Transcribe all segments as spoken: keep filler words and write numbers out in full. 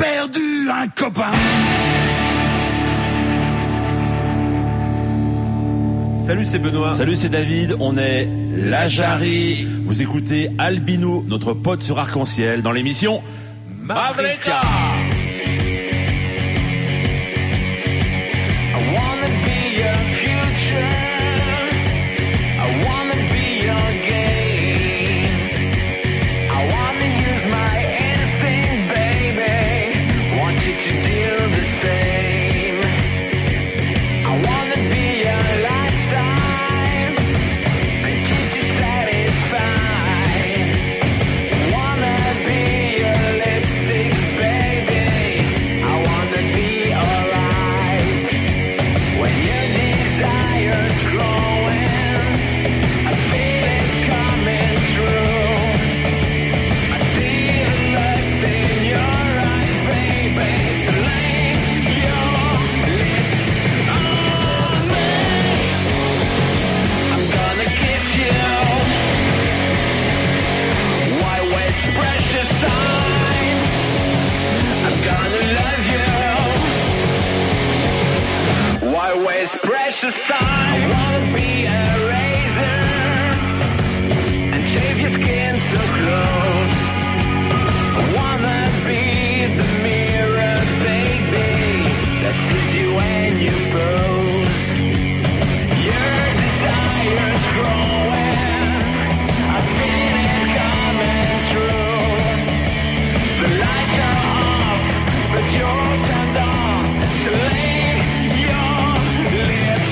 perdu un copain. Salut, c'est Benoît. Salut, c'est David. On est La Jarry. Vous écoutez Albino, notre pote sur Arc-en-Ciel, dans l'émission Mavrika. Precious time. I wanna be a razor and shave your skin so close. I wanna be the mirror, baby, that sees you when you pose. Your desire's growing, I feel it coming through. The lights are off, but you're turned on. So lay your lips.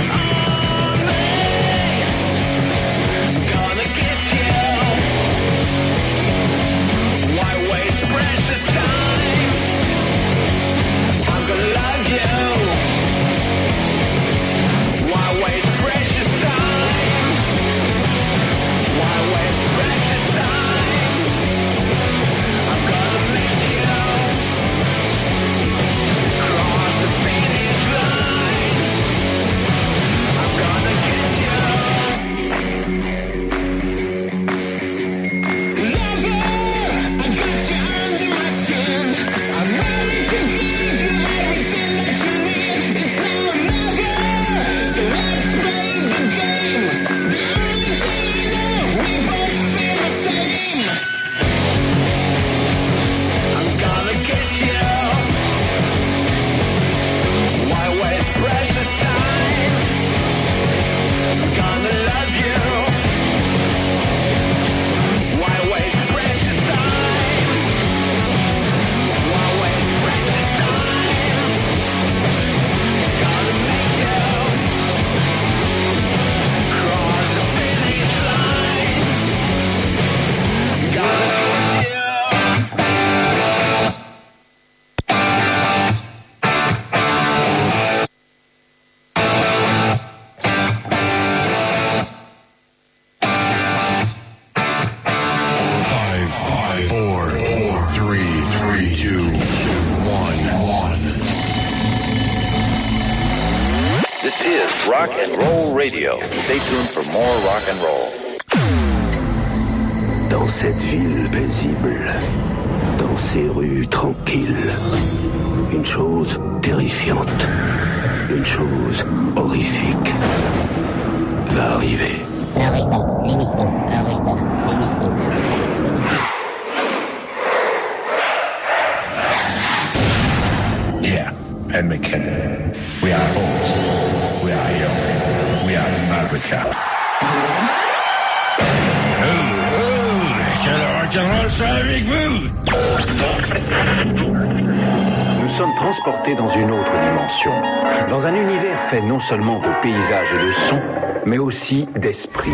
Rock and Roll Radio. Stay tuned for more rock and roll. Dans cette ville paisible, dans ces rues tranquilles, une chose terrifiante, une chose horrifique va arriver. Yeah, Ed McKinnon. We are old. We are young. We are Mavrika. Oh, oh, quel rock'n'roll ça avec vous! Nous sommes transportés dans une autre dimension, dans un univers fait non seulement de paysages et de sons, mais aussi d'esprit.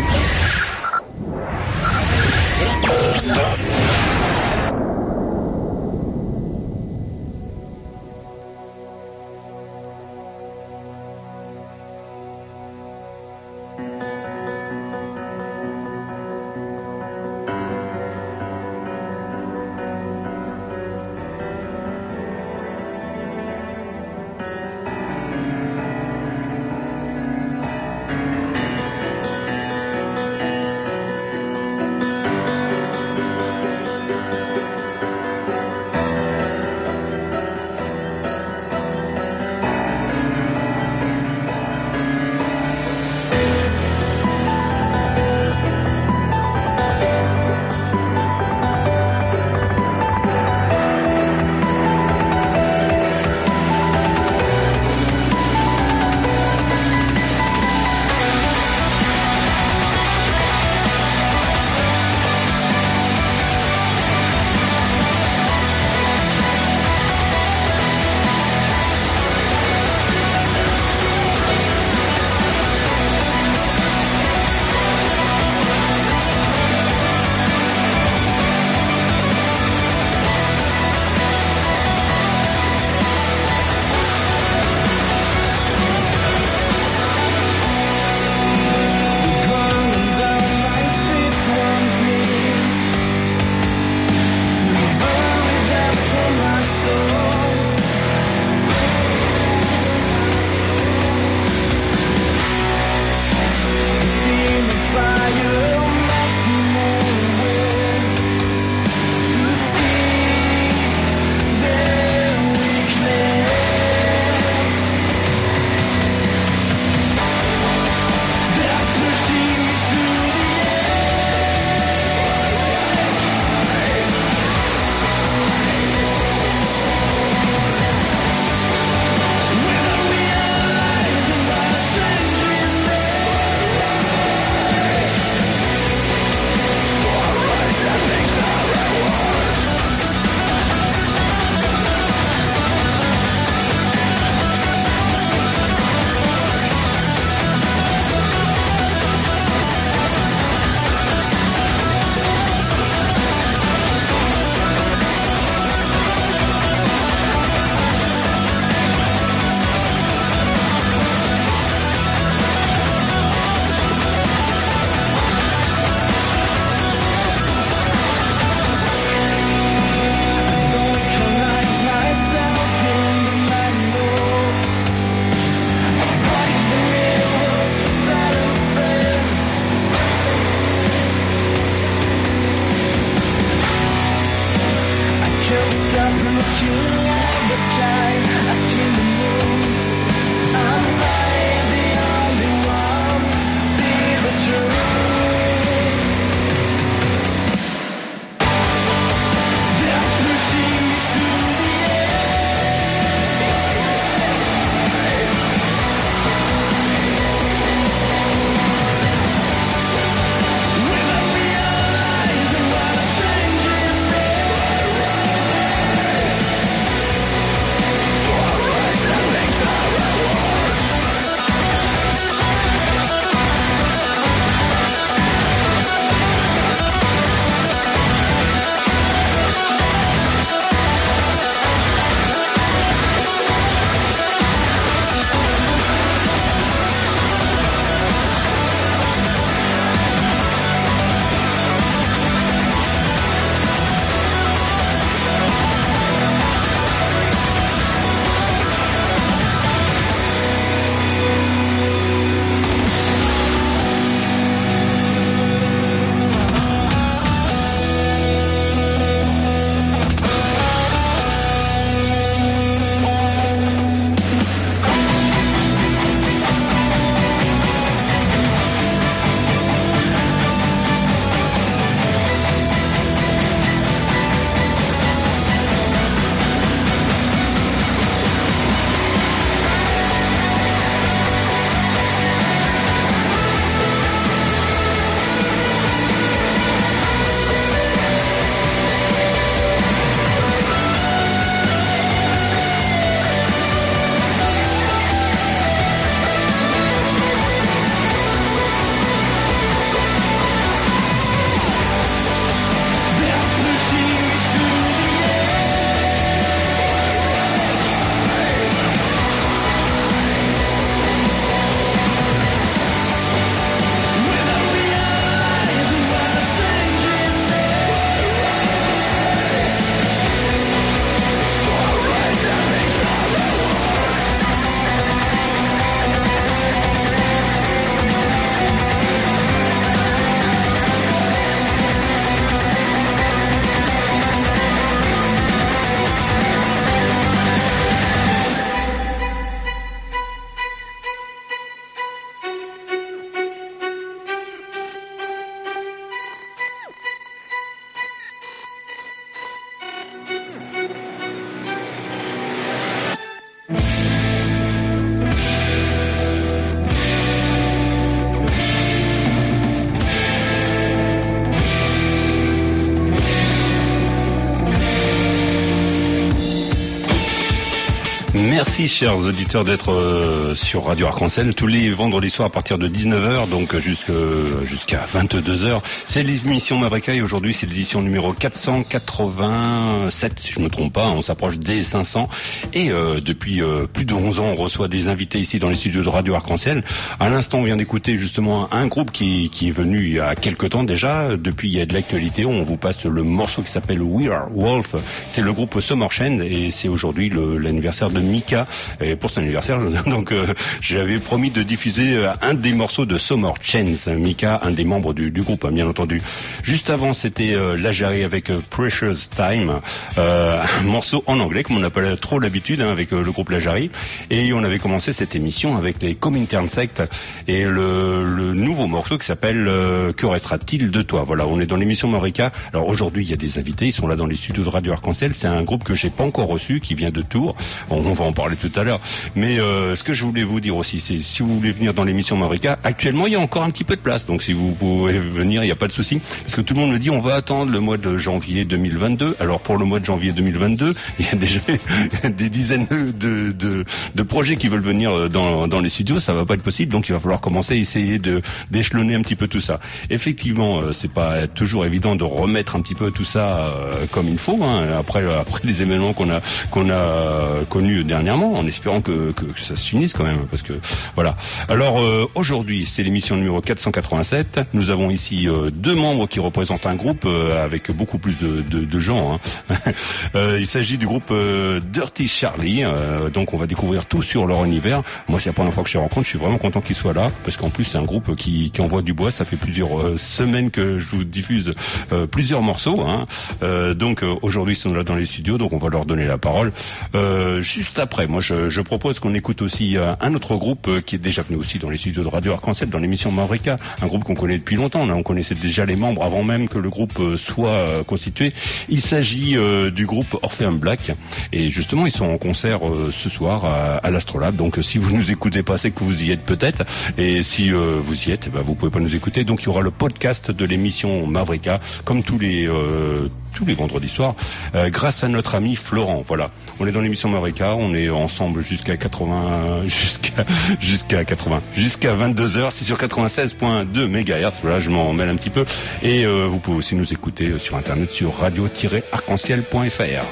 Merci chers auditeurs d'être euh, sur Radio Arc-en-Ciel tous les vendredis soirs à partir de dix-neuf heures, donc jusqu'à jusqu'à vingt-deux heures. C'est l'émission Mavrika et aujourd'hui c'est l'édition numéro quatre cent quatre-vingt-sept si je ne me trompe pas, on s'approche des cinq cents et euh, depuis euh, plus de onze ans on reçoit des invités ici dans les studios de Radio Arc-en-Ciel. À l'instant on vient d'écouter justement un groupe qui, qui est venu il y a quelques temps déjà, depuis il y a de l'actualité, on vous passe le morceau qui s'appelle We Are Wolf, c'est le groupe Summer Chain et c'est aujourd'hui le, l'anniversaire de Mika et pour son anniversaire donc euh, j'avais promis de diffuser euh, un des morceaux de Summer Chains, Mika, un des membres du, du groupe bien entendu. Juste avant c'était euh, Lajari avec euh, Precious Time, euh, un morceau en anglais comme on n'a pas trop l'habitude hein, avec euh, le groupe Lajari, et on avait commencé cette émission avec les Comintern Sect et le, le nouveau morceau qui s'appelle euh, Que restera-t-il de toi. Voilà, on est dans l'émission Mavrika. Alors aujourd'hui il y a des invités, ils sont là dans les studios de Radio Arc-en-Ciel, c'est un groupe que j'ai pas encore reçu qui vient de Tours, on, on va en parler tout à l'heure, mais euh, ce que je voulais vous dire aussi c'est si vous voulez venir dans l'émission Mavrika, actuellement il y a encore un petit peu de place, donc si vous pouvez venir il n'y a pas de souci, parce que tout le monde me dit on va attendre le mois de janvier deux mille vingt-deux. Alors pour le mois de janvier deux mille vingt-deux il y a déjà des dizaines de, de, de projets qui veulent venir dans, dans les studios, ça va pas être possible, donc il va falloir commencer à essayer de d'échelonner un petit peu tout ça. Effectivement c'est pas toujours évident de remettre un petit peu tout ça euh, comme il faut hein, après, après les événements qu'on a, qu'on a connus dernièrement, en espérant que, que, que ça se finisse quand même, parce que voilà. Alors euh, aujourd'hui c'est l'émission numéro quatre cent quatre-vingt-sept, nous avons ici euh, deux membres qui représentent un groupe euh, avec beaucoup plus de, de, de gens hein. euh, il s'agit du groupe euh, Dirty Charlie, euh, donc on va découvrir tout sur leur univers. Moi c'est la première fois que je les rencontre, je suis vraiment content qu'ils soient là, parce qu'en plus c'est un groupe qui, qui envoie du bois, ça fait plusieurs euh, semaines que je vous diffuse euh, plusieurs morceaux hein. euh, donc euh, aujourd'hui ils sont là dans les studios, donc on va leur donner la parole euh, juste après. Moi je, je propose qu'on écoute aussi euh, un autre groupe euh, qui est déjà venu aussi dans les studios de Radio Arc-en-Ciel, dans l'émission Mavrika, un groupe qu'on connaît depuis longtemps, là on connaissait déjà les membres avant même que le groupe euh, soit euh, constitué. Il s'agit euh, du groupe Orpheum Black, et justement ils sont en concert euh, ce soir à, à l'Astrolabe, donc euh, si vous nous écoutez pas c'est que vous y êtes peut-être, et si euh, vous y êtes, bah, vous pouvez pas nous écouter, donc il y aura le podcast de l'émission Mavrika comme tous les euh, tous les vendredis soirs, euh, grâce à notre ami Florent. Voilà, on est dans l'émission Mavrika, on est ensemble jusqu'à quatre-vingts, jusqu'à jusqu'à quatre-vingts, jusqu'à vingt-deux heures. C'est sur quatre-vingt-seize virgule deux mégahertz. Voilà, je m'en mêle un petit peu. Et euh, vous pouvez aussi nous écouter sur internet sur radio tiret arc en ciel point f r.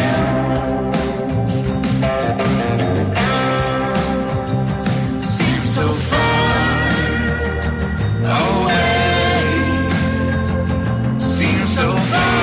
Seems so far away, seems so far.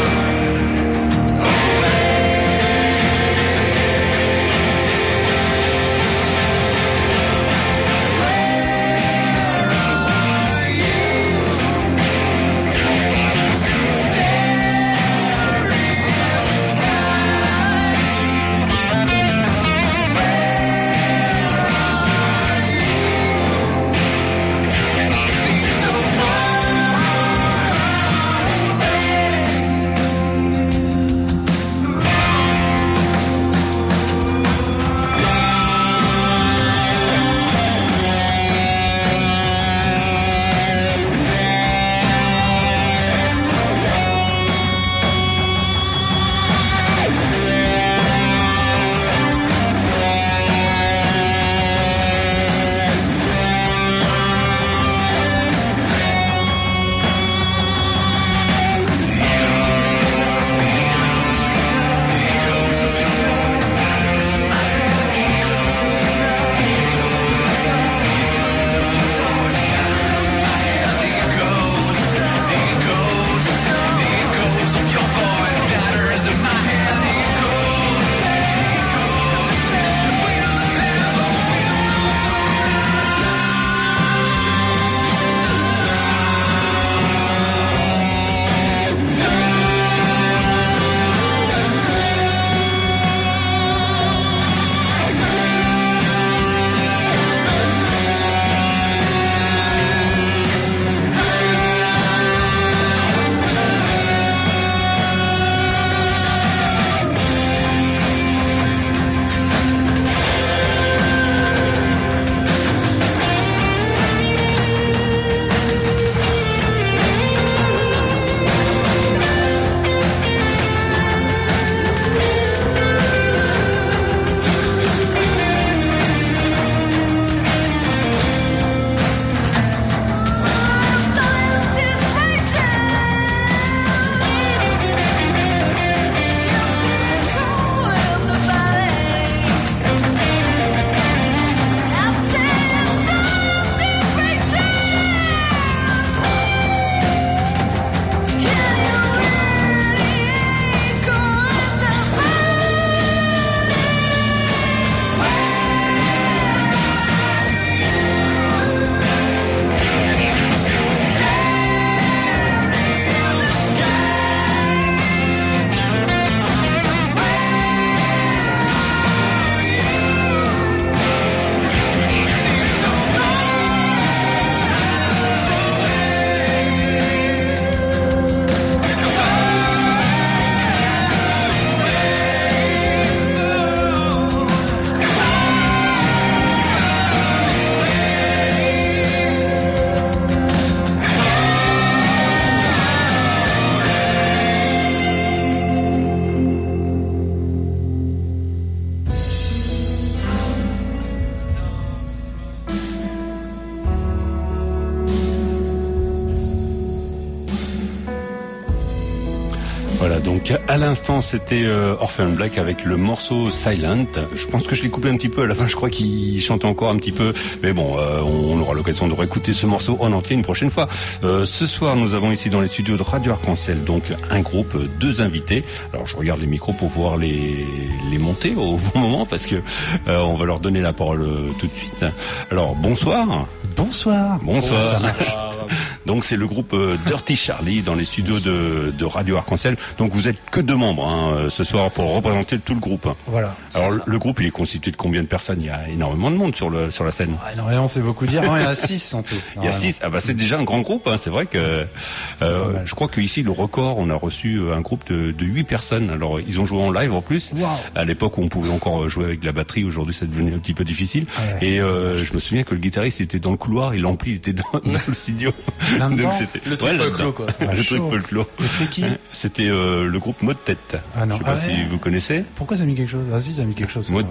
Voilà, donc à l'instant c'était euh, Orphan Black avec le morceau Silent. Je pense que je l'ai coupé un petit peu à la fin, je crois qu'il chante encore un petit peu. Mais bon, euh, on aura l'occasion de réécouter ce morceau en entier une prochaine fois. Euh, ce soir, nous avons ici dans les studios de Radio Arc-en-Ciel donc un groupe, deux invités. Alors je regarde les micros pour pouvoir les, les monter au bon moment parce que euh, on va leur donner la parole euh, tout de suite. Alors bonsoir. Bonsoir. Bonsoir. Oh, ça marche. Donc c'est le groupe euh, Dirty Charlie dans les studios de, de Radio Arc-en-Ciel. Donc vous êtes que deux membres hein, ce soir pour représenter tout le groupe. Voilà. Alors le, le groupe il est constitué de combien de personnes? Il y a énormément de monde sur le sur la scène. Ah, énormément, c'est beaucoup dire. Non, il y en a six en tout. Il y a six. Ah bah c'est déjà un grand groupe. Hein. C'est vrai que euh, je crois que ici le record, on a reçu un groupe de, de huit personnes. Alors ils ont joué en live en plus. Wow. À l'époque où on pouvait encore jouer avec la batterie. Aujourd'hui c'est devenu un petit peu difficile. Ah ouais. Et euh, je me souviens que le guitariste était dans le couloir et l'ampli était dans, dans le studio. Donc c'était le truc ouais, folklore quoi. Ah, le truc folklore. C'était qui? C'était euh, le groupe Mot de Tête. Ah non. Je sais pas ah si ouais. vous connaissez. Pourquoi ça a mis quelque chose? Ah si, ça a mis quelque chose. Mot de Tête.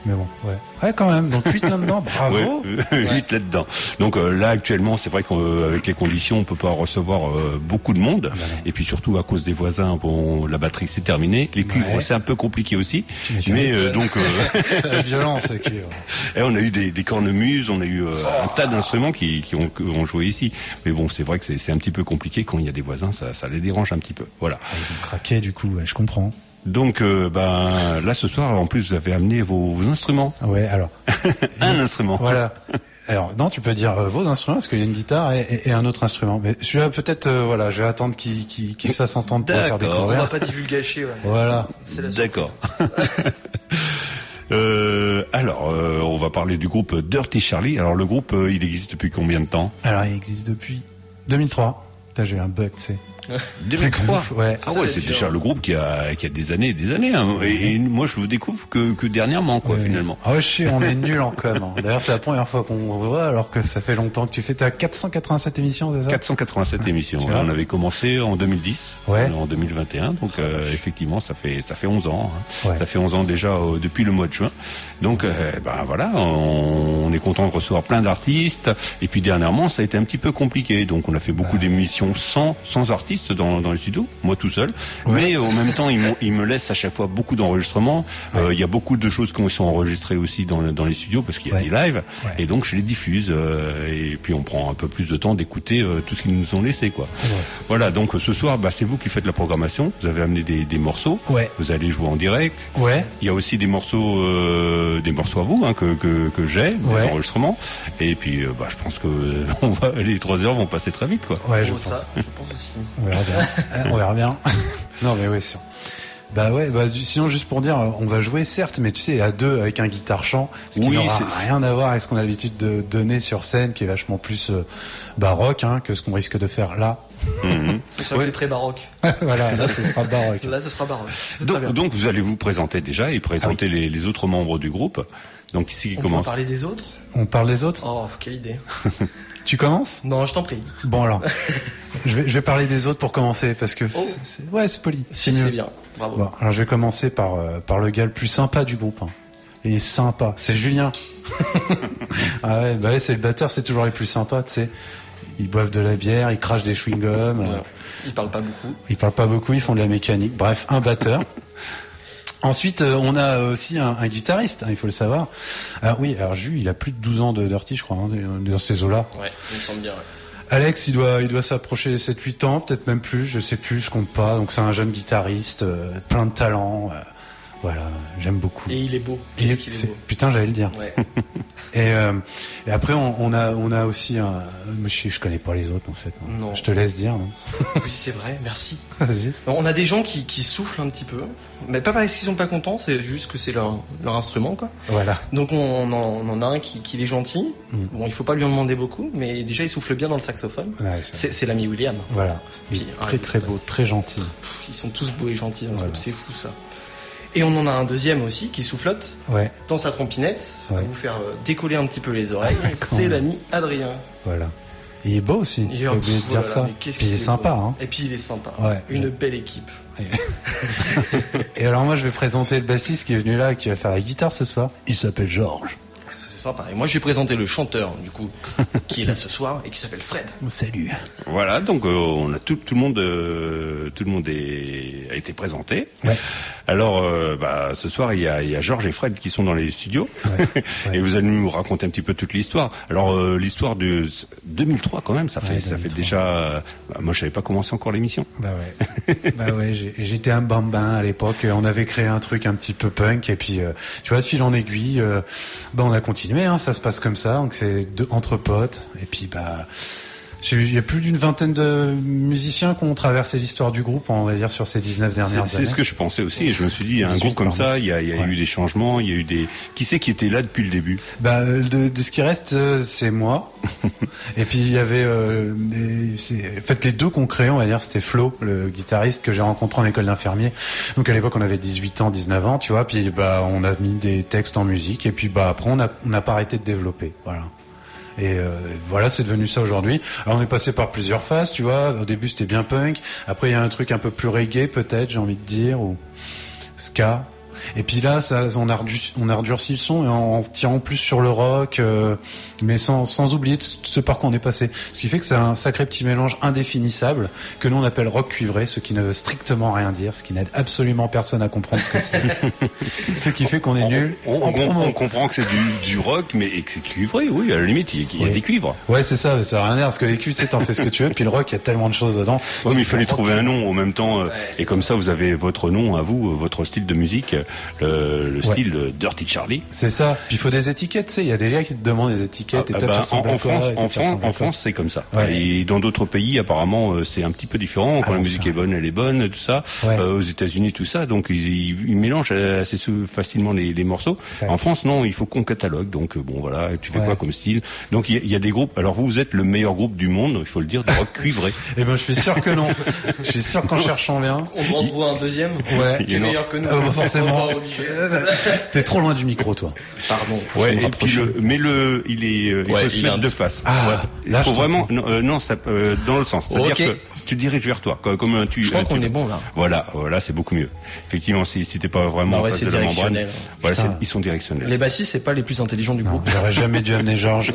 Mais bon, ouais. Ouais, quand même. Donc huit là-dedans, bravo. Ouais, huit ouais. là-dedans. Donc euh, là actuellement, c'est vrai qu'avec les conditions, on peut pas recevoir euh, beaucoup de monde. Ah, ben et puis surtout à cause des voisins, bon, la batterie c'est terminé. Les cuivres, ouais. c'est un peu compliqué aussi. Mais, mais euh, donc, euh... c'est la violence, les cuivres. Et on a eu des, des cornemuses, on a eu euh, oh. un tas d'instruments qui, qui, ont, qui ont joué ici. Mais bon, c'est vrai que c'est, c'est un petit peu compliqué quand il y a des voisins, ça, ça les dérange un petit peu. Voilà. Ah, ils ont craqué du coup, ouais, je comprends. Donc, euh, ben là ce soir, en plus, vous avez amené vos, vos instruments. Ouais, alors un instrument. Voilà. Alors non, tu peux dire euh, vos instruments parce qu'il y a une guitare et, et, et un autre instrument. Mais celui-là, peut-être, euh, voilà, je vais attendre qu'il, qu'il, qu'il se fasse entendre pour le faire découvrir. On va pas divulgacher. Ouais. Voilà. C'est la D'accord. euh, alors, euh, on va parler du groupe Dirty Charlie. Alors, le groupe, euh, il existe depuis combien de temps ? Alors, il existe depuis deux mille trois. Putain, j'ai eu un bug, tu sais. deux mille trois ouais. Ah ouais, c'est déjà le groupe qui a qui a des années et des années. Hein. Et, et moi, je vous découvre que que dernièrement, quoi, ouais. finalement. Ah ouais, je sais, on est nul en com. Hein. D'ailleurs, c'est la première fois qu'on se voit, alors que ça fait longtemps que tu fais. T'as quatre cent quatre-vingt-sept émissions, c'est ça ? quatre cent quatre-vingt-sept émissions. On avait commencé en deux mille dix, ouais. en deux mille vingt et un. Donc euh, effectivement, ça fait ça fait onze ans. Hein. Ouais. Ça fait onze ans déjà euh, depuis le mois de juin. Donc euh, ben voilà, on, on est content de recevoir plein d'artistes. Et puis dernièrement, ça a été un petit peu compliqué. Donc on a fait beaucoup bah. d'émissions sans sans artistes dans dans les studios, moi tout seul. Ouais. Mais en même temps, ils, ils me laissent à chaque fois beaucoup d'enregistrements. Il ouais. euh, y a beaucoup de choses qui sont enregistrées aussi dans, dans les studios parce qu'il y a ouais. des lives. Ouais. Et donc je les diffuse. Euh, et puis on prend un peu plus de temps d'écouter euh, tout ce qu'ils nous ont laissé, quoi. Ouais, voilà. Donc ce soir, bah, c'est vous qui faites la programmation. Vous avez amené des, des morceaux. Ouais. Vous allez jouer en direct. Ouais. Il y a aussi des morceaux, euh, des morceaux à vous hein, que, que que j'ai, ouais. des enregistrements. Et puis, euh, bah, je pense que on va, les trois heures vont passer très vite, quoi. Ouais, je oh, pense. Ça, je pense aussi. On verra bien. On verra bien. Non, mais ouais, sûr. Bah ouais, bah sinon juste pour dire, on va jouer certes, mais tu sais à deux avec un guitare-chant, ce qui oui, n'aura c'est... rien à voir avec ce qu'on a l'habitude de donner sur scène, qui est vachement plus euh, baroque hein, que ce qu'on risque de faire là. Mm-hmm. C'est vrai ouais. que c'est très baroque. Voilà, là ce sera baroque. Là ce sera baroque. Donc, donc vous allez vous présenter déjà et présenter ah oui. les, les autres membres du groupe. Donc ici qui on commence. On peut parler des autres. On parle des autres. Oh quelle idée. Tu commences ? Non, je t'en prie. Bon alors, je vais je vais parler des autres pour commencer parce que oh. c'est, c'est, ouais c'est poli. Si, c'est, c'est bien. Bravo. Bon, alors je vais commencer par euh, par le gars le plus sympa du groupe. Hein. Il est sympa, c'est Julien. Ah ouais, bah ouais, c'est le batteur, c'est toujours les plus sympas, tu sais. Ils boivent de la bière, ils crachent des chewing-gums. Ouais. Euh, ils parlent pas beaucoup. Ils parlent pas beaucoup, ils font de la mécanique. Bref, un batteur. Ensuite, euh, on a aussi un, un guitariste, hein, il faut le savoir. Alors oui, alors Jules, il a plus de douze ans de Dirty, je crois, hein, dans ces eaux-là. Ouais, il me semble bien, ouais. Alex, il doit, il doit s'approcher sept huit ans, peut-être même plus, je sais plus, je compte pas. Donc c'est un jeune guitariste, euh, plein de talent. Euh, voilà, j'aime beaucoup. Et il est beau. Qu'est-ce il, qu'il est beau. Putain, j'allais le dire. Ouais. et, euh, et après, on, on a, on a aussi un. Je, je connais pas les autres en fait. Non. Je te laisse dire. Non oui, c'est vrai. Merci. Vas-y. On a des gens qui, qui soufflent un petit peu, mais pas parce qu'ils sont pas contents, c'est juste que c'est leur, leur instrument, quoi. Voilà. Donc on, on, en, on en a un qui, qui est gentil. Mm. Bon, il faut pas lui en demander beaucoup, mais déjà il souffle bien dans le saxophone. Ouais, c'est, c'est, c'est l'ami William. Voilà. Puis, très très beau, très gentil. Ils sont tous beaux et gentils dans ce groupe, c'est fou ça. Et on en a un deuxième aussi qui soufflote ouais. dans sa trompinette, ouais. va vous faire décoller un petit peu les oreilles. C'est l'ami Adrien. Voilà. Il est beau aussi. Il est oublié de dire ça. Puis il est sympa. Hein. Et puis il est sympa. Ouais. Une belle équipe. Et alors moi je vais présenter le bassiste qui est venu là et qui va faire la guitare ce soir. Il s'appelle Georges. Ça c'est sympa. Et moi je vais présenter le chanteur du coup qui est là ce soir et qui s'appelle Fred. Salut. Voilà, donc euh, on a tout, tout le monde, euh, tout le monde est, a été présenté. Ouais. Alors, euh, bah, ce soir il y a, il y a Georges et Fred qui sont dans les studios. Ouais. Ouais. Et vous allez nous raconter un petit peu toute l'histoire. Alors euh, l'histoire de deux mille trois quand même, ça fait, ouais, ça fait déjà. Euh, bah, moi je savais pas commencé encore l'émission. Bah ouais. bah ouais, j'ai, j'étais un bambin à l'époque. On avait créé un truc un petit peu punk et puis euh, tu vois de fil en aiguille, euh, bah on a continué. Hein, ça se passe comme ça. Donc c'est deux, entre potes et puis bah. Il y a plus d'une vingtaine de musiciens qui ont traversé l'histoire du groupe, on va dire, sur ces dix-neuf dernières c'est, années. C'est ce que je pensais aussi, et je me suis dit, il y a un groupe comme pardon. ça, il y a, il y a ouais. eu des changements, il y a eu des... Qui c'est qui était là depuis le début ? Bah, de, de ce qui reste, c'est moi. Et puis il y avait... Euh, des, c'est... En fait, les deux qu'on créé, on va dire, c'était Flo, le guitariste que j'ai rencontré en école d'infirmier. Donc à l'époque, on avait dix-huit ans, dix-neuf ans, tu vois, puis bah on a mis des textes en musique, et puis bah après, on a, on n'a pas arrêté de développer, voilà. Et euh, voilà, c'est devenu ça aujourd'hui. Alors on est passé par plusieurs phases, tu vois. Au début c'était bien punk. Après il y a un truc un peu plus reggae peut-être, j'ai envie de dire, ou ska. Et puis là, ça, on a redurci, on a redurci le son et en, en tirant plus sur le rock, euh, mais sans, sans oublier ce par quoi on est passé. Ce qui fait que c'est un sacré petit mélange indéfinissable que nous on appelle rock cuivré, ce qui ne veut strictement rien dire, ce qui n'aide absolument personne à comprendre ce que c'est. Ce qui fait qu'on est nul. On, on, on, on comprend que c'est du, du rock, mais et que c'est cuivré, oui, à la limite, il y a, il y a oui. des cuivres. Ouais, c'est ça, mais ça veut rien dire, parce que les cuivres, c'est t'en fais ce que tu veux, puis le rock, il y a tellement de choses dedans. Ouais, mais il fallait trouver un nom en même temps, ouais, et comme ça, vous avez votre nom à vous, votre style de musique, le, le ouais. style de Dirty Charlie. C'est ça. Puis il faut des étiquettes, tu sais, il y a des gens qui te demandent des étiquettes, ah, et toi, bah, tu en, en, quoi, France, et en, France, en France, c'est comme ça. Ouais. Et dans d'autres pays, apparemment, c'est un petit peu différent. Quand ah, la musique ça. est bonne, elle est bonne, tout ça. Ouais. Euh, aux États-Unis, tout ça. Donc ils, ils mélangent assez facilement les, les morceaux. Ouais. En France, non, il faut qu'on catalogue. Donc bon, voilà, tu fais ouais. quoi comme style? Donc il y, y a des groupes. Alors vous, vous êtes le meilleur groupe du monde, il faut le dire, de rock cuivré. Eh ben, je suis sûr que non. Je suis sûr qu'en cherchant bien, on va en trouver un deuxième. Ouais. Qui est meilleur que nous. Euh, bah, forcément. T'es trop loin du micro, toi. Pardon. Ouais. Et puis le, mais le, il est, il ouais, faut se mettre de face. Ah. Ouais. Il faut vraiment, non, euh, non, ça, euh, dans le sens. C'est-à-dire okay. que tu diriges vers toi, comme un tu. Je crois un, qu'on tu, est bon là. Voilà, voilà, c'est beaucoup mieux. Effectivement, si, si t'es pas vraiment bah ouais, en face de la membrane, voilà, c'est, ils sont directionnels. Les bassistes, c'est pas les plus intelligents du groupe. J'aurais jamais dû amener Georges.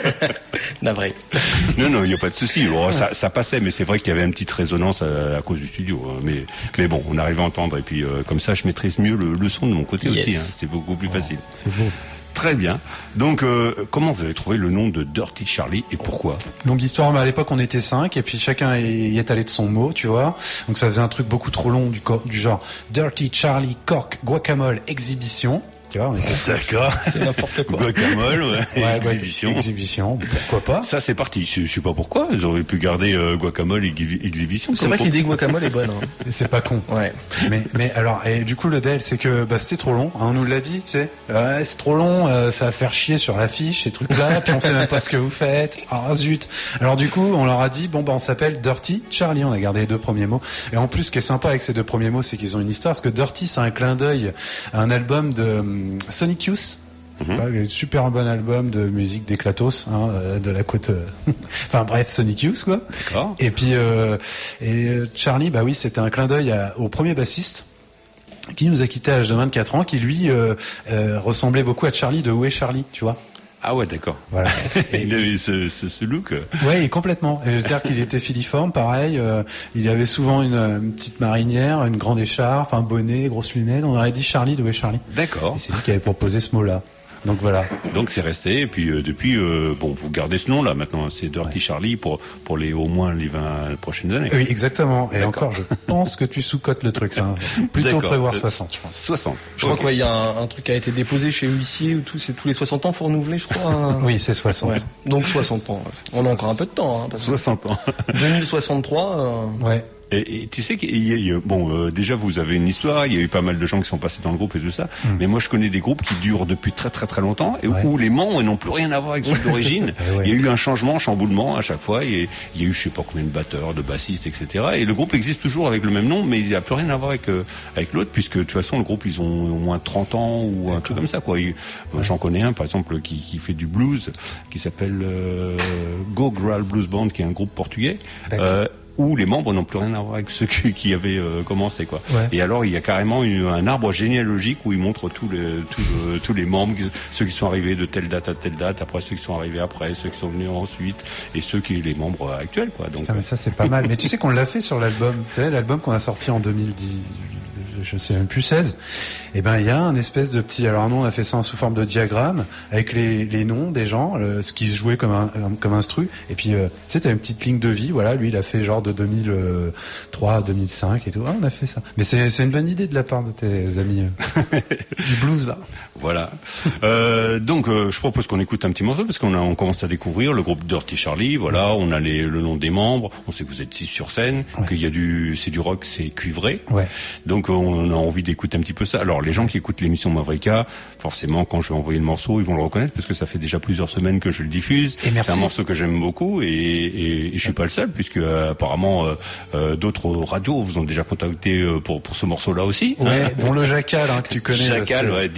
Navré. Non, non, il y a pas de souci. Bon, ça, ça passait, mais c'est vrai qu'il y avait une petite résonance à, à cause du studio. Mais, mais bon, on arrive à entendre et puis euh, comme ça, je maîtrise mieux le, le son de mon côté yes. aussi. Hein. C'est beaucoup plus oh, facile. C'est beau. Très bien. Donc, euh, comment vous avez trouvé le nom de Dirty Charlie et pourquoi? Donc l'histoire, bah, à l'époque, on était cinq et puis chacun y est allé de son mot, tu vois. Donc ça faisait un truc beaucoup trop long du, du genre Dirty Charlie Cork Guacamole Exhibition. Tu vois, on était... D'accord. C'est n'importe quoi. Guacamole, ouais. ouais exhibition. Bah, exhibition. Pourquoi pas? Ça, c'est parti. Je, je sais pas pourquoi. Ils auraient pu garder euh, guacamole et exhibition. C'est vrai que l'idée guacamole est bonne. Hein. C'est pas con. Ouais. Mais, mais alors, et du coup, le deal, c'est que, bah, c'était trop long. Hein, on nous l'a dit, tu sais. Ouais, c'est trop long. Euh, ça va faire chier sur l'affiche, ces trucs-là. Puis on sait même pas ce que vous faites. Ah, zut. Alors, du coup, on leur a dit, bon, bah, on s'appelle Dirty Charlie. On a gardé les deux premiers mots. Et en plus, ce qui est sympa avec ces deux premiers mots, c'est qu'ils ont une histoire. Parce que Dirty, c'est un clin d'œil à un album de um, Sonic Youth. Mm-hmm. Un super bon album de musique d'Éclatos, hein, de la côte. Euh... enfin bref, Sonic Youth quoi. D'accord. Et puis euh, et Charlie, bah oui, c'était un clin d'œil à, au premier bassiste qui nous a quitté à l'âge de vingt-quatre ans, qui lui euh, euh, ressemblait beaucoup à Charlie de Où est Charlie, tu vois. Ah ouais, d'accord. Voilà. Et il avait ce, ce, ce look. Ouais, complètement. Et c'est-à-dire qu'il était filiforme, pareil. Euh, il avait souvent une, une petite marinière, une grande écharpe, un bonnet, grosses lunettes. On aurait dit Charlie de Où est Charlie. D'accord. Et c'est lui qui avait proposé ce mot-là. Donc voilà. Donc c'est resté et puis euh, depuis euh, bon vous gardez ce nom là maintenant c'est Dirty ouais. Charlie pour pour les au moins les vingt prochaines années. Oui exactement. Et encore je pense que tu sous-cotes le truc ça. Plutôt D'accord. prévoir soixante je pense. soixante. Je okay. crois qu'il y a un, un truc qui a été déposé chez huissier ou tout c'est tous les soixante ans faut renouveler je crois. Hein. Oui c'est soixante. Ouais. Donc soixante ans. On a encore un peu de temps. Hein, soixante ans. deux mille soixante-trois. Euh... Ouais. Et, et tu sais qu'il y a, il y a bon euh, déjà vous avez une histoire, il y a eu pas mal de gens qui sont passés dans le groupe et tout ça, mm. mais moi je connais des groupes qui durent depuis très très très longtemps et ouais. où les membres n'ont plus rien à voir avec ceux d'origine. ouais. Il y a eu un changement, chamboulement à chaque fois, et il y a eu je sais pas combien de batteurs, de bassistes, et cetera. Et le groupe existe toujours avec le même nom, mais il n'y a plus rien à voir avec euh, avec l'autre puisque de toute façon le groupe ils ont au moins trente ans ou D'accord. un truc comme ça quoi. Et, euh, j'en connais un par exemple qui, qui fait du blues, qui s'appelle euh, Go Graal Blues Band, qui est un groupe portugais. Euh, où les membres n'ont plus rien à voir avec ceux qui, qui avaient euh, commencé quoi. Ouais. Et alors il y a carrément une, un arbre généalogique où ils montrent tous les tous, euh, tous les membres, ceux qui sont arrivés de telle date à telle date, après ceux qui sont arrivés après, ceux qui sont venus ensuite et ceux qui les membres actuels quoi. Donc Putain, mais ça c'est pas mal. Mais tu sais qu'on l'a fait sur l'album, tu sais l'album qu'on a sorti en deux mille dix, je sais même plus seize. Et ben il y a un espèce de petit, alors nous on a fait ça sous forme de diagramme avec les les noms des gens, le, ce qui se jouait comme un comme instru. Et puis euh, tu sais t'as une petite ligne de vie, voilà, lui il a fait genre de deux mille trois à deux mille cinq et tout. Ah, on a fait ça. Mais c'est c'est une bonne idée de la part de tes amis euh, du blues là. Voilà. Euh, donc euh, je propose qu'on écoute un petit morceau parce qu'on a on commence à découvrir le groupe Dirty Charlie. Voilà, on a les le nom des membres. On sait que vous êtes six sur scène, ouais. qu'il y a du c'est du rock, c'est cuivré. Ouais. Donc on a envie d'écouter un petit peu ça. Alors les gens qui écoutent l'émission Mavrika, forcément quand je vais envoyer le morceau, ils vont le reconnaître parce que ça fait déjà plusieurs semaines que je le diffuse. Et merci. C'est un morceau que j'aime beaucoup et, et, et je suis pas le seul puisque euh, apparemment euh, euh, d'autres radios vous ont déjà contacté euh, pour pour ce morceau-là aussi. Ouais, hein. Dont le Jacal hein, que tu connais. Jacal, ouais, Didier, notre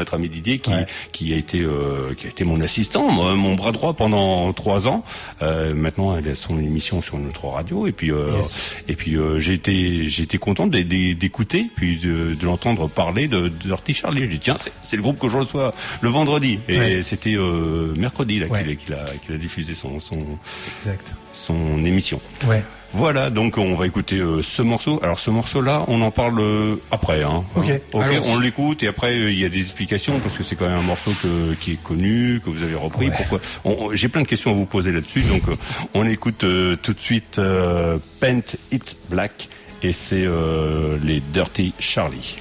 notre ami Didier, qui, ouais. qui a été, euh, qui a été mon assistant, moi, mon bras droit pendant trois ans. Euh, maintenant, elle a son émission sur notre radio, et puis, euh, yes. et puis euh, j'ai été, j'ai été content d'écouter, puis de, de l'entendre parler de, de Dirty Charlie. Je dis tiens, c'est le groupe que je reçois le vendredi, et ouais. c'était euh, mercredi là ouais. qu'il, qu'il a, qu'il a diffusé son, son, exact. son émission. Ouais. Voilà, donc on va écouter euh, ce morceau. Alors ce morceau-là, on en parle euh, après. Hein. Ok. Hein. Okay, on l'écoute et après il euh, y a des explications parce que c'est quand même un morceau que, qui est connu, que vous avez repris. Ouais. Pourquoi on, on, j'ai plein de questions à vous poser là-dessus, donc euh, on écoute euh, tout de suite euh, Paint It Black et c'est euh, les Dirty Charlie.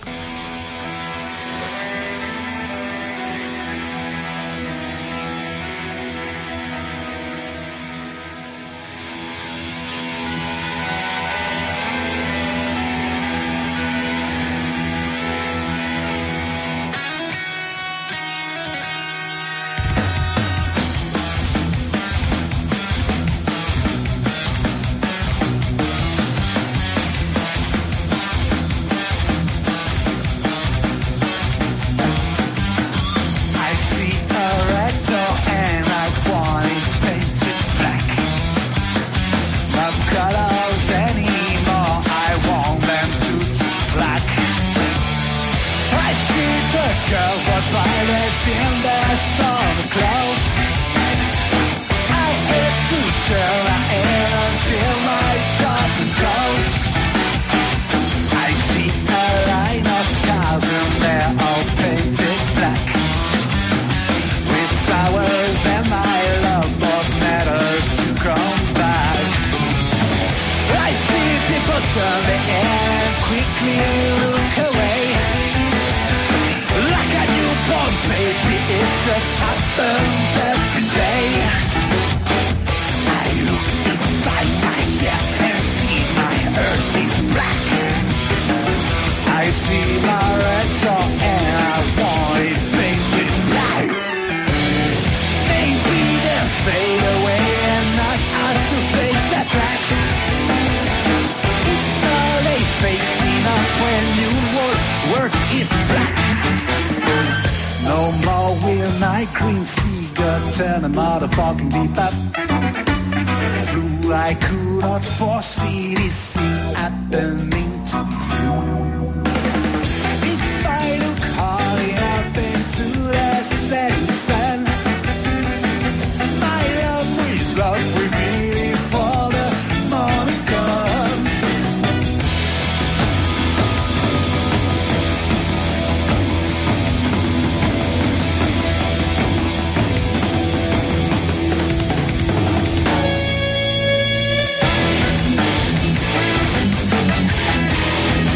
Thank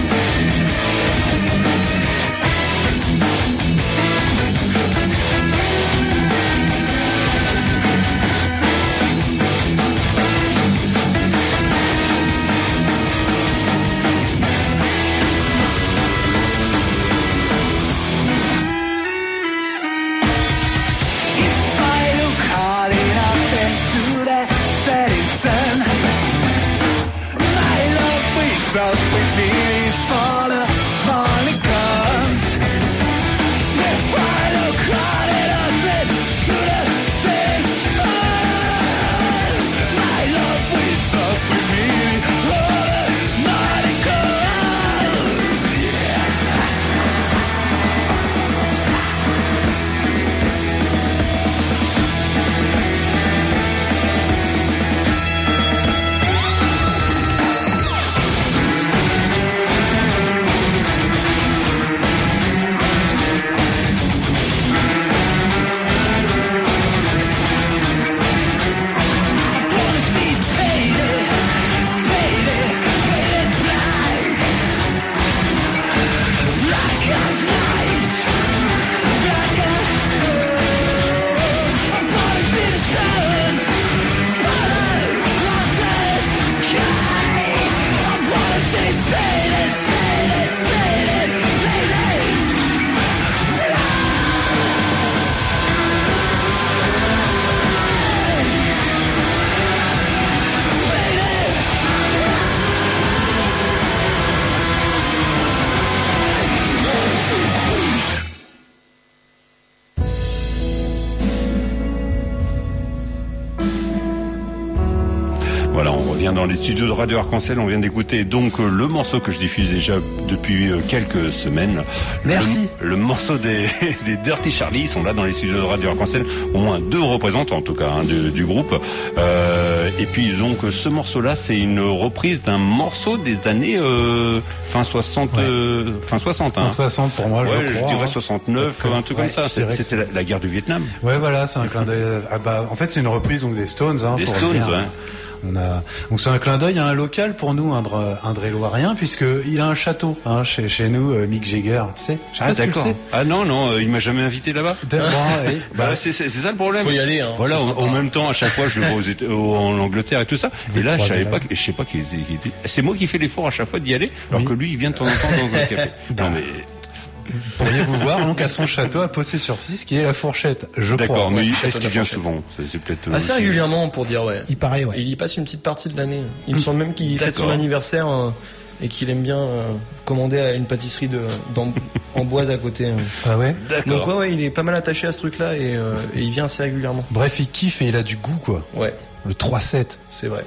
Voilà, on revient dans les studios de Radio Arc-en-Ciel. On vient d'écouter donc le morceau que je diffuse déjà depuis quelques semaines. Merci. Le, le morceau des, des Dirty Charlie. Ils sont là dans les studios de Radio Arc-en-Ciel. Au moins deux représentants, en tout cas, hein, du, du groupe. Euh, et puis donc ce morceau-là, c'est une reprise d'un morceau des années euh, fin soixante, ouais. euh, fin soixante. Hein. Fin soixante pour moi. Ouais, je, je crois, dirais hein. soixante-neuf, un truc ouais, comme ça. C'était la, la guerre du Vietnam. Ouais, voilà, c'est un clin d'œil. Ah bah, en fait, c'est une reprise donc des Stones. Hein, des pour Stones, dire. ouais. On a donc c'est un clin d'œil à un local pour nous, un, un Dréloirien, puisque il a un château hein, chez chez nous, euh, Mick Jagger, tu sais. Je sais ah pas si d'accord. tu le sais. Ah non non, euh, il m'a jamais invité là-bas. De, bon, oui, bah, bah, c'est, c'est c'est ça le problème. Faut y aller. Hein, voilà, en, en même temps à chaque fois je le vois aux États, au, en Angleterre et tout ça. Et là je savais pas, je sais pas qu'il était, qu'il était. C'est moi qui fais l'effort à chaque fois d'y aller, alors oui. que lui il vient de temps en temps dans un café. bah. Non mais. Vous pourriez vous voir donc à son château à Possé-sur-Six, qui est la Fourchette, je D'accord, crois. D'accord, mais ouais, est-ce qu'il vient souvent? C'est, c'est peut-être assez aussi... régulièrement pour dire ouais. Il paraît ouais. Il y passe une petite partie de l'année. Il me semble même qu'il D'accord. fête son anniversaire euh, et qu'il aime bien euh, commander à une pâtisserie de d'Amboise à côté. Euh. Ah ouais. D'accord. Donc ouais, ouais, il est pas mal attaché à ce truc-là et, euh, et il vient assez régulièrement. Bref, il kiffe et il a du goût quoi. Ouais. Le trois sept. C'est vrai.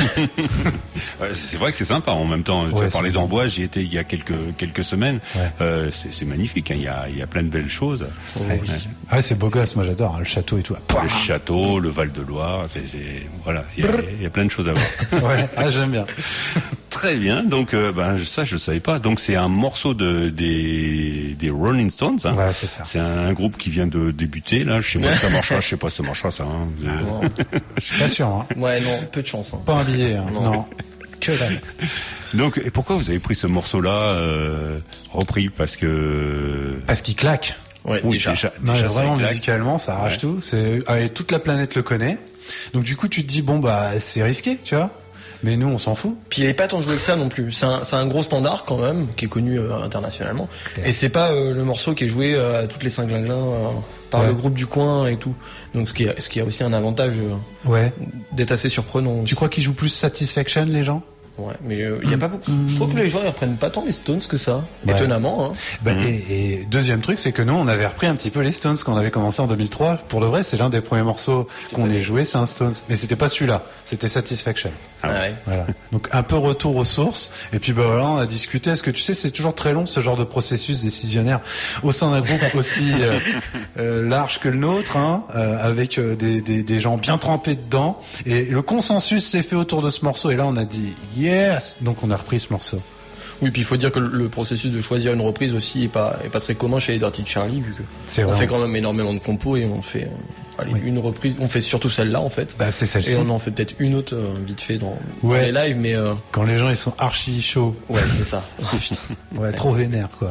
ouais, c'est vrai que c'est sympa en même temps. Tu ouais, as parlé d'Amboise, j'y étais il y a quelques quelques semaines. Ouais. Euh, c'est, c'est magnifique. Hein. Il y a il y a plein de belles choses. Oh, ouais. Ouais. Ah c'est beau gosse, moi j'adore hein, le château et tout. Le château, le Val de Loire, c'est, c'est voilà. Il y, a, il y a plein de choses à voir. ouais, ah, j'aime bien. Très bien. Donc euh, ben ça je savais pas. Donc c'est un morceau de des des Rolling Stones. Hein. Voilà, c'est ça. C'est un groupe qui vient de débuter là. Je sais pas si ça marchera. Je sais pas si ça marchera ça. Hein. Ah, je suis pas sûr. Hein. Ouais, non, peu de chance. Hein. Pas un billet, hein. non. non. Que dalle. Donc, et pourquoi vous avez pris ce morceau-là euh, repris? Parce que... Parce qu'il claque. Ouais, oui, déjà. déjà, non, déjà vraiment, musicalement, ça arrache ouais. tout. C'est, allez, toute la planète le connaît. Donc, du coup, tu te dis, bon, bah, c'est risqué, tu vois. Mais nous, on s'en fout. Puis il n'est pas tant joué que ça non plus. C'est un, c'est un gros standard quand même, qui est connu euh, internationalement. Okay. Et c'est pas euh, le morceau qui est joué euh, à toutes les Saint-Glinglin euh, par ouais. le groupe du coin et tout. Donc ce qui, est, ce qui a aussi un avantage euh, ouais. d'être assez surprenant. Tu aussi. Crois qu'ils jouent plus Satisfaction, les gens? Ouais, mais il euh, y a pas beaucoup. Je trouve que les gens ils reprennent pas tant les Stones que ça, ouais. étonnamment. Hein. Bah, mmh. et, et deuxième truc, c'est que nous on avait repris un petit peu les Stones quand on avait commencé en deux mille trois. Pour le vrai, c'est l'un des premiers morceaux qu'on ait joué, c'est un Stones. Mais c'était pas celui-là, c'était Satisfaction. Ah ouais. Voilà. Donc un peu retour aux sources. Et puis bah voilà, on a discuté. Est-ce que tu sais, c'est toujours très long ce genre de processus décisionnaire au sein d'un groupe aussi euh, euh, large que le nôtre, hein, euh, avec euh, des, des, des gens bien trempés dedans. Et le consensus s'est fait autour de ce morceau. Et là, on a dit yes. Donc on a repris ce morceau. Oui, puis il faut dire que le processus de choisir une reprise aussi est pas est pas très commun chez les Dirty Charlie, vu que c'est on vrai. fait quand même énormément de compos et on fait allez, oui. une reprise, on fait surtout celle-là en fait. Bah c'est celle-ci. Et on en fait peut-être une autre euh, vite fait dans, ouais. dans les lives, mais euh... quand les gens ils sont archi chauds. Ouais, c'est ça. ouais, trop vénère quoi.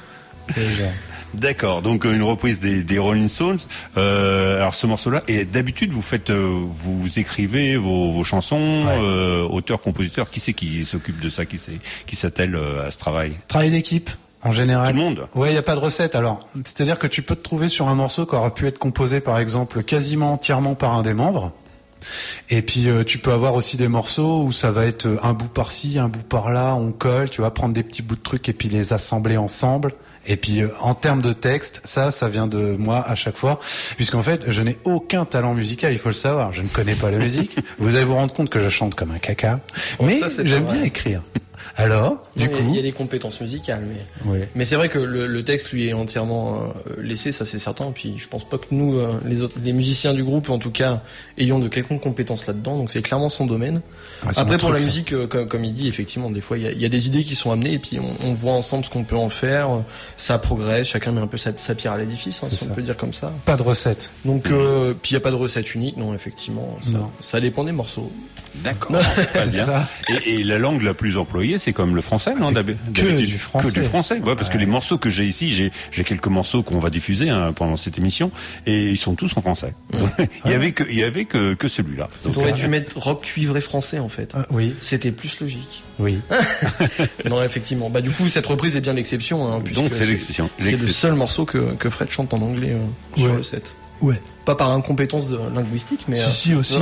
Déjà. D'accord, donc une reprise des, des Rolling Stones. Euh, alors ce morceau-là, et d'habitude vous faites, euh, vous écrivez vos, vos chansons, ouais. euh, auteur, compositeur. Qui c'est qui s'occupe de ça, qui c'est, qui s'attelle euh, à ce travail? Travail d'équipe. En général. Tout le monde. Ouais, il y a pas de recette. Alors, c'est-à-dire que tu peux te trouver sur un morceau qui aura pu être composé, par exemple, quasiment entièrement par un des membres. Et puis euh, tu peux avoir aussi des morceaux où ça va être un bout par-ci, un bout par-là, on colle, tu vas prendre des petits bouts de trucs et puis les assembler ensemble. Et puis euh, en termes de texte, ça, ça vient de moi à chaque fois, puisqu'en fait, je n'ai aucun talent musical, il faut le savoir. Je ne connais pas la musique. Vous allez vous rendre compte que je chante comme un caca, oh, mais ça, j'aime bien écrire. Alors, du non, coup, il y a des compétences musicales, mais oui. mais c'est vrai que le, le texte lui est entièrement euh, laissé, ça c'est certain. Puis je pense pas que nous, euh, les autres, les musiciens du groupe, en tout cas, ayons de quelconques compétences là-dedans. Donc c'est clairement son domaine. Ah, Après pour truc, la musique, euh, comme, comme il dit, effectivement, des fois il y a, il y a des idées qui sont amenées et puis on, on voit ensemble ce qu'on peut en faire. Ça progresse, chacun met un peu sa, sa pierre à l'édifice, hein, si ça. on peut dire comme ça. Pas de recette. Donc euh, puis il y a pas de recette unique, non effectivement. Ça, non. ça dépend des morceaux. D'accord. Pas bien. Ça. Et, et la langue la plus employée, c'est comme le français, non? Que du français. Que du français, ouais, parce ouais. que les morceaux que j'ai ici, j'ai, j'ai quelques morceaux qu'on va diffuser hein, pendant cette émission, et ils sont tous en français. Mmh. il y avait que, il y avait que, que celui-là. On aurait dû mettre rock cuivré français en fait. Ah, oui. C'était plus logique. Oui. non, effectivement. Bah du coup, cette reprise est bien l'exception. Hein, Donc c'est l'exception. C'est, c'est le seul morceau que, que Fred chante en anglais euh, sur ouais. le set. Ouais. Pas par incompétence de linguistique, mais. Si, euh, si aussi.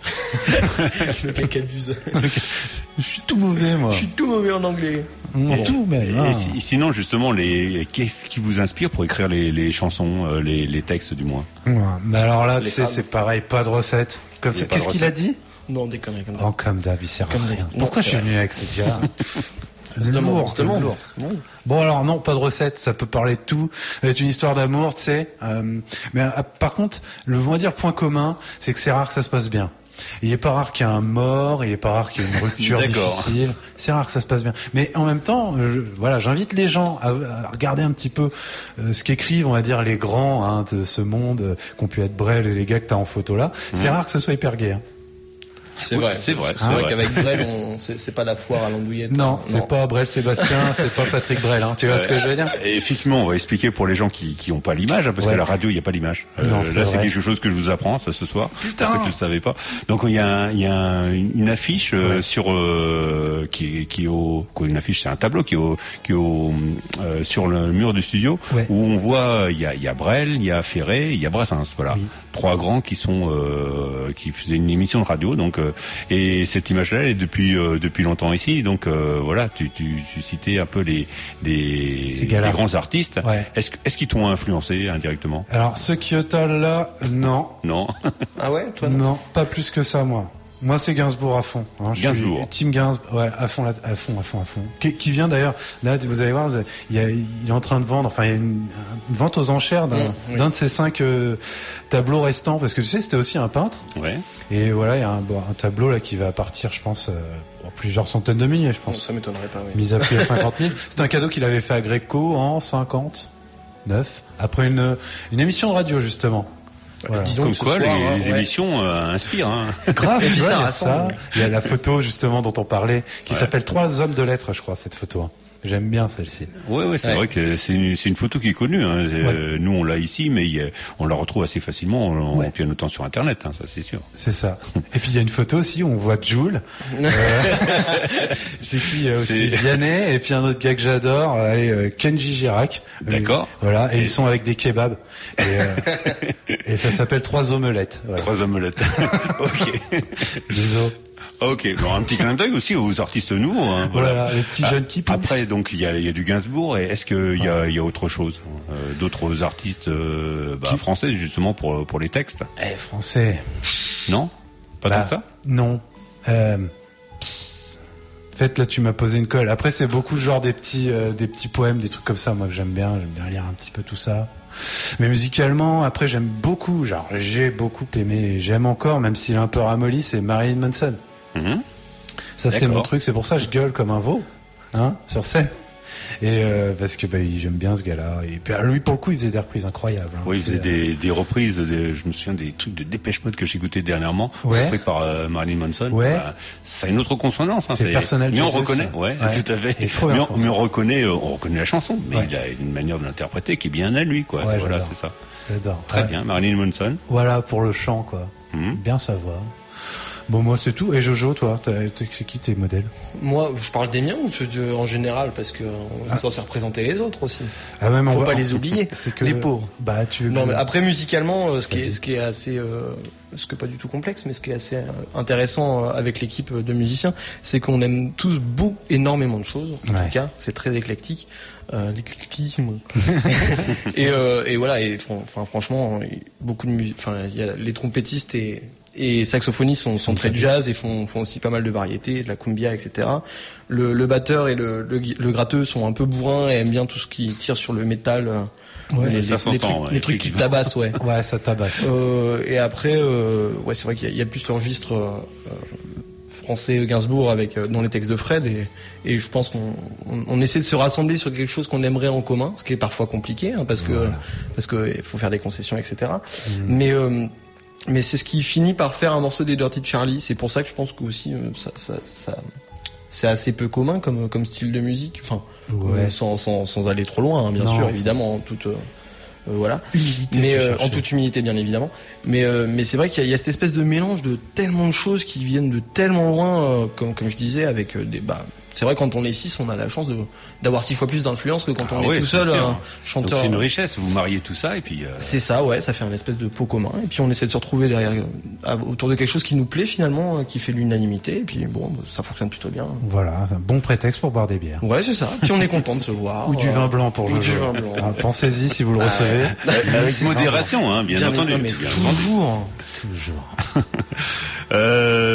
Le mec abuse. Je suis tout mauvais, moi. Je suis tout mauvais en anglais. Bon. Tout même. Et, et si, sinon, justement, les, qu'est-ce qui vous inspire pour écrire les, les chansons, les, les textes du moins? Ouais. Mais alors là, les tu sais, c'est pareil, pas de recette. Comme ça, qu'est-ce qu'il a dit? Non, des conneries comme ça. Oh, comme d'hab, il sert à Comme rien. d'hab. Pourquoi Non, je suis c'est venu avec cette gars? Se demande, Lourd, se demande. lourd. Oui. Bon alors non, pas de recette, ça peut parler de tout. C'est une histoire d'amour, tu sais. Euh, mais euh, par contre, le on va dire point commun, c'est que c'est rare que ça se passe bien. Il est pas rare qu'il y ait un mort, il est pas rare qu'il y ait une rupture difficile. C'est rare que ça se passe bien. Mais en même temps, je, voilà, j'invite les gens à, à regarder un petit peu euh, ce qu'écrivent, on va dire, les grands hein, de ce monde, euh, qu'ont pu être Brel et les gars que t'as en photo là. Mmh. C'est rare que ce soit hyper gay. Hein. C'est oui, vrai, c'est vrai. C'est hein vrai qu'avec Brel, on, c'est, c'est pas la foire à l'andouillette. Non, hein. c'est non. pas Brel Sébastien, c'est pas Patrick Brel. Hein. Tu vois euh, ce que je veux dire? Et effectivement, on va expliquer pour les gens qui qui ont pas l'image, hein, parce ouais. que la radio, il y a pas l'image. Euh, non, là, c'est, c'est quelque chose que je vous apprends ça ce soir. Putain. Pour ceux qui le savaient pas. Donc il y a un, il y a un, une affiche euh, ouais. sur euh, qui est qui est au quoi, une affiche, c'est un tableau qui est au qui est au euh, sur le mur du studio ouais. où on voit il y a il y a Brel, il y a Ferré, il y a Brassens. Voilà, oui. trois grands qui sont euh, qui faisaient une émission de radio. Donc euh, et cette image-là elle est depuis euh, depuis longtemps ici. Donc euh, voilà, tu, tu tu citais un peu les les, les grands artistes. Ouais. Est-ce est-ce qu'ils t'ont influencé indirectement? Alors ce Kyoto là, non. Non. Ah ouais, toi non. Non, pas plus que ça moi. Moi, c'est Gainsbourg à fond. Hein. Je Gainsbourg. Suis team Gainsbourg, ouais, à fond, là, à fond, à fond, à fond. Qui, qui vient d'ailleurs, là, vous allez voir, il, y a, il est en train de vendre, enfin, il y a une, une vente aux enchères d'un, mmh, oui. d'un de ces cinq euh, tableaux restants, parce que tu sais, c'était aussi un peintre. Ouais. Et voilà, il y a un, bon, un tableau là qui va partir, je pense, euh, plusieurs centaines de milliers, je pense. Non, ça m'étonnerait pas. Oui. Mise à prix à cinquante mille. C'est un cadeau qu'il avait fait à Gréco en cinquante-neuf, après une, une émission de radio justement. Voilà. Disons comme quoi, soir, les, hein, les ouais. émissions euh, inspirent. Hein. Grave, et puis ça, il y a ça. Il y a la photo justement dont on parlait, qui ouais. s'appelle Trois hommes de lettres, je crois, cette photo. J'aime bien celle-ci. Ouais, ouais, c'est ouais. vrai que c'est une, c'est une photo qui est connue. Hein. Ouais. Euh, nous, on l'a ici, mais il, on la retrouve assez facilement en ouais. pianotant sur Internet, hein, ça c'est sûr. C'est ça. Et puis il y a une photo aussi où on voit Jul. euh, c'est qui euh, aussi c'est... Vianney, et puis un autre gars que j'adore, allez, euh, Kenji Girac. D'accord. Euh, voilà, et, et ils sont avec des kebabs. Et, euh, et ça s'appelle Trois omelettes. Voilà. Trois omelettes. Ok. Désolé. Ok, bon, un petit clin d'œil aussi aux artistes nouveaux. Hein, voilà. voilà, les petits jeunes qui poussent. Après, donc il y a, il y a du Gainsbourg. Et est-ce qu'il y a, il y a autre chose, euh, d'autres artistes euh, bah, français justement pour pour les textes? Eh, français. Non, pas bah, tant que ça. Non. Euh, en fait, là, tu m'as posé une colle. Après, c'est beaucoup genre des petits euh, des petits poèmes, des trucs comme ça. Moi, que j'aime bien. J'aime bien lire un petit peu tout ça. Mais musicalement, après, j'aime beaucoup. Genre, j'ai beaucoup aimé. J'aime encore, même s'il est un peu ramolli. C'est Marilyn Manson. Mmh. Ça c'était D'accord. mon truc, c'est pour ça que je gueule comme un veau, hein, sur scène. Et euh, parce que bah, j'aime bien ce gars-là. Et puis, lui pour le coup, il faisait des reprises incroyables. Hein. Oui, il faisait des, des reprises. Des, je me souviens des trucs de Dépêche Mode que j'écoutais dernièrement, ouais. repris par euh, Marilyn Manson. Ouais. Bah, ça a une autre consonance. Hein, c'est, c'est personnel. Mais on reconnaît, ouais, ouais, tout à fait. Mais on, mais on reconnaît, euh, on reconnaît la chanson. Mais ouais. il a une manière de l'interpréter qui est bien à lui, quoi. Ouais, voilà, j'adore. c'est ça. J'adore. Très ouais. bien, Marilyn Manson. Voilà pour le chant, quoi. Mmh. Bien savoir. Bon, moi, c'est tout. Et Jojo, toi, t'as, t'as, c'est qui tes modèles? Moi, je parle des miens ou en général? Parce que on est censé représenter les autres aussi. Ah, même Faut on pas va, les oublier. C'est que les pauvres. Bah, tu veux non, mais après, musicalement, ce qui est, ce qui est assez, euh, ce qui est pas du tout complexe, mais ce qui est assez intéressant avec l'équipe de musiciens, c'est qu'on aime tous beaucoup, énormément de choses. En ouais. tout cas, c'est très éclectique. Euh, l'éclectisme. et, euh, et voilà, et, enfin, franchement, beaucoup de musique, enfin, il y a les trompettistes et, et saxophonistes sont, sont très jazz et font, font aussi pas mal de variétés, de la cumbia, et cetera. Le, le batteur et le, le, le gratteux sont un peu bourrins et aiment bien tout ce qui tire sur le métal. Ouais, les, ça les, les, trucs, ouais, les trucs qui tabassent, ouais. Ouais, ça tabasse. Euh, et après, euh, ouais, c'est vrai qu'il y a, il y a plus l'enregistre euh, français Gainsbourg avec euh, dans les textes de Fred et, et je pense qu'on on, on essaie de se rassembler sur quelque chose qu'on aimerait en commun, ce qui est parfois compliqué, hein, parce que voilà. parce que il faut faire des concessions, et cetera. Mmh. Mais euh, mais c'est ce qui finit par faire un morceau des Dirty Charlie. C'est pour ça que je pense que aussi euh, ça, ça, ça c'est assez peu commun comme comme style de musique. Enfin, ouais. euh, sans, sans sans aller trop loin, hein, bien non, sûr, évidemment, toute. Euh, Euh, voilà. Humilité, mais euh, en toute humilité, bien évidemment. Mais euh, mais c'est vrai qu'il y a, il y a cette espèce de mélange de tellement de choses qui viennent de tellement loin, euh, comme comme je disais, avec euh, des bah. C'est vrai, quand on est six, on a la chance de d'avoir six fois plus d'influence que quand ah on ouais, est tout seul, un chanteur. Donc c'est une richesse. Vous mariez tout ça et puis. Euh... C'est ça, ouais. Ça fait un espèce de pot commun. Et puis on essaie de se retrouver derrière, euh, autour de quelque chose qui nous plaît finalement, euh, qui fait l'unanimité. Et puis bon, ça fonctionne plutôt bien. Voilà, un bon prétexte pour boire des bières. Ouais, c'est ça. Puis on est content de se voir. Ou du vin blanc pour Ou Jojo. du vin blanc. Ah, pensez-y si vous le recevez. Ah, ouais. Avec modération, hein, bien, bien entendu. Mais, mais toujours. Toujours. euh,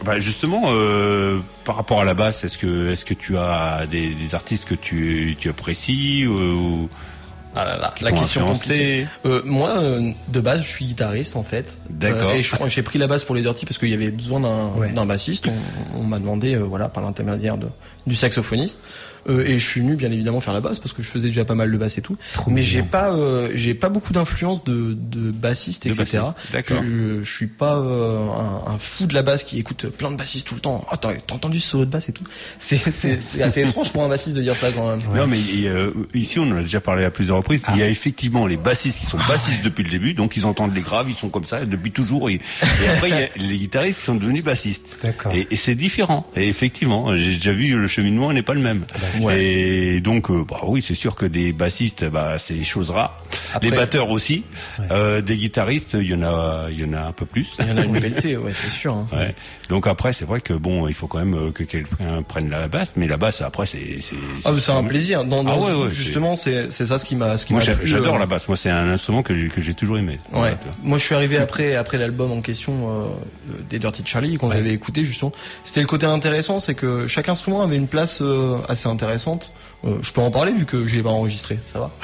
Bah justement, euh, par rapport à la basse, est-ce que est-ce que tu as des, des artistes que tu tu apprécies ou Ah là là, la question compliquée. Euh, moi, euh, de base, je suis guitariste en fait. D'accord. Euh, et je, j'ai pris la basse pour les Dirty parce qu'il y avait besoin d'un, ouais. d'un bassiste. On, on m'a demandé, euh, voilà, par l'intermédiaire de, du saxophoniste. Euh, et je suis venu bien évidemment faire la basse parce que je faisais déjà pas mal de basse et tout. Trop mais bien. j'ai pas, euh, j'ai pas beaucoup d'influence de, de bassiste, et cetera. Bassiste. D'accord. Je, je, je suis pas euh, un, un fou de la basse qui écoute plein de bassistes tout le temps. Oh, t'as, t'as entendu ce solo de basse et tout. C'est, c'est, c'est assez étrange pour un bassiste de dire ça quand même. Ouais. Non mais euh, ici on en a déjà parlé à plusieurs reprises. Ah. Il y a effectivement les bassistes qui sont bassistes depuis le début, donc ils entendent les graves, ils sont comme ça depuis toujours. Et, et après il y a les guitaristes qui sont devenus bassistes. D'accord. Et, et c'est différent. Et effectivement, j'ai déjà vu le cheminement n'est pas le même. Ouais. Et donc euh, bah oui, c'est sûr que des bassistes, bah c'est chose rare. Après, les batteurs aussi. Ouais. Euh, des guitaristes, il y en a, il y en a un peu plus. Il y en a une pelletée, ouais, c'est sûr. Hein. Ouais. Donc après, c'est vrai que bon, il faut quand même que quelqu'un prenne la basse, mais la basse après c'est c'est. Ah, c'est, c'est un plaisir. Dans, dans ah ouais, ouais, justement, c'est c'est ça ce qui m'a ce qui Moi, m'a plu, j'adore euh... la basse. Moi, c'est un instrument que j'ai que j'ai toujours aimé. Ouais. Moi, je suis arrivé après après l'album en question euh, des Dirty Charlie quand ouais. j'avais écouté justement. C'était le côté intéressant, c'est que chaque instrument avait une place euh, assez intéressante. Euh, je peux en parler vu que je l'ai pas enregistré, ça va.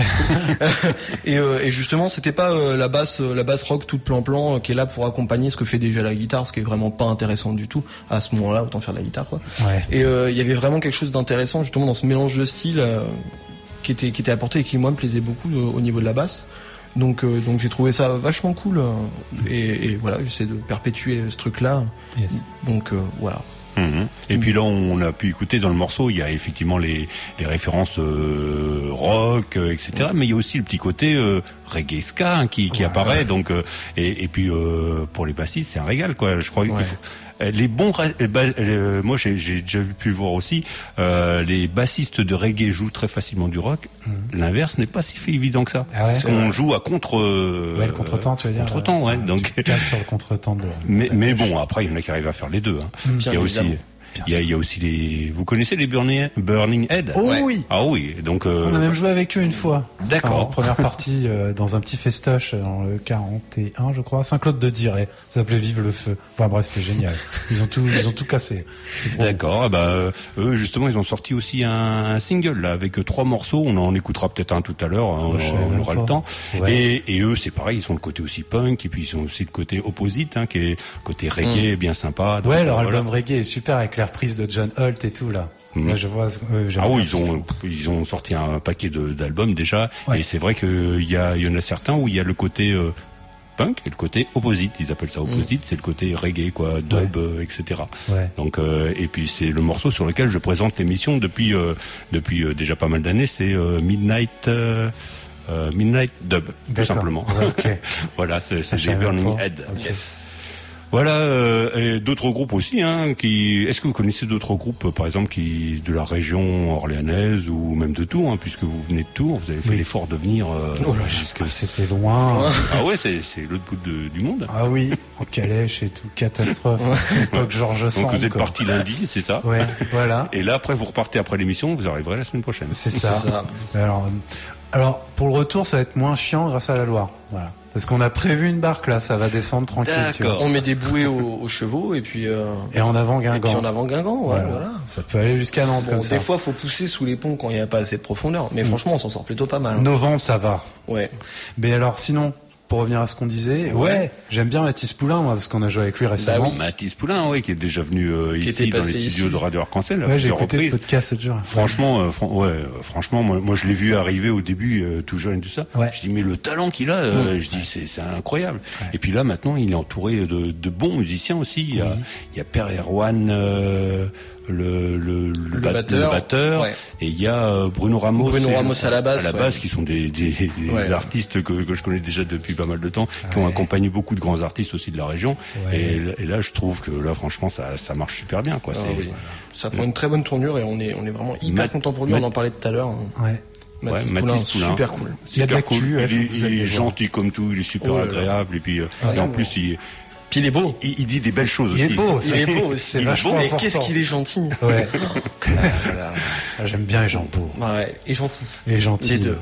et, euh, et justement, c'était pas euh, la basse, euh, la basse rock toute plan-plan euh, qui est là pour accompagner ce que fait déjà la guitare, ce qui est vraiment pas intéressant du tout à ce moment-là. Autant faire de la guitare, quoi. Ouais. Et il euh, y avait vraiment quelque chose d'intéressant justement dans ce mélange de styles euh, qui était qui était apporté et qui moi me plaisait beaucoup euh, au niveau de la basse. Donc euh, donc j'ai trouvé ça vachement cool euh, et, et voilà, j'essaie de perpétuer ce truc-là. Yes. Donc euh, voilà. Mmh. Et mmh. puis là, on a pu écouter dans le morceau, il y a effectivement les, les références euh, rock, euh, et cetera. Mmh. Mais il y a aussi le petit côté euh, reggae ska hein, qui, qui ouais, apparaît. Ouais. Donc euh, et, et puis euh, pour les bassistes, c'est un régal, quoi. Je crois ouais. qu'il faut. Les bons, euh, moi j'ai, j'ai déjà pu voir aussi, euh, les bassistes de reggae jouent très facilement du rock. Mmh. L'inverse n'est pas si fait évident que ça. Ah ouais, on ouais. joue à contre. Euh, ouais, le contretemps, tu veux dire. Contretemps, ouais. Euh, donc. Tu sur le contretemps de. Mais, mais bon, après il y en a qui arrivent à faire les deux. Hein. Mmh. Il y a aussi. Il y, a, il y a aussi les. Vous connaissez les Burning, Burning Head? Oh ouais. oui. Ah oui. Donc. Euh... On a même joué avec eux une fois. D'accord. Enfin, en première partie euh, dans un petit festoche dans le quarante et un, je crois, Saint-Claude de Diray. Ça s'appelait Vive le feu. Enfin bref, c'était génial. Ils ont tout, ils ont tout cassé. D'accord. Bah euh, eux justement, ils ont sorti aussi un, un single là avec trois morceaux. On en écoutera peut-être un tout à l'heure. Hein, on, on aura le temps. Ouais. Et, et eux, c'est pareil. Ils ont le côté aussi punk et puis ils ont aussi le côté opposite, hein, qui est côté reggae, mmh. bien sympa. Donc, ouais, leur voilà. album reggae est super avec les reprises de John Holt et tout là. Mmh. Là je vois. Euh, ah oui, ils ont ils ont sorti un paquet de, d'albums déjà. Ouais. Et c'est vrai que il y a il y en a certains où il y a le côté euh, punk et le côté opposite. Ils appellent ça opposite. Mmh. C'est le côté reggae quoi, dub, ouais. euh, et cetera. Ouais. Donc euh, et puis c'est le morceau sur lequel je présente l'émission depuis euh, depuis euh, déjà pas mal d'années. C'est euh, Midnight. Euh, euh, Midnight Dub, tout D'accord. simplement. Ouais, okay. Voilà, c'est, c'est j'ai Burning Head. Okay. Yes. Voilà, euh, et d'autres groupes aussi, hein, qui. Est-ce que vous connaissez d'autres groupes, par exemple, qui de la région orléanaise ou même de Tours, hein, puisque vous venez de Tours, vous avez fait oui. l'effort de venir. Euh, oh là, jusque... C'était loin. Ah ouais, c'est c'est l'autre bout de, du monde. Ah oui, en Calèche et tout, catastrophe. Époque Georges Sand. Donc vous êtes parti lundi, c'est ça. Ouais, voilà. Et là, après, vous repartez après l'émission, vous arriverez la semaine prochaine. C'est ça. C'est ça. Alors, alors, pour le retour, ça va être moins chiant grâce à la Loire. Voilà. Parce qu'on a prévu une barque là, ça va descendre tranquille. Tu vois. On met des bouées aux, aux chevaux et puis. Euh... Et en avant Guingamp. Et puis en avant Guingamp, ouais, voilà. voilà. Ça peut aller jusqu'à Nantes bon, comme des ça. Des fois, faut pousser sous les ponts quand il n'y a pas assez de profondeur. Mais mmh. franchement, on s'en sort plutôt pas mal. Hein. Novembre, ça va. Ouais. Mais alors, sinon. Pour revenir à ce qu'on disait, ouais, ouais j'aime bien Mathis Poulain, moi, parce qu'on a joué avec lui récemment. Bah oui. Mathis Poulain, oui, qui est déjà venu euh, ici dans les studios ici. de Radio Arc-en-Ciel. Ouais, j'ai écouté le podcast ce jour. Franchement, euh, fran- ouais, franchement, moi, moi, je l'ai vu arriver au début, euh, tout jeune, tout ça. Ouais. Je dis, mais le talent qu'il a, euh, mmh. je dis, ouais. c'est, c'est incroyable. Ouais. Et puis là, maintenant, il est entouré de, de bons musiciens aussi. Il y a, oui. il y a Père Erwan. Euh, Le, le, le, le bat, batteur, le batteur ouais. et il y a Bruno Ramos, Bruno Ramos à la basse, à la basse ouais. qui sont des, des, des ouais. artistes que, que je connais déjà depuis pas mal de temps, ah qui ont ouais. accompagné beaucoup de grands artistes aussi de la région. Ouais. Et, et là, je trouve que là, franchement, ça, ça marche super bien, quoi. Ah, c'est, oui. Ça prend une très bonne tournure et on est, on est vraiment hyper Mat- content pour lui. Mat- On en parlait tout à l'heure. Ouais. Mathis ouais, Poulain, Mathis Poulain, super cool. Il y a de la cool. cul, ouais, il est, il est gentil comme tout, il est super oh agréable et puis euh, ah, et en plus il Puis il est beau. Il, il dit des belles choses il aussi. Est beau, il est beau aussi. C'est vachement beau. important. Et qu'est-ce qu'il est gentil. Ouais. ah, j'aime bien les gens beaux. Ouais, et gentil. Et gentil. Les deux.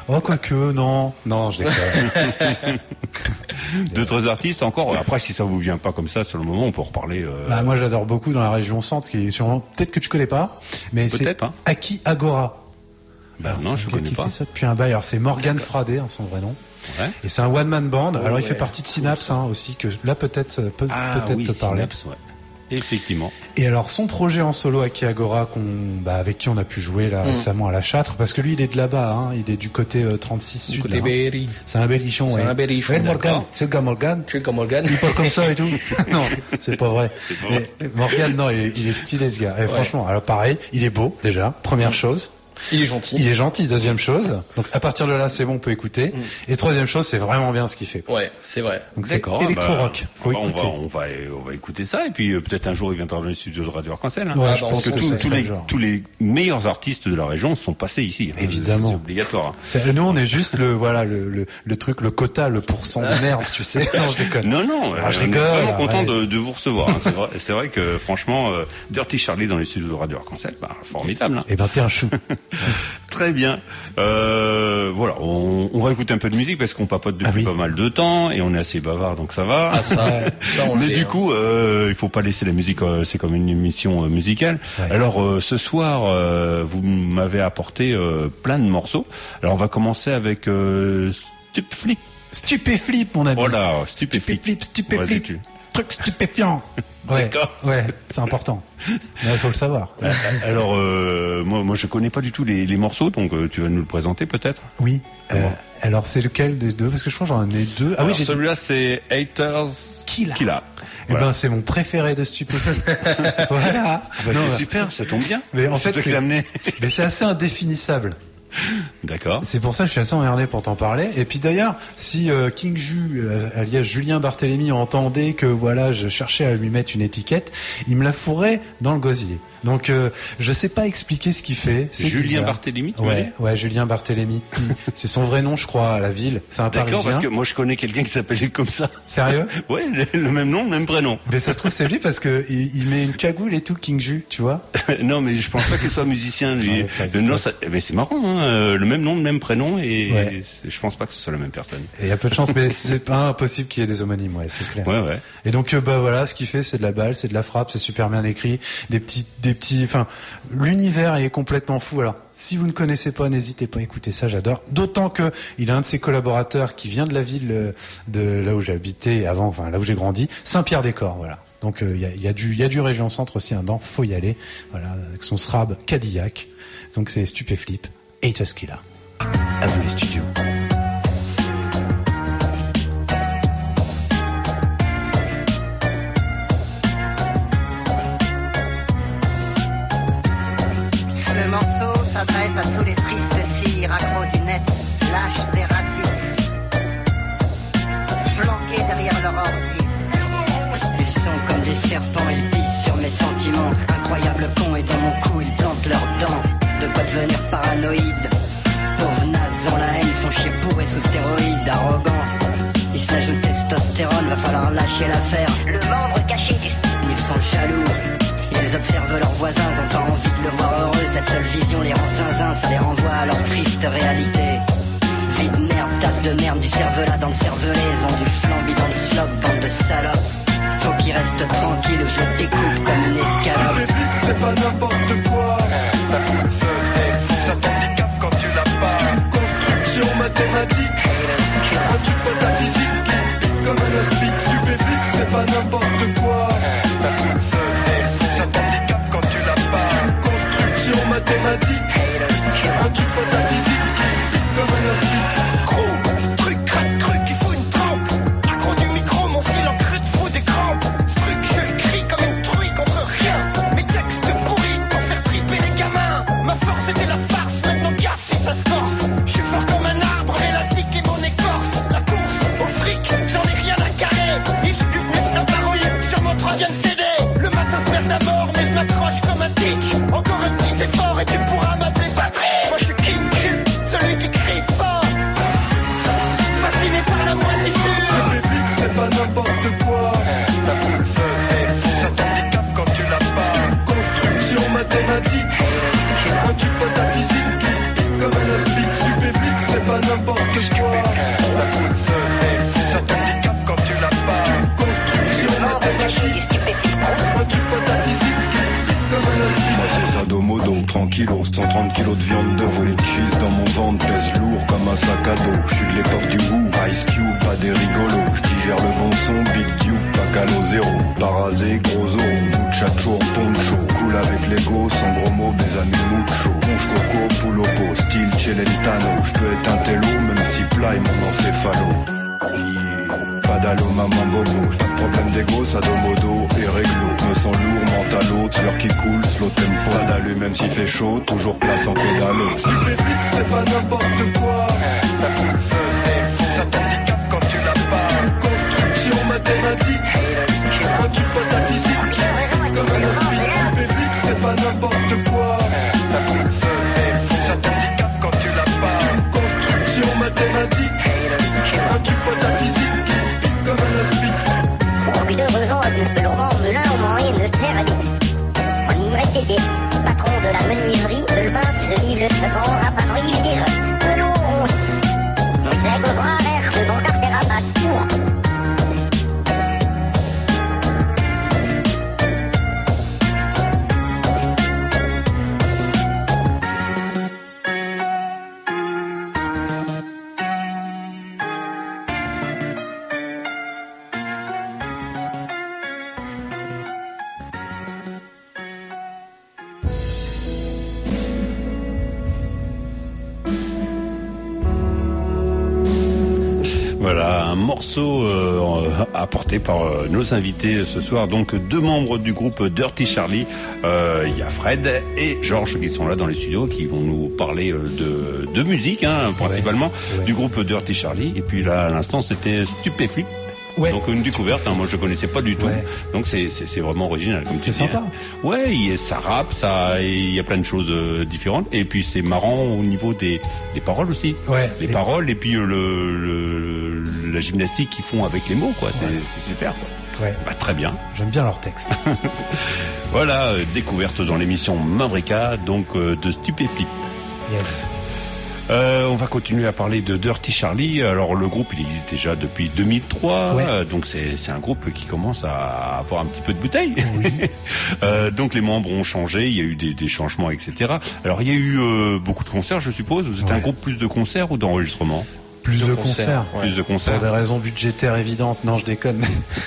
Oh, quoique, non. Non, je déconne. D'autres artistes encore. Après, si ça vous vient pas comme ça sur le moment, on peut en reparler. Euh... Bah, moi, j'adore beaucoup dans la région centre, qui est sûrement, peut-être que tu connais pas, mais c'est hein. Aki Agora. Bah, alors, non, je connais qui pas. fait ça depuis un bail. Alors, c'est Morgan Fradé, hein, son vrai nom. Ouais. Et c'est un one man band. Oh, alors, il ouais, fait partie de Synapse, hein, aussi, que là, peut-être, peut, ah, peut-être oui, te parler. Synapse, ouais. Effectivement. Et alors son projet en solo Aki Agora, qu'on, bah, avec qui on a pu jouer là mmh. récemment à la Châtre, parce que lui il est de là-bas, hein, il est du côté euh, trente-six du sud. Côté Berry. C'est un berrichon. C'est ouais. un berrichon. Ouais, Morgan, c'est le gars Morgan. C'est le gars Morgan. Il parle comme ça et tout. Non, c'est pas vrai. C'est pas vrai. Mais Morgan, non, il est, il est stylé ce gars. Et ouais. Franchement, alors pareil, il est beau déjà. Première mmh. chose. Il est gentil. Il est gentil, deuxième chose. Donc à partir de là, c'est bon, on peut écouter. Mm. Et troisième chose, c'est vraiment bien ce qu'il fait. Ouais, c'est vrai. Donc c'est électro-rock. Faut bah, écouter. On va, on va, on va écouter ça et puis euh, peut-être un jour il viendra dans le studio de Radio Arc-en-Ciel. Hein. Ouais, ah, je pense que que tous, tous les genre. tous les meilleurs artistes de la région sont passés ici. Évidemment. C'est obligatoire. C'est, nous, on est juste le voilà le le, le truc, le quota, le pourcent de merde, tu sais. Non, je déconne. Non, non. Ah, je on rigole, est vraiment ouais. content de, de vous recevoir. Hein. C'est vrai, c'est vrai que franchement, euh, Dirty Charlie dans les studios de Radio Arc-en-Ciel, bah, formidable. Hein. Eh ben, t'es un chou. Très bien. Euh, voilà, on, on va écouter un peu de musique parce qu'on papote depuis ah oui. pas mal de temps et on est assez bavard, donc ça va. Ah, ça, ça on Mais l'est, du hein. coup, euh, il faut pas laisser la musique. Euh, c'est comme une émission euh, musicale. Ouais. Alors euh, ce soir, euh, vous m'avez apporté euh, plein de morceaux. Alors on va commencer avec euh, Stupeflip. Stupéflip, mon ami. Voilà, Stupéflip. Stupéflip, Stupéflip. Ouais, truc stupéfiant. Ouais, d'accord. Ouais, c'est important. Il faut le savoir. Alors, euh, moi, moi, je connais pas du tout les, les morceaux, donc euh, tu vas nous le présenter peut-être. Oui. Euh, alors, c'est lequel des deux? Parce que je crois que j'en ai deux. Ah alors, oui, j'ai celui-là, dit... c'est Haters Killa. Killa. Eh voilà. Ben, c'est mon préféré de Stupéflip. Voilà. Bah, non, c'est bah... super, ça tombe bien. Mais en fait, c'est... mais c'est assez indéfinissable. D'accord. C'est pour ça que je suis assez emmerdé pour t'en parler. Et puis d'ailleurs, si euh, King Ju, euh, alias Julien Barthélémy, entendait que voilà, je cherchais à lui mettre une étiquette, il me la fourrait dans le gosier. Donc euh, je sais pas expliquer ce qu'il fait. C'est Julien bizarre. Barthélémy, tu ouais, ouais, Julien Barthélémy. C'est son vrai nom, je crois, à la ville. C'est un D'accord, Parisien. parce que moi je connais quelqu'un qui s'appelait comme ça. Sérieux? Ouais, le, le même nom, le même prénom. Mais ça se trouve c'est lui parce que il, il met une cagoule et tout, King Ju, tu vois. Non, mais je pense pas qu'il soit musicien lui. Ouais, le nom, ça, mais c'est marrant, hein, le même nom, le même prénom et ouais. Je pense pas que ce soit la même personne. Et il y a peu de chance, mais c'est pas impossible qu'il y ait des homonymes, ouais, c'est clair. Ouais, ouais. Et donc euh, bah voilà, ce qu'il fait, c'est de la balle, c'est de la frappe, c'est super bien écrit, des petits, des petits, enfin. L'univers est complètement fou. Alors, si vous ne connaissez pas, n'hésitez pas à écouter ça, j'adore. D'autant que il a un de ses collaborateurs qui vient de la ville de là où j'ai habité avant, enfin là où j'ai grandi, Saint-Pierre-des-Corps, voilà. Donc il euh, y, a, y a du, il y a du région centre aussi, un hein, faut y aller. Voilà, avec son Srab Cadillac. Donc c'est Stupéflip, Haters Killa. À vous les studios. Ce morceau s'adresse à tous les tristes cires accros du net, lâches et racistes, planqués derrière leur ordi. Ils sont comme des serpents, ils pissent sur mes sentiments. Incroyable con et dans mon cou ils plantent leurs dents. De quoi devenir paranoïde. Pauvres nazes en la haine, font chier bourrés sous stéroïdes, arrogants. Ils se l'ajoutent testostérone, va falloir lâcher l'affaire. Le membre caché du... Ils sont jaloux. Ils observent leurs voisins, ils ont pas envie de le voir heureux. Cette seule vision les rend zinzin, ça les renvoie à leur triste réalité. Vie de merde, taf de merde, du cervelas dans le cervelet. Ils ont du flambi dans le slop, bande de salopes. Faut qu'ils restent tranquilles ou je les découpe comme une escalope. Stupéflip, c'est pas n'importe quoi. Ça fout le feu, c'est fou, ça t'handicape quand tu l'as pas. C'est une construction mathématique, un truc métaphysique qui pique comme un aspic. Stupéflip, c'est pas n'importe quoi. Ça fout le feu, c'est fou, ça t'handicape quand tu l'as pas. C'est une construction mathématique, un truc métaphysique qui pique comme un aspic. Gros, truc, crac, truc, il faut une trempe. Accro du micro, mon style en crête fout des crampes. Ce truc, je crie comme une truie contre rien. Mes textes pourris pour faire triper les gamins. Ma force était la farce, maintenant gaffe si ça se corse. Je suis fort comme un arbre, élastique et mon écorce. La course au fric, j'en ai rien à carrer. Ich bute mes seins barouillés sur mon troisième C D. Le matos merde à mort, mais je m'accroche comme un tic. Encore un petit effort et tu pourras m'appeler Patrick. Moi je suis King Q, celui qui crie fort. Fasciné par la moisissure. Stupéflip, c'est pas n'importe quoi. Ça fout le feu, c'est fou, ça t'handicape quand tu l'as pas. C'est une construction mathématique, un truc métaphysique qui pique comme un aspic. Stupéflip, c'est pas Gallo zéro, parasé, gros os, muchacho, poncho. Cool avec les gosses, en gros mots, des amis mucho. Monge coco, poulopo, style Celentano. J'peux être un télo, même si plat est mon encéphalo. Pas d'allô, maman bobo, pas de problème d'égo, ça domodo et réglo. Me sens lourd, mentalo, tueur qui coule, slow tempo. Pas d'allô, même s'il fait chaud, toujours place en pédalo. Stupéfique, c'est pas n'importe quoi. Ça fout le feu, fait fou, ça t'handicape quand tu l'as pas. C'est une construction mathématique, un tube pas ta physique, comme un aspect. Stupéfique, c'est pas n'importe quoi. Ça fout le feu, fait fou, ça t'handicape quand tu l'as pas. C'est une construction mathématique, un tube pas ta physique. Beaucoup de gens adultes, Laurent Melun au moyen de céramique. En Y T D, patron de la menuiserie, de l'Bain, se dit le seize ans, à pas dans l'île dire. De l'eau ronce. On sait qu'on sera l'air, je m'en garde des rabats pour. Voilà, un morceau euh, apporté par euh, nos invités ce soir. Donc deux membres du groupe Dirty Charlie. Euh, il y a Fred et Georges qui sont là dans les studios, qui vont nous parler euh, de, de musique, hein, principalement, ouais, ouais. du groupe Dirty Charlie. Et puis là, à l'instant, c'était Stupéflip. Ouais, donc une découverte, hein, moi je connaissais pas du tout. Ouais. Donc c'est c'est c'est vraiment original comme c'est sympa. Ouais, il, ça rappe, ça il y a plein de choses euh, différentes et puis c'est marrant au niveau des des paroles aussi. Ouais. Les, les paroles et puis euh, le, le la gymnastique qu'ils font avec les mots quoi, c'est ouais. c'est super quoi. Ouais. Bah très bien. J'aime bien leur texte. Voilà, euh, découverte dans l'émission Mavrika donc euh, de Stupéflip. Yes. Euh, on va continuer à parler de Dirty Charlie. Alors le groupe il existe déjà depuis deux mille trois, ouais. euh, donc c'est c'est un groupe qui commence à avoir un petit peu de bouteille. Oui. euh, donc les membres ont changé, il y a eu des, des changements, et cetera. Alors il y a eu euh, beaucoup de concerts, je suppose. Vous êtes ouais. un groupe plus de concerts ou d'enregistrements? Plus de, de concerts, concerts. Ouais. Plus de concerts. Pour des raisons budgétaires évidentes. Non, je déconne.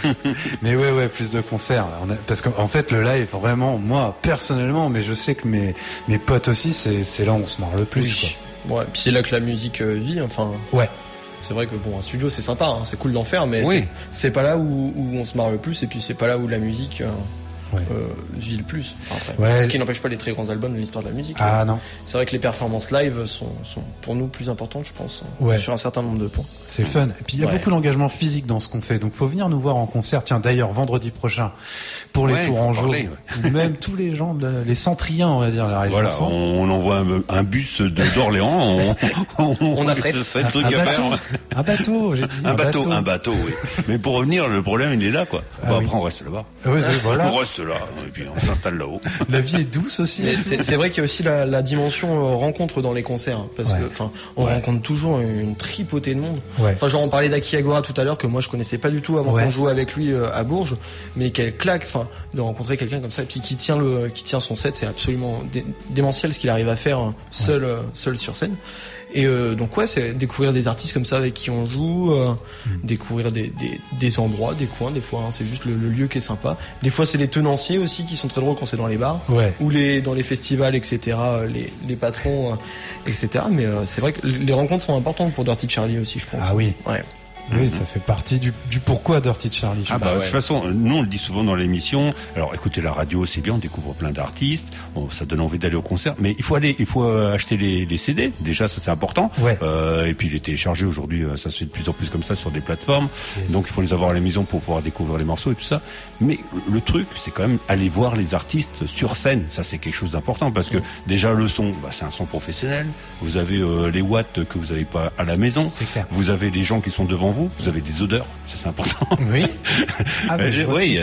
Mais ouais, ouais, plus de concerts. On a, parce qu'en fait, le live, vraiment, moi, personnellement, mais je sais que mes, mes potes aussi, c'est, c'est là où on se marre le plus, oui. quoi. Ouais, puis c'est là que la musique euh, vit, enfin. Ouais. C'est vrai que bon, un studio c'est sympa, hein, c'est cool d'en faire, mais oui. c'est, c'est pas là où, où on se marre le plus, et puis c'est pas là où la musique euh, ouais. euh, vit le plus. Enfin, après, ouais. Ce qui n'empêche pas les très grands albums de l'histoire de la musique. Ah non. C'est vrai que les performances live sont, sont pour nous plus importantes, je pense, ouais. sur un certain nombre de points. C'est le fun. Et puis il y a ouais. beaucoup d'engagement physique dans ce qu'on fait, donc faut venir nous voir en concert. Tiens, d'ailleurs, vendredi prochain, pour les ouais, Tourangeaux, ouais. même tous les gens, de, les centriens, on va dire, la région. Voilà, centre. On envoie un, un bus de d'Orléans, on, on, on a fait ce truc un, à bateau, faire. Un bateau, j'ai dit. Un, un bateau, bateau, un bateau, oui. Mais pour revenir, le problème il est là, quoi. Ah, bon, oui. Après on reste là-bas. Ouais, c'est, voilà. On reste là, et puis on s'installe là-haut. La vie est douce aussi. Mais c'est, c'est vrai qu'il y a aussi la, la dimension euh, rencontre dans les concerts, parce ouais. que, enfin, on ouais. rencontre toujours une tripotée de monde. Ouais. Enfin, genre on parlait d'Aki Agora tout à l'heure que moi je connaissais pas du tout avant ouais. qu'on joue avec lui euh, à Bourges, mais quelle claque, enfin, de rencontrer quelqu'un comme ça, et puis qui tient le, qui tient son set, c'est absolument dé- démentiel ce qu'il arrive à faire hein, seul, ouais. euh, seul sur scène. Et euh, donc ouais, c'est découvrir des artistes comme ça avec qui on joue, euh, mmh. découvrir des, des, des endroits, des coins, des fois hein, c'est juste le, le lieu qui est sympa. Des fois c'est les tenanciers aussi qui sont très drôles quand c'est dans les bars, ouais. ou les dans les festivals, et cetera. Les, les patrons, euh, et cetera. Mais euh, c'est vrai que les rencontres sont importantes pour Dirty Charlie aussi, je pense. Ah oui. Ouais. Oui, ça fait partie du, du pourquoi Dirty Charlie. Je ah bah, pense. De toute façon, nous on le dit souvent dans l'émission. Alors, écoutez, la radio, c'est bien, on découvre plein d'artistes, on, ça donne envie d'aller au concert, mais il faut aller, il faut euh, acheter les, les C D. Déjà, ça c'est important. Ouais. Euh, et puis les télécharger aujourd'hui, euh, ça se fait de plus en plus comme ça sur des plateformes. Yes. Donc il faut les avoir à la maison pour pouvoir découvrir les morceaux et tout ça. Mais le truc, c'est quand même aller voir les artistes sur scène. Ça c'est quelque chose d'important parce que déjà le son, bah, c'est un son professionnel. Vous avez euh, les watts que vous avez pas à la maison. C'est clair. Vous avez les gens qui sont devant vous. Vous avez des odeurs. Ça c'est important. Oui. Ah, mais oui,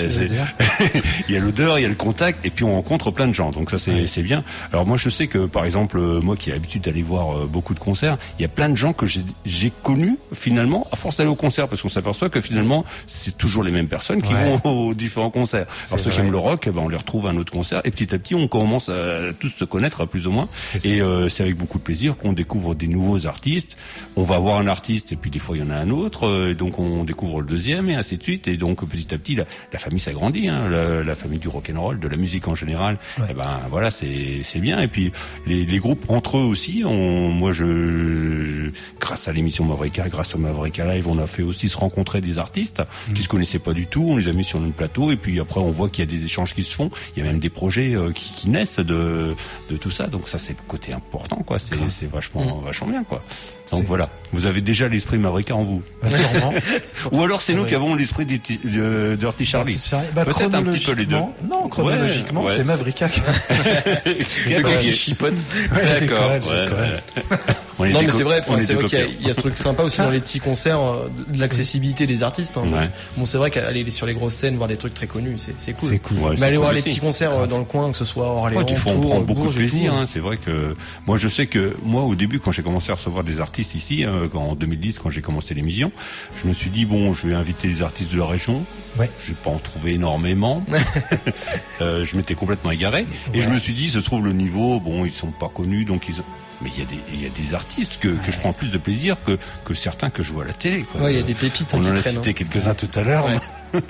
il y a l'odeur, il y a le contact, et puis on rencontre plein de gens. Donc ça c'est ouais. c'est bien. Alors moi je sais que par exemple moi qui ai l'habitude d'aller voir euh, beaucoup de concerts, il y a plein de gens que j'ai j'ai connus finalement à force d'aller au concert parce qu'on s'aperçoit que finalement c'est toujours les mêmes personnes qui ouais. vont aux différents concerts. Alors ceux qui aiment le rock, eh ben on les retrouve à un autre concert et petit à petit on commence à tous se connaître plus ou moins. Et euh, c'est avec beaucoup de plaisir qu'on découvre des nouveaux artistes. On va voir un artiste et puis des fois il y en a un autre. autre, et donc on découvre le deuxième et ainsi de suite. Et donc petit à petit, la, la famille s'agrandit, hein, la, la famille du rock'n'roll, de la musique en général. Ouais. Et ben voilà, c'est c'est bien. Et puis les, les groupes entre eux aussi. On, moi, je, je grâce à l'émission Mavrika, grâce au Mavrika Live, on a fait aussi se rencontrer des artistes mmh. qui se connaissaient pas du tout. On les a mis sur notre plateau et puis après on voit qu'il y a des échanges qui se font. Il y a même des projets euh, qui, qui naissent de de tout ça. Donc ça c'est le côté important, quoi. C'est c'est vachement mmh. vachement bien, quoi. Donc c'est... voilà, vous avez déjà l'esprit Mavrika en vous. Bah, sûrement. Ou alors c'est nous qui avons l'esprit de Dirty Charlie. Bah, peut-être un petit peu les deux. Non, chronologiquement, ouais, ouais, c'est Mavrika qui chipote. D'accord. Ouais, non mais c'est vrai, enfin, c'est vrai qu'il y a, il y a ce truc sympa aussi dans les petits concerts, euh, de l'accessibilité des artistes. Hein, ouais. Bon, c'est vrai qu'aller sur les grosses scènes voir des trucs très connus, c'est, c'est cool. C'est cool. Ouais, mais c'est aller cool voir aussi. Les petits concerts Grave. Dans le coin, que ce soit Orléans, ouais, tu faut, on Tours, prend beaucoup Bourges de plaisir. tout, hein, c'est vrai que moi je sais que moi au début quand j'ai commencé à recevoir des artistes ici, euh, en deux mille dix quand j'ai commencé l'émission, je me suis dit bon, je vais inviter des artistes de la région. Ouais. Je vais pas en trouver énormément. euh, je m'étais complètement égaré ouais. et je me suis dit, se trouve le niveau, bon, ils sont pas connus, donc ils. Mais il y a des il y a des artistes que, ouais. que je prends plus de plaisir que que certains que je vois à la télé. Quoi. Ouais, il y a des pépites. On hein, en a traînent, cité hein. quelques-uns tout à l'heure. Ouais.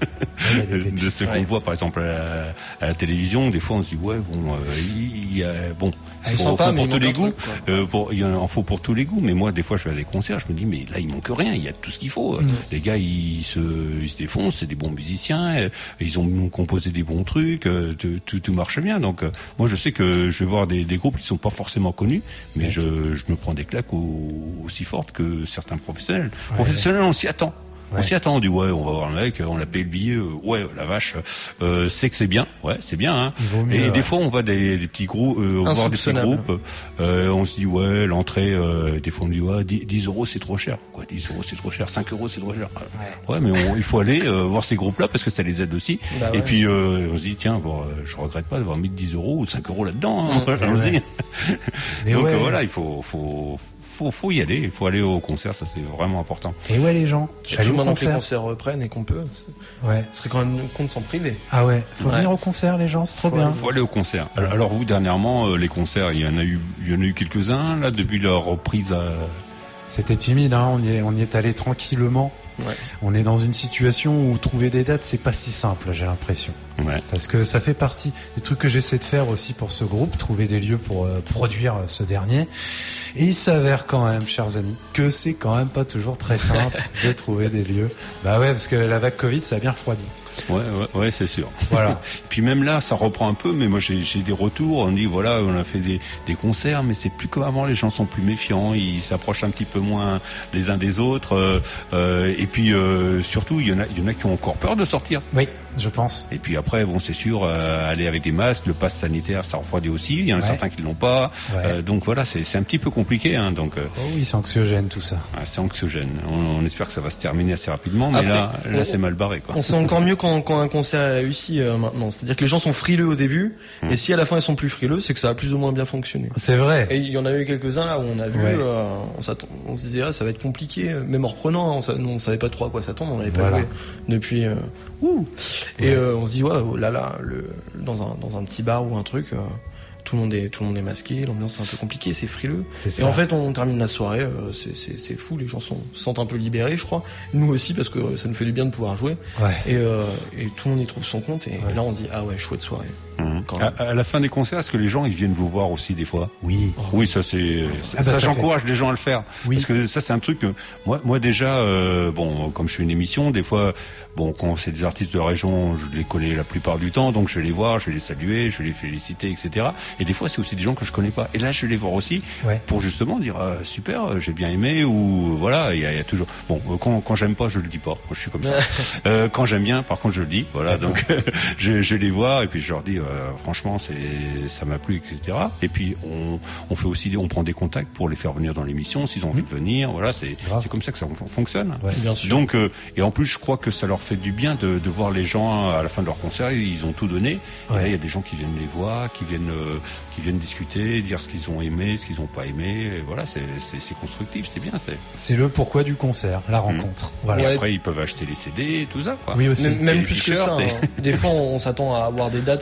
de ce qu'on ouais. voit par exemple à la, à la télévision, des fois on se dit ouais bon, euh, il y a bon. Ils sont pas, pour tous les goûts. Euh, pour, il en faut pour tous les goûts. Mais moi, des fois, je vais à des concerts, je me dis, mais là, il manque rien. Il y a tout ce qu'il faut. Mmh. Les gars, ils se, ils se défoncent. C'est des bons musiciens. Euh, ils ont composé des bons trucs. Euh, tout, tout marche bien. Donc, euh, moi, je sais que je vais voir des, des groupes qui sont pas forcément connus, mais okay. je, je me prends des claques au, aussi fortes que certains professionnels. Ouais. Professionnels, on s'y attend. Ouais. On s'y attend, on dit ouais, on va voir le mec, on a payé le billet, euh, ouais, la vache, euh, c'est que c'est bien, ouais, c'est bien. Hein. Mieux, et ouais. des fois, on va des, des petits groupes, euh, on va voir des petits groupes, euh, on se dit ouais, l'entrée, euh, des fois on dit ouais, dix euros c'est trop cher, quoi, dix euros c'est trop cher, cinq euros c'est trop cher. Ouais, ouais mais on, il faut aller euh, voir ces groupes-là parce que ça les aide aussi. Bah ouais, et puis euh, on se dit tiens, bon, euh, je regrette pas d'avoir mis dix euros ou cinq euros là-dedans. Hein, mmh, allons-y. Ouais. Donc ouais. euh, voilà, il faut, faut Faut, faut y aller, il faut aller au concert, ça c'est vraiment important. Et ouais les gens, surtout maintenant que les concerts reprennent et qu'on peut, ouais. ce serait quand même con de s'en priver. Ah ouais, faut ouais. venir au concert les gens, c'est trop faut bien. Il faut aller au concert. Alors, alors vous dernièrement, euh, les concerts, il y en a eu, il y en a eu quelques-uns là depuis leur reprise. À... C'était timide, hein, on y est, on y est allé tranquillement. Ouais. On est dans une situation où trouver des dates c'est pas si simple, j'ai l'impression. Ouais. Parce que ça fait partie des trucs que j'essaie de faire aussi pour ce groupe, trouver des lieux pour euh, produire euh, ce dernier. Et il s'avère quand même, chers amis, que c'est quand même pas toujours très simple de trouver des lieux. Bah ouais, parce que la vague Covid ça a bien refroidi. Ouais, ouais, ouais, c'est sûr. Voilà. Puis même là, ça reprend un peu, mais moi j'ai, j'ai des retours. On dit voilà, on a fait des, des concerts, mais c'est plus comme avant. Les gens sont plus méfiants, ils s'approchent un petit peu moins les uns des autres. Euh, euh, et puis euh, surtout, il y en a, il y en a qui ont encore peur de sortir. Oui, je pense. Et puis après, bon, c'est sûr, euh, aller avec des masques, le pass sanitaire, ça refroidit aussi. Il y en a ouais. certains qui l'ont pas. Ouais. Euh, donc voilà, c'est, c'est un petit peu compliqué. Hein, donc. Euh, oh oui, c'est anxiogène tout ça. Ah, c'est anxiogène. On, on espère que ça va se terminer assez rapidement, mais après, là, là, on, c'est mal barré, quoi. On sait encore mieux quand, quand un concert a réussi euh, maintenant. C'est-à-dire que les gens sont frileux au début, mmh. et si à la fin ils sont plus frileux, c'est que ça a plus ou moins bien fonctionné. C'est vrai. Et il y en a eu quelques-uns là où on a vu, ouais. euh, on, on se disait ah ça va être compliqué, même en reprenant, on, on savait pas trop à quoi s'attendre, on n'avait pas voilà. joué depuis. Euh, ouh. Et ouais. euh, on se dit ouais oh là là, le, dans un dans un petit bar ou un truc. Euh, Tout le monde est, tout le monde est masqué, l'ambiance c'est un peu compliqué, c'est frileux. C'est ça. Et en fait, on termine la soirée, euh, c'est, c'est, c'est fou, les gens sont, se sentent un peu libérés, je crois. Nous aussi, parce que ça nous fait du bien de pouvoir jouer. Ouais. Et, euh, et tout le monde y trouve son compte, et, ouais. et là on se dit, ah ouais, chouette soirée. Mmh. À, à la fin des concerts, est-ce que les gens ils viennent vous voir aussi des fois? Oui. Oh. Oui, ça c'est, c'est ah bah, ça, ça j'encourage fait. les gens à le faire. Oui. Parce que ça c'est un truc que moi, moi déjà, euh, bon, comme je fais une émission, des fois, bon, quand c'est des artistes de la région, je les connais la plupart du temps, donc je vais les voir, je vais les saluer, je vais les féliciter, et cetera. Et des fois, c'est aussi des gens que je connais pas. Et là, je vais les voir aussi ouais. pour justement dire ah, super, j'ai bien aimé ou voilà. Il y, y a toujours. Bon, quand, quand j'aime pas, je le dis pas. Moi, je suis comme ça. euh, quand j'aime bien, par contre, je le dis. Voilà. Donc, je, je les vois et puis je leur dis euh, franchement, c'est ça m'a plu, et cetera. Et puis on, on fait aussi, on prend des contacts pour les faire venir dans l'émission s'ils ont envie mmh. de venir. Voilà, c'est Grave. c'est comme ça que ça fonctionne. Ouais, bien sûr. Donc euh, et en plus, je crois que ça leur fait du bien de, de voir les gens à la fin de leur concert. Ils ont tout donné. Ouais. Et là, il y a des gens qui viennent les voir, qui viennent euh, qui viennent discuter, dire ce qu'ils ont aimé, ce qu'ils n'ont pas aimé. Et voilà, c'est, c'est, c'est constructif, c'est bien. C'est, c'est le pourquoi du concert, la rencontre. Mmh. Voilà. Et après, ils peuvent acheter les C D, tout ça. Quoi. Oui aussi. Même, même plus que ça. Hein. Des fois, on s'attend à avoir des dates sur un truc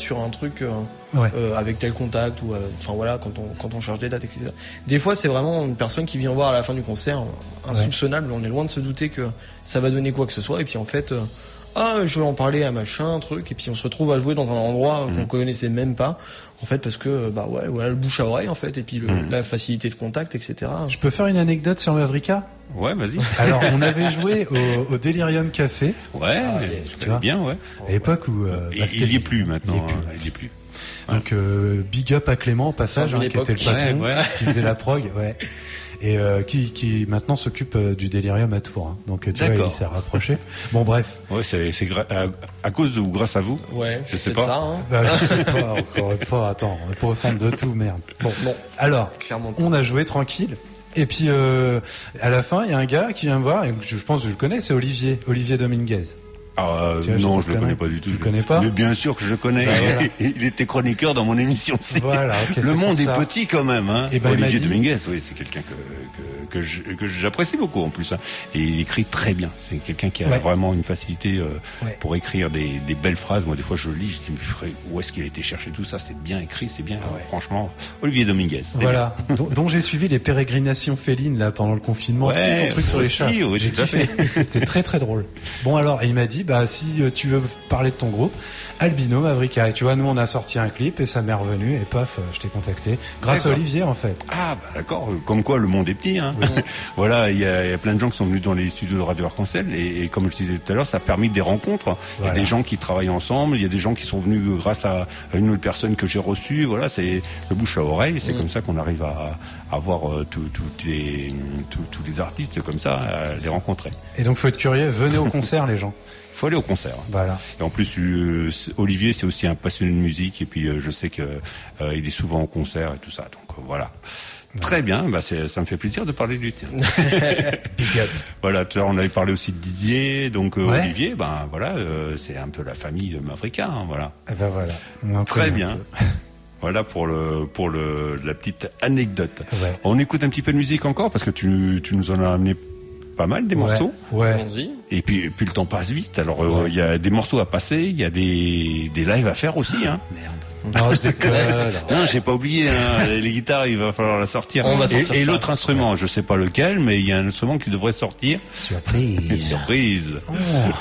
truc euh, ouais. euh, avec tel contact ou enfin euh, voilà quand on quand on cherche des dates et cetera. Des fois c'est vraiment une personne qui vient voir à la fin du concert insoupçonnable, ouais. On est loin de se douter que ça va donner quoi que ce soit et puis en fait euh, ah je vais en parler à machin truc et puis on se retrouve à jouer dans un endroit mmh. qu'on connaissait même pas en fait parce que bah ouais voilà le bouche à oreille en fait et puis le, mmh. la facilité de contact et cetera. Je peux faire une anecdote sur Mavrika? Ouais, vas-y. Alors, on avait joué au, au Delirium Café. Ouais, ah, yes, tu vois bien, ouais. À l'époque où euh, bah, il n'y est plus maintenant. Il n'y est plus. Hein, il y est plus. Donc, euh, big up à Clément au passage, hein, qui était le patron, ouais, ouais. qui faisait la prog, ouais. Et euh, qui, qui maintenant s'occupe euh, du Délirium à Tours. Hein. Donc, tu vois, il s'est rapproché. Bon, bref. Ouais, c'est, c'est gra- à, à cause ou grâce à vous? Ouais, je sais pas. Ça, hein. Bah, je sais pas, encore pas. Attends, on est pas au centre de tout, merde. Bon, bon. Alors, clairement, on a joué tranquille. Et puis euh, à la fin, il y a un gars qui vient me voir, et je pense que je le connais, c'est Olivier, Olivier Dominguez. Ah vois, non, je, je le connais pas du tout. Tu le connais pas? Mais bien sûr que je le connais. Bah, voilà. Il était chroniqueur dans mon émission. C'est... Voilà, okay, le c'est monde est petit quand même. Hein. Et ben, Olivier dit... Dominguez, oui, c'est quelqu'un que que, que, je, que j'apprécie beaucoup en plus. Hein. Et il écrit très bien. C'est quelqu'un qui a ouais. vraiment une facilité euh, ouais. pour écrire des, des belles phrases. Moi, des fois, je lis, je dis mais où est-ce qu'il a été chercher tout ça? C'est bien écrit, c'est bien. Ouais. Franchement, Olivier Dominguez. Voilà. dont, dont j'ai suivi les pérégrinations félines là pendant le confinement. Ouais, tu sais, son truc sur les aussi, chats. Oui, j'ai kiffé. C'était très très drôle. Bon alors, et il m'a dit bah si tu veux parler de ton groupe, Albino Mavrika. Et tu vois, nous on a sorti un clip et ça m'est revenu et paf, je t'ai contacté grâce d'accord. à Olivier en fait. Ah bah d'accord. Comme quoi le monde est petit. Hein. Oui. Voilà, il y, y a plein de gens qui sont venus dans les studios de Radio Arc-en-Ciel et, et comme je disais tout à l'heure, ça a permis des rencontres. Il voilà. y a des gens qui travaillent ensemble. Il y a des gens qui sont venus grâce à, à une autre personne que j'ai reçue. Voilà, c'est le bouche à oreille. C'est mmh. comme ça qu'on arrive à, à voir euh, tous les tous les artistes comme ça, à c'est les ça. rencontrer. Et donc faut être curieux. Venez au concert, les gens. Il faut aller au concert. Voilà. Et en plus, euh, Olivier, c'est aussi un passionné de musique. Et puis, euh, je sais que euh, il est souvent au concert et tout ça. Donc euh, voilà. Ouais. Très bien. Bah, c'est, ça me fait plaisir de parler de lui. Big up. Voilà. Tout à l'heure, on avait parlé aussi de Didier. Donc euh, ouais. Olivier, ben voilà, euh, c'est un peu la famille de Mavrika. Hein, voilà. Et ben voilà. On Très bien. Voilà pour le pour le la petite anecdote. Ouais. On écoute un petit peu de musique encore parce que tu tu nous en as amené pas mal des morceaux. Ouais. ouais. Et puis, puis le temps passe vite. Alors il ouais. euh, y a des morceaux à passer, il y a des des lives à faire aussi. Hein. Merde. Non, je déconne. Non, j'ai pas oublié. Hein. Les guitares, il va falloir la sortir. On va sortir et, et ça. l'autre instrument, ouais. je sais pas lequel, mais il y a un instrument qui devrait sortir. Surprise. Surprise. Oh.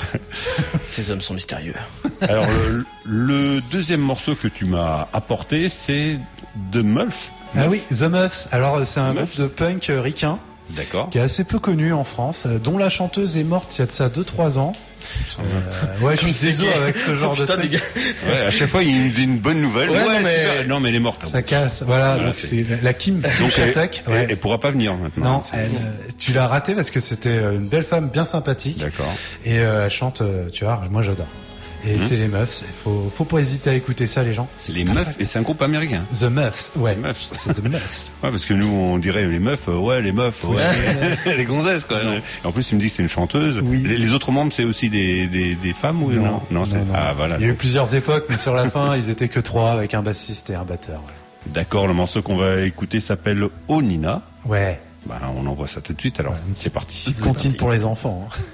Ces hommes sont mystérieux. Alors le, le deuxième morceau que tu m'as apporté, c'est The Muffs. Ah oui, The Muffs. Alors c'est un Muffs. groupe de punk euh, ricain. D'accord. Qui est assez peu connu en France, euh, dont la chanteuse est morte il y a de ça deux trois ans. Euh, ouais, je suis désolé avec ce genre oh, putain, de truc. Ouais, à chaque fois il nous dit une bonne nouvelle. Ouais, ouais non, mais... super. Non mais elle est morte. Ça casse. Voilà, voilà donc c'est, c'est la Kim Chatak. Elle, ouais. elle pourra pas venir maintenant. Non, elle, euh, tu l'as raté parce que c'était une belle femme bien sympathique. D'accord. Et euh, elle chante, euh, tu vois, moi j'adore. Et mmh. c'est les Muffs. Il faut, faut pas hésiter à écouter ça, les gens. C'est les Muffs, et c'est un groupe américain. The Muffs, ouais. The Muffs. C'est The Muffs. Ouais, parce que nous, on dirait les meufs, euh, ouais, les meufs, ouais, les, les gonzesses, quoi. Et en plus, il me dit que c'est une chanteuse. Oui. Les, les autres membres, c'est aussi des, des, des femmes ou non? Non, non, c'est, non, non. Ah, voilà. Il y a eu plusieurs époques, mais sur la fin, ils étaient que trois avec un bassiste et un batteur. Ouais. D'accord, le morceau qu'on va écouter s'appelle Onina. Ouais. Bah, on envoie ça tout de suite, alors. Ouais, c'est parti. Petite comptine pour les enfants. Hein.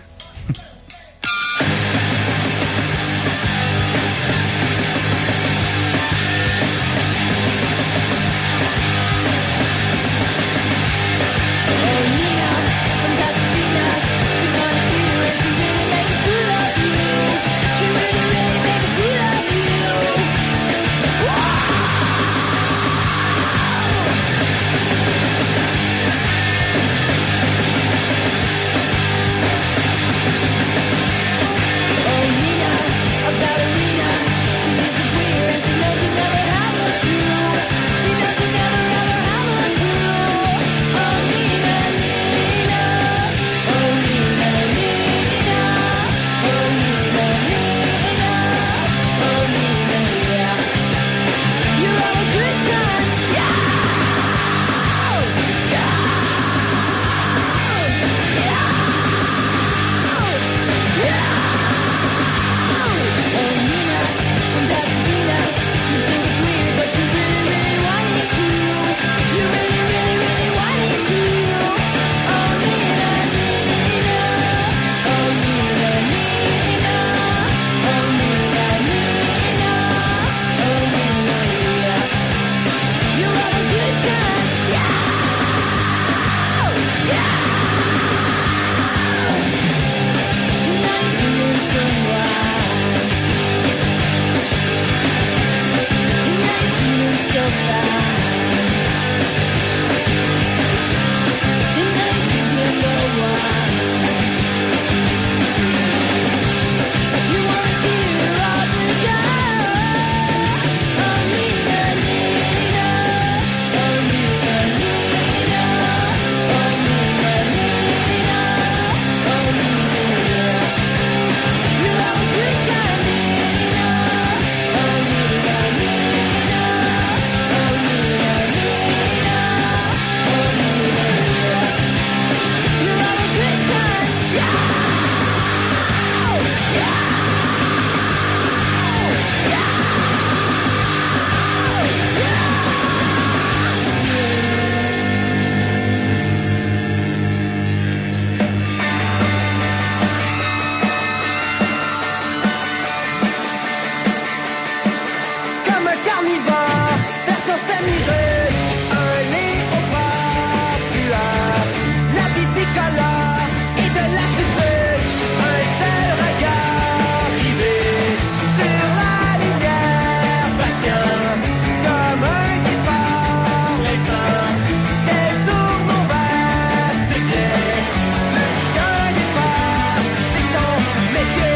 s'amuser, un léopard tueur, l'habit bicolore et de l'attitude, un seul regard rivé sur la lumière, patient comme un guépard l'instant qu'elle tourne au vert, c'est bien plus qu'un départ, c'est ton métier.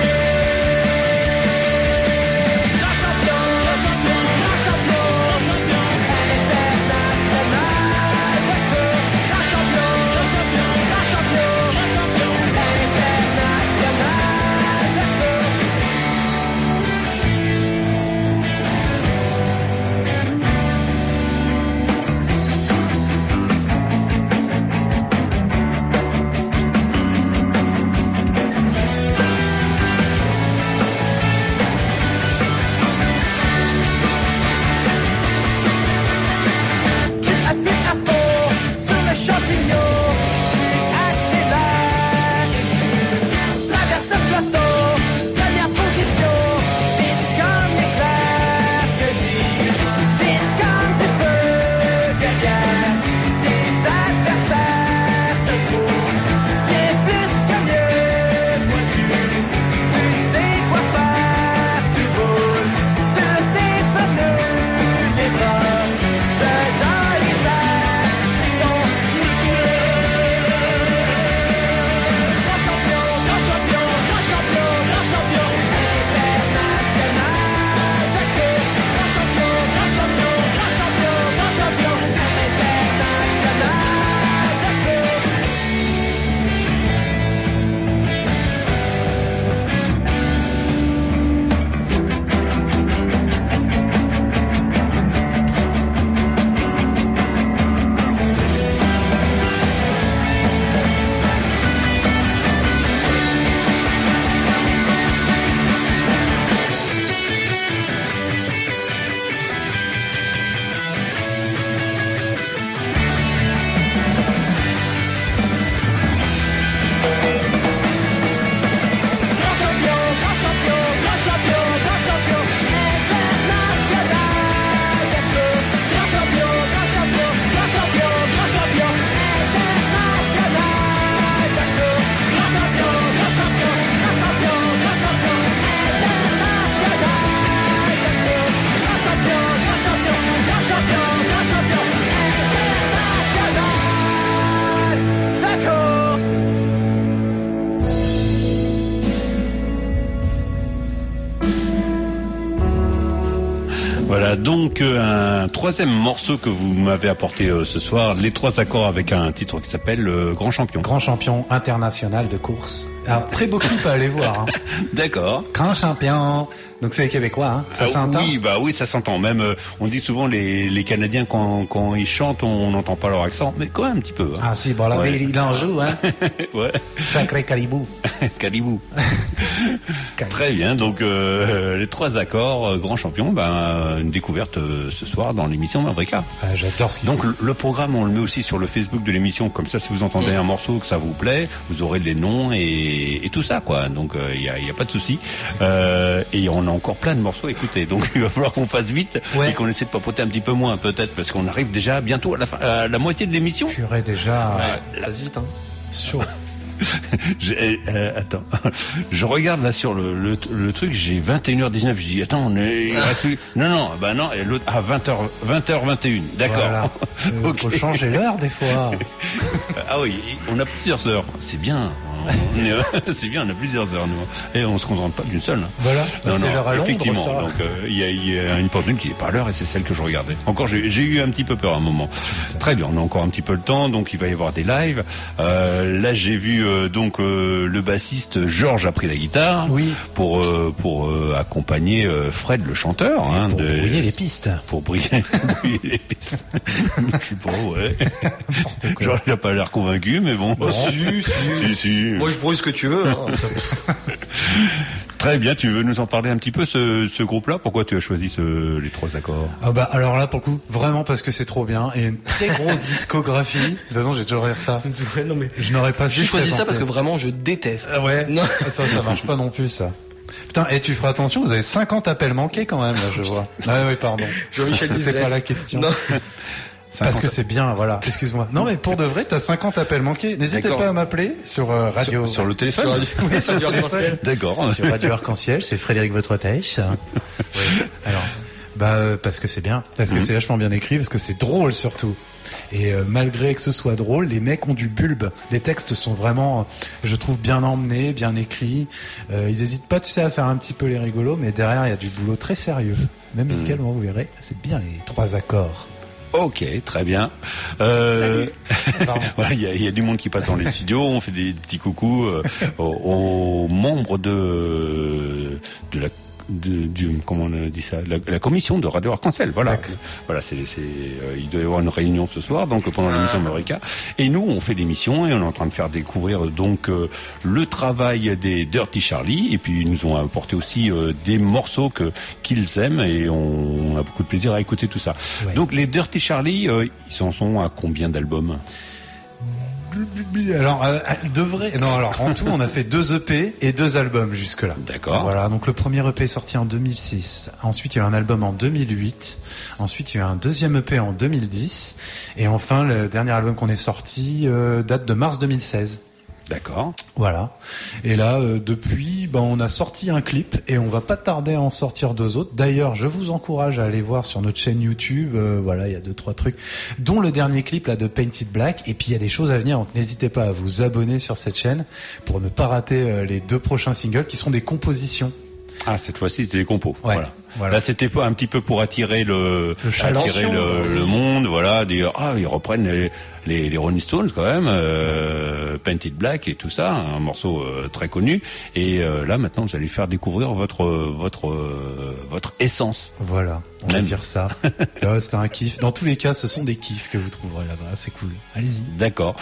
Grand champion, grand champion, grand champion, grand champion international de course. Grand champion, grand champion, grand champion, grand champion international de course. Tu appuies à fond sur le champignon, tu accélères et tu traverses le plateau, première position, vite comme l'éclair, que dis-je, vite comme du feu, derrière tes adversaires te trouvent bien plus que mieux, toi tu, tu sais quoi faire, tu roules sur tes pneus, les bras dans les airs, c'est ton métier. Grand champion, grand champion, grand champion, grand champion international de course. Grand champion, grand champion, grand champion, grand champion international de course. Grand champion, grand champion, grand champion, grand champion international de course. Grand champion, grand champion, grand champion, grand champion international de course. Grand champion, grand champion, grand champion, grand champion international de course. Grand champion, grand champion, grand champion, grand champion international de course. Voilà donc euh, un troisième morceau que vous m'avez apporté euh, ce soir, les trois accords avec un titre qui s'appelle euh, Grand Champion. Grand champion international de course. Alors, très beau clip à aller voir. Hein. D'accord. Grand champion. Donc c'est les Québécois, hein. Ça Ah, s'entend. Oui, bah oui, ça s'entend. Même, euh, on dit souvent les, les Canadiens quand, quand ils chantent, on n'entend pas leur accent, mais quand même un petit peu. Hein. Ah si, bon là, Ouais. il, il en joue, hein. Ouais. Sacré caribou. Calibou. Très bien. Donc euh, les trois accords, euh, Grand Champion, ben une découverte euh, ce soir dans l'émission Mavrika. Ah, j'adore ce qu'il Donc le, le programme, on le met aussi sur le Facebook de l'émission. Comme ça, si vous entendez un morceau que ça vous plaît, vous aurez les noms et, et tout ça, quoi. Donc il y a, y a pas de souci. Euh, et on a encore plein de morceaux à écouter. Donc il va falloir qu'on fasse vite Ouais. et qu'on essaie de papoter un petit peu moins, peut-être, parce qu'on arrive déjà bientôt à la fin, à la moitié de l'émission. Purée déjà. Ouais, passe vite, hein. Chaud. J'ai- euh, attends, je regarde là sur le, le, le truc, j'ai vingt et une heures dix-neuf, je dis attends, on est, il reste plus- non non, bah non, et l'autre à vingt heures vingt heures vingt et une, d'accord. Voilà. Euh, Ok. Faut changer l'heure des fois. Ah oui, on a plusieurs heures, c'est bien. On est- c'est bien, on a plusieurs heures nous. Et on se contente pas d'une seule. Voilà. Bah, c'est l'heure à Londres, effectivement. ça. Donc euh, il y, a, il y a une pendule qui est pas à l'heure et c'est celle que je regardais. Encore, j'ai j'ai eu un petit peu peur à un moment. Très bien, on a encore un petit peu le temps, donc il va y avoir des lives. Euh, là, j'ai vu euh, donc euh, le bassiste Georges a pris la guitare. Oui. Pour euh, pour euh, accompagner euh, Fred le chanteur. Hein, Pour de, brouiller les pistes. Pour brouiller, brouiller les pistes. Je sais pas, ouais. Genre, il a pas l'air convaincu, mais bon. Bah, si, si. si, si. Moi, je brouille ce que tu veux. Hein. Très bien, tu veux nous en parler un petit peu, ce, ce groupe-là? Pourquoi tu as choisi ce, les trois accords? Ah bah alors là pour le coup vraiment parce que c'est trop bien et une très grosse discographie. De toute façon j'ai toujours dire ça. Ouais, non mais je n'aurais pas su. j'ai choisi ça tenter. parce que vraiment je déteste. Ah ouais. Non. Ça ça marche pas non plus ça. Putain, et tu feras attention, vous avez cinquante appels manqués quand même, là, je vois. Ah oui, pardon. Jean-Michel C'est Disgrès. pas la question. Non. Parce que c'est bien, voilà. Excuse-moi. Non, mais pour de vrai, t'as cinquante appels manqués. N'hésitez D'accord. pas à m'appeler sur euh, radio. Sur, sur le téléphone. Sur radio, Oui, sur Radio le téléphone. Arc-en-Ciel. D'accord. Sur Radio Arc-en-Ciel, c'est Frédéric Votre Tèche. Oui. Alors, bah euh, parce que c'est bien, parce que Mhm. c'est vachement bien écrit, parce que c'est drôle surtout. Et euh, malgré que ce soit drôle, les mecs ont du bulbe. Les textes sont vraiment, je trouve, bien emmenés, bien écrits. Euh, ils hésitent pas, tu sais, à faire un petit peu les rigolos, mais derrière il y a du boulot très sérieux. Même musicalement, vous verrez, c'est bien les trois accords. Ok, très bien. Euh, Salut. Pardon. voilà, il y a, il y a du monde qui passe dans les studios. On fait des petits coucous euh, aux, aux membres de de la de, du comment on dit ça la, la commission de Radio Arc-en-Ciel. Voilà, voilà, c'est c'est euh, il doit y avoir une réunion ce soir, donc pendant l'émission de Eureka. Et nous, on fait l'émission et on est en train de faire découvrir donc euh, le travail des Dirty Charlie. Et puis ils nous ont apporté aussi euh, des morceaux que qu'ils aiment et on, on a beaucoup de plaisir à écouter tout ça. Ouais. Donc les Dirty Charlie, euh, ils en sont à combien d'albums? Alors, euh, de vrai, non, alors en tout, on a fait deux E P et deux albums jusque-là. D'accord. Voilà, donc le premier E P est sorti en deux mille six. Ensuite, il y a eu un album en deux mille huit. Ensuite, il y a eu un deuxième E P en deux mille dix. Et enfin, le dernier album qu'on est sorti euh, date de mars deux mille seize. D'accord. Voilà. Et là, euh, depuis, ben, on a sorti un clip et on va pas tarder à en sortir deux autres. D'ailleurs, je vous encourage à aller voir sur notre chaîne YouTube. Euh, voilà, il y a deux, trois trucs, dont le dernier clip là de Painted Black. Et puis il y a des choses à venir. Donc n'hésitez pas à vous abonner sur cette chaîne pour ne pas rater euh, les deux prochains singles qui sont des compositions. Ah, cette fois-ci, c'était les compos. Ouais. Voilà. Voilà. Là, c'était pas un petit peu pour attirer le, Le chaland. attirer le, le monde, voilà, dire ah, ils reprennent les, les, les Rolling Stones quand même, euh, Painted Black et tout ça, un morceau euh, très connu. Et euh, là, maintenant, vous allez faire découvrir votre votre euh, votre essence. Voilà, on va Même. dire ça. Là, c'était un kiff. Dans tous les cas, ce sont des kiffs que vous trouverez là-bas. C'est cool. Allez-y. D'accord.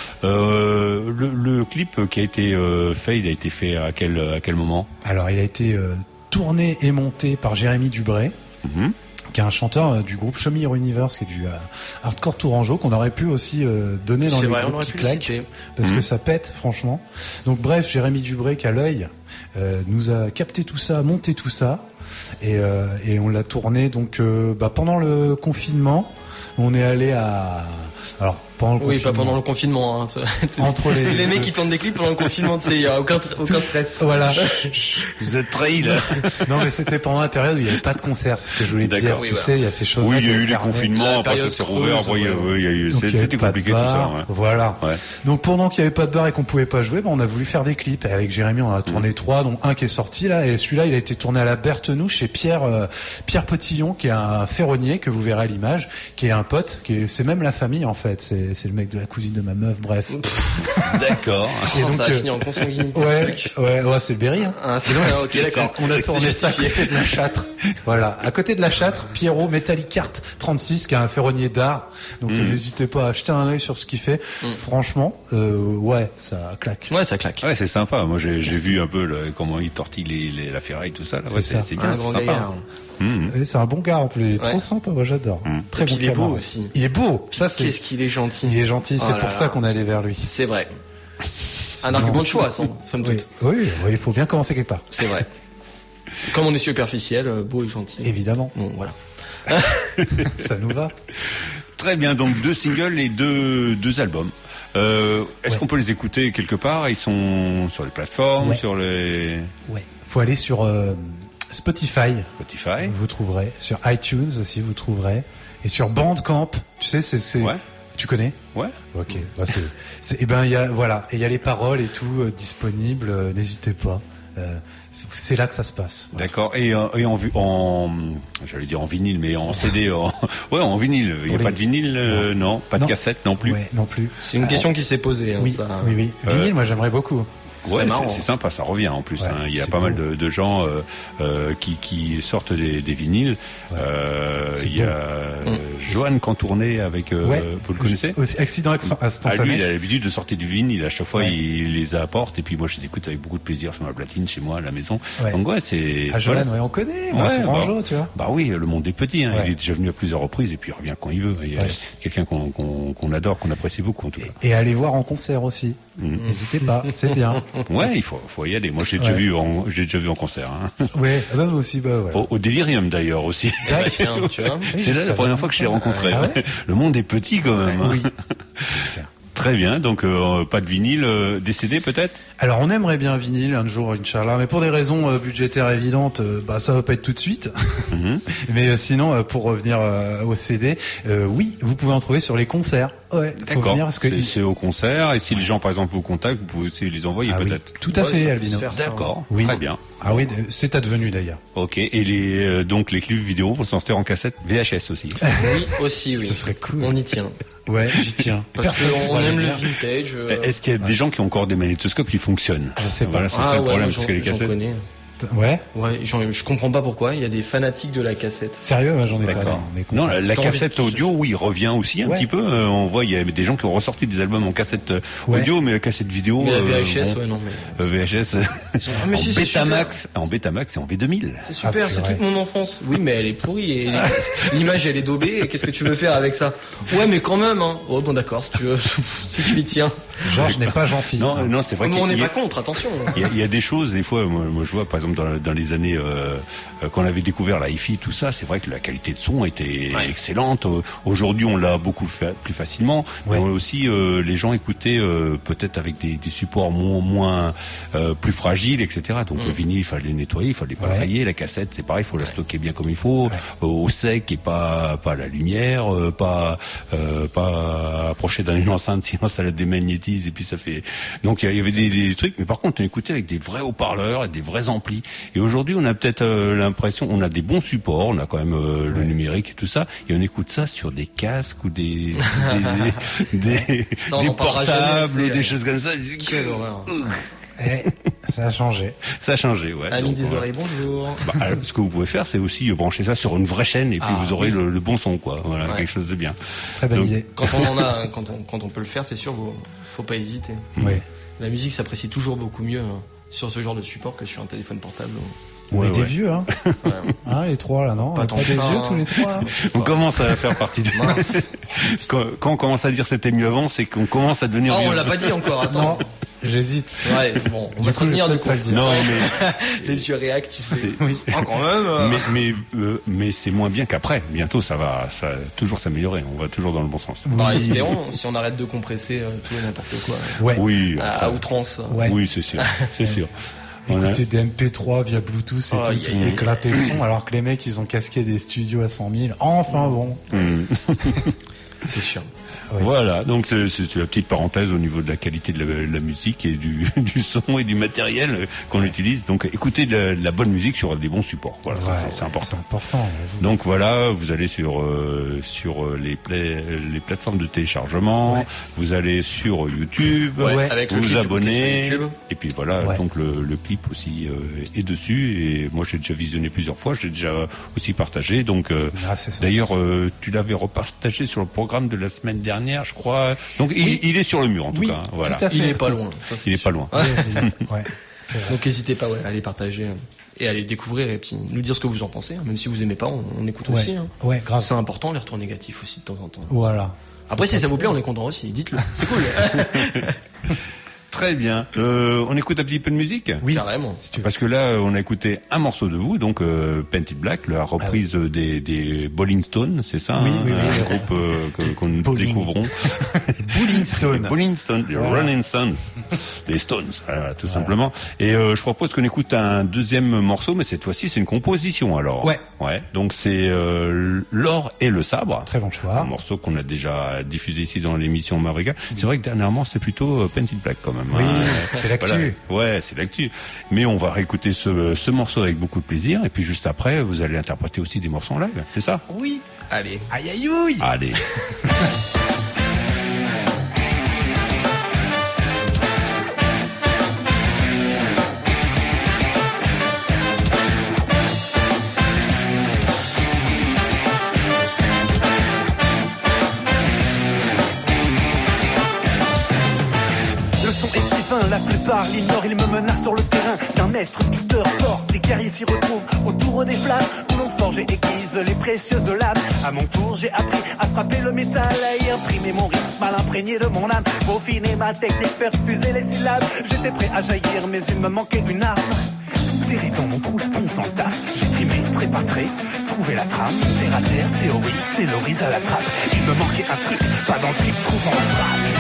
Euh, le, le clip qui a été euh, fait, il a été fait à quel à quel moment? Alors, il a été euh, tourné et monté par Jérémy Dubray. Mm-hmm. Qui est un chanteur euh, du groupe Show Me Your Universe, qui est du euh, hardcore tourangeau, qu'on aurait pu aussi euh, donner dans C'est les vrai, on groupes aurait qui pu le claquent, citer. parce Mhm. que ça pète, franchement. Donc bref, Jérémy Dubray, qui a l'œil, euh, nous a capté tout ça, monté tout ça, et, euh, et on l'a tourné donc euh, bah, pendant le confinement. On est allé à... Alors, pendant le Oui, confinement... pas pendant le confinement. Hein. Entre les- les mecs qui tournent des clips pendant le confinement, tu sais, il y a aucun, aucun stress. Voilà. Vous êtes trahi là. Non, mais c'était pendant la période où il n'y avait pas de concert, c'est ce que je voulais te dire. D'accord. Tu Oui, sais, il y a ces choses. Oui, il y a eu les confinements, après ça période s'est rouvert, creuse, oui, ouais. oui, il y a eu- Donc, c'est- il y avait c'était pas de compliqué tout bar, ça. Ouais. Voilà. Ouais. Donc pendant qu'il n'y avait pas de bar et qu'on pouvait pas jouer, ben, on a voulu faire des clips. Et avec Jérémy, on en a tourné trois, dont un qui est sorti là. Et celui-là, il a été tourné à la Berthenouche chez Pierre euh, Pierre Potillon, qui est un ferronnier que vous verrez à l'image, qui est un pote, qui est, c'est même la famille en fait. C'est c'est le mec de la cousine de ma meuf. Bref. D'accord. Et Oh, donc, ça a euh, fini en consanguinité. Ouais, ce truc. ouais, ouais, c'est le Berry. Hein. Ah, c'est Et donc, vrai, ok, d'accord. On a C'est tourné ça à justifié. côté de la Châtre. Voilà, à côté de la Châtre, Pierrot Metallicart trente-six, qui est un ferronnier d'art. Donc Mm. euh, n'hésitez pas à jeter un œil sur ce qu'il fait. Mm. Franchement, euh, ouais, ça claque. Ouais, ça claque. Ouais, c'est sympa. Moi, j'ai j'ai vu un peu le, comment il tortille les, les, la ferraille, tout ça. Là. C'est Ouais, ça. c'est c'est bien, Un c'est grand sympa. gaillard. Mmh. Et c'est un bon gars en plus, il est Ouais. trop sympa, moi j'adore. Mm. Très Et puis bon il est beau camarade. aussi. Il est beau, ça c'est. Qu'est-ce qu'il est gentil. Il est gentil, Oh c'est là pour là. ça qu'on est allé vers lui. C'est vrai. Un argument de choix, somme somme Oui, toute. oui, oui, il faut bien commencer quelque part. C'est vrai. Comme on est superficiel, euh, beau et gentil. Évidemment, Bon, voilà. ça nous va. Très bien. Donc deux singles et deux deux albums. Euh, Est-ce Ouais. qu'on peut les écouter quelque part? Ils sont sur les plateformes, Ouais. sur les Ouais. Faut aller sur euh, Spotify, Spotify. vous trouverez. Sur iTunes aussi, vous trouverez. Et sur Bandcamp, tu sais, c'est, c'est... Ouais. Tu connais? Ouais. Ok. Bah, c'est, c'est, et ben il y a voilà, et il y a les paroles et tout euh, disponibles. euh, n'hésitez pas. Euh, c'est là que ça se passe. Voilà. D'accord. Et, euh, et en, vu- en, j'allais dire en vinyle, mais en C D, en, ouais, en vinyle. Il n'y a les- pas de vinyle, euh, non. Pas de Non. cassette non plus. Ouais, non plus. C'est une Euh, question qui s'est posée. Hein, Oui, ça. oui, oui. Euh, Vinyle, moi j'aimerais beaucoup. C'est Ouais, marrant. c'est c'est sympa, ça revient en plus. Ouais, hein. Il y a c'est pas mal beau. de, de gens euh, euh, qui, qui sortent des, des vinyles. Ouais. Euh, C'est il y a, euh, mm. Johan Cantourné avec, euh, ouais. vous le connaissez? Aussi, accident instantané. Ah, lui, il a l'habitude de sortir du vinyle. À chaque fois, ouais. il les apporte. Et puis moi, je les écoute avec beaucoup de plaisir sur ma platine, chez moi, à la maison. Ouais. Donc ouais, c'est... Ah, Johan, voilà. ouais, on connaît. Ouais, bah, bah, tu vois. Bah oui, le monde est petit. Hein. Ouais. Il est déjà venu à plusieurs reprises et puis il revient quand il veut. Il y a ouais. quelqu'un qu'on, qu'on, qu'on adore, qu'on apprécie beaucoup, en tout cas. Et, et aller voir en concert aussi. Mmh. N'hésitez pas, c'est bien. Ouais, il faut, faut y aller. Moi, j'ai déjà ouais. vu en, j'ai déjà vu en concert. Hein. Ouais, bah moi aussi, bah ouais. Au, au Delirium d'ailleurs aussi. Ah, tiens, tu vois. C'est là la première fois que je l'ai rencontré. Ah ouais. Le monde est petit quand même. Oui. Très bien, donc euh, pas de vinyle, euh, des C D peut-être? Alors on aimerait bien vinyle un jour, Inch'Allah, mais pour des raisons euh, budgétaires évidentes, euh, bah ça va pas être tout de suite. Mm-hmm. Mais euh, sinon, euh, pour revenir euh, au C D, euh, oui, vous pouvez en trouver sur les concerts. Ouais, faut d'accord. Venir, parce que... c'est, c'est au concert, et si les gens par exemple vous contactent, vous pouvez aussi les envoyer ah, peut-être. Oui. Tout à ouais, fait, Albino. D'accord, oui. Très bien. Ah oui, c'est advenu d'ailleurs. Ok, et les euh, donc les clips vidéo vont s'en faire en cassette V H S aussi. Oui, aussi, oui. Ce serait cool. On y tient. Ouais, j'y tiens. Parce qu'on aime le vintage. Euh... Est-ce qu'il y a ouais. des gens qui ont encore des magnétoscopes qui fonctionnent? Je sais pas. Voilà, c'est ah, ça le ouais, problème, moi, parce que les cassettes. Connais. Ouais. Ouais, j'en, je comprends pas pourquoi. Il y a des fanatiques de la cassette. Sérieux, ouais, j'en ai D'accord. pas. Mais non, la, la cassette audio, oui, revient aussi un ouais. petit peu. Euh, on voit, il y a des gens qui ont ressorti des albums en cassette ouais. audio, mais la cassette vidéo. Mais la V H S, euh, bon, ouais, non, mais. Euh, V H S. Sont... Ah, mais en si, Betamax, en Betamax, c'est en V deux mille. C'est super, ah, c'est toute mon enfance. Oui, mais elle est pourrie et l'image, elle est daubée. Et qu'est-ce que tu veux faire avec ça? Ouais, mais quand même, hein. Oh, bon, d'accord, si tu veux, si tu y tiens. Georges n'est pas gentil. Non, non, c'est vrai. Mais on n'est a... pas contre, attention. Il y, a, il y a des choses, des fois, moi, moi je vois, par exemple, dans, dans les années euh, quand on avait découvert la hi-fi, tout ça, c'est vrai que la qualité de son était ouais. excellente. Aujourd'hui, on l'a beaucoup fait plus facilement, ouais. mais aussi euh, les gens écoutaient euh, peut-être avec des, des supports moins, moins euh, plus fragiles, et cetera. Donc mm. le vinyle, il fallait le nettoyer, il fallait pas ouais. le rayer. La cassette, c'est pareil, il faut la stocker bien comme il faut, ouais. euh, au sec et pas pas à la lumière, euh, pas euh, pas approcher d'une enceinte, sinon ça la démagnétise et puis ça fait. Donc il y, y avait des, des trucs, mais par contre on écoutait avec des vrais haut-parleurs et des vrais amplis. Et aujourd'hui, on a peut-être euh, l'impression, on a des bons supports, on a quand même euh, le ouais. numérique et tout ça, et on écoute ça sur des casques ou des des, des, des, des portables ou des choses comme ça. Quelle horreur. Eh, ça a changé. Ça a changé, ouais. Ami des oreilles, bonjour. Bah, alors, ce que vous pouvez faire, c'est aussi brancher ça sur une vraie chaîne et puis ah, vous aurez oui. le, le bon son, quoi. Voilà, ouais. quelque chose de bien. Très bonne idée. Quand on en a, quand on, quand on peut le faire, c'est sûr, faut, faut pas hésiter. Oui. La musique s'apprécie toujours beaucoup mieux hein, sur ce genre de support que sur un téléphone portable. On ouais, est des ouais. vieux, hein. Ouais. Hein, les trois, là, non? Pas tant pas que des ça, vieux, hein. tous les trois. Hein. On commence à faire partie de... quand, quand on commence à dire c'était mieux avant, c'est qu'on commence à devenir oh, vieux. on l'a pas dit encore, attends. Non, j'hésite. Ouais, bon, on va se retenir du coup. Non, mais... Les vieux réact, tu sais. C'est... Oui. Oh, quand même. Euh... Mais, mais, euh, mais c'est moins bien qu'après. Bientôt, ça va, ça va toujours s'améliorer. On va toujours dans le bon sens. Bah, espérons, si on arrête de compresser euh, tout et n'importe quoi. Ouais. Oui. À, à outrance. Ouais. Oui, c'est sûr. C'est sûr. Écouter des M P trois via Bluetooth et oh, tout, yeah, tout éclater le son, alors que les mecs, ils ont casqué des studios à cent mille. Enfin bon. Mm. C'est sûr. Oui. Voilà, donc c'est, c'est la petite parenthèse au niveau de la qualité de la, de la musique et du, du son et du matériel qu'on utilise. Donc écoutez de la, de la bonne musique sur des bons supports. Voilà, ouais, ça, c'est, c'est important. C'est important. Donc voilà, vous allez sur euh, sur les play, les plateformes de téléchargement. Ouais. Vous allez sur YouTube. Ouais, avec vous vous abonnez. Et puis voilà, ouais. donc le, le clip aussi euh, est dessus. Et moi j'ai déjà visionné plusieurs fois. J'ai déjà aussi partagé. Donc euh, ah, d'ailleurs, euh, tu l'avais repartagé sur le programme de la semaine dernière. Je crois. Donc oui. il, il est sur le mur en tout oui, cas. Voilà. Tout à fait. Il est pas loin. Ça, il est pas loin. Ouais, donc n'hésitez pas ouais, à aller partager et à aller découvrir et puis nous dire ce que vous en pensez. Hein. Même si vous aimez pas, on, on écoute ouais. aussi. Hein. Ouais, grave. C'est important les retours négatifs aussi de temps en temps. Voilà. Après si ça vous plaît, on est content aussi. Dites-le. C'est cool. Très bien. Euh, on écoute un petit peu de musique? Oui, carrément. Si tu Parce que là, on a écouté un morceau de vous, donc euh, Painted Black, la reprise ah, oui. des, des Bowling Stones, c'est ça? Oui, hein, oui, un oui. groupe euh, que, qu'on Bowling. découvrons. Bowling Stones. Bowling Stones, les voilà. Rolling Stones. Les Stones, voilà, tout voilà. simplement. Et euh, je propose qu'on écoute un deuxième morceau, mais cette fois-ci, c'est une composition alors. Ouais. Ouais. Donc c'est euh, L'or et le sabre. Très bon choix. Un morceau qu'on a déjà diffusé ici dans l'émission Mavrika. Oui. C'est vrai que dernièrement, c'est plutôt euh, Painted Black quand même. Oui. Hein. C'est l'actu. Voilà. Ouais, c'est l'actu. Mais on va réécouter ce, ce morceau avec beaucoup de plaisir. Et puis juste après, vous allez interpréter aussi des morceaux en live. C'est ça? Oui. Allez. Aïe aïe aïe. Allez. par l'ignore, il me menace sur le terrain d'un maître sculpteur fort. Des guerriers s'y retrouvent autour des flammes où l'on forge et aiguise les précieuses lames. À mon tour, j'ai appris à frapper le métal, à y imprimer mon rythme, à l'imprégner de mon âme. Peaufiner ma technique, faire fuser les syllabes. J'étais prêt à jaillir, mais il me manquait une arme. Terré dans mon trou, la ponce dans le taf. J'ai trimé, trait par trait, trouvé la trame. Terre à terre, théorise, théorise à la trappe. Il me manquait un truc, pas dans le trip, trouvant le trac.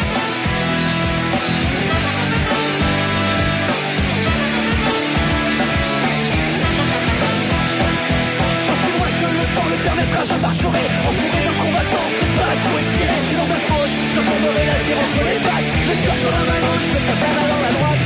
Le permettra, je marcherai entouré de combattants, se battre pour respirer. Si l'on m'approche, je tomberai la terre entre les pattes. Le cœur sur la main gauche, le katana dans la droite.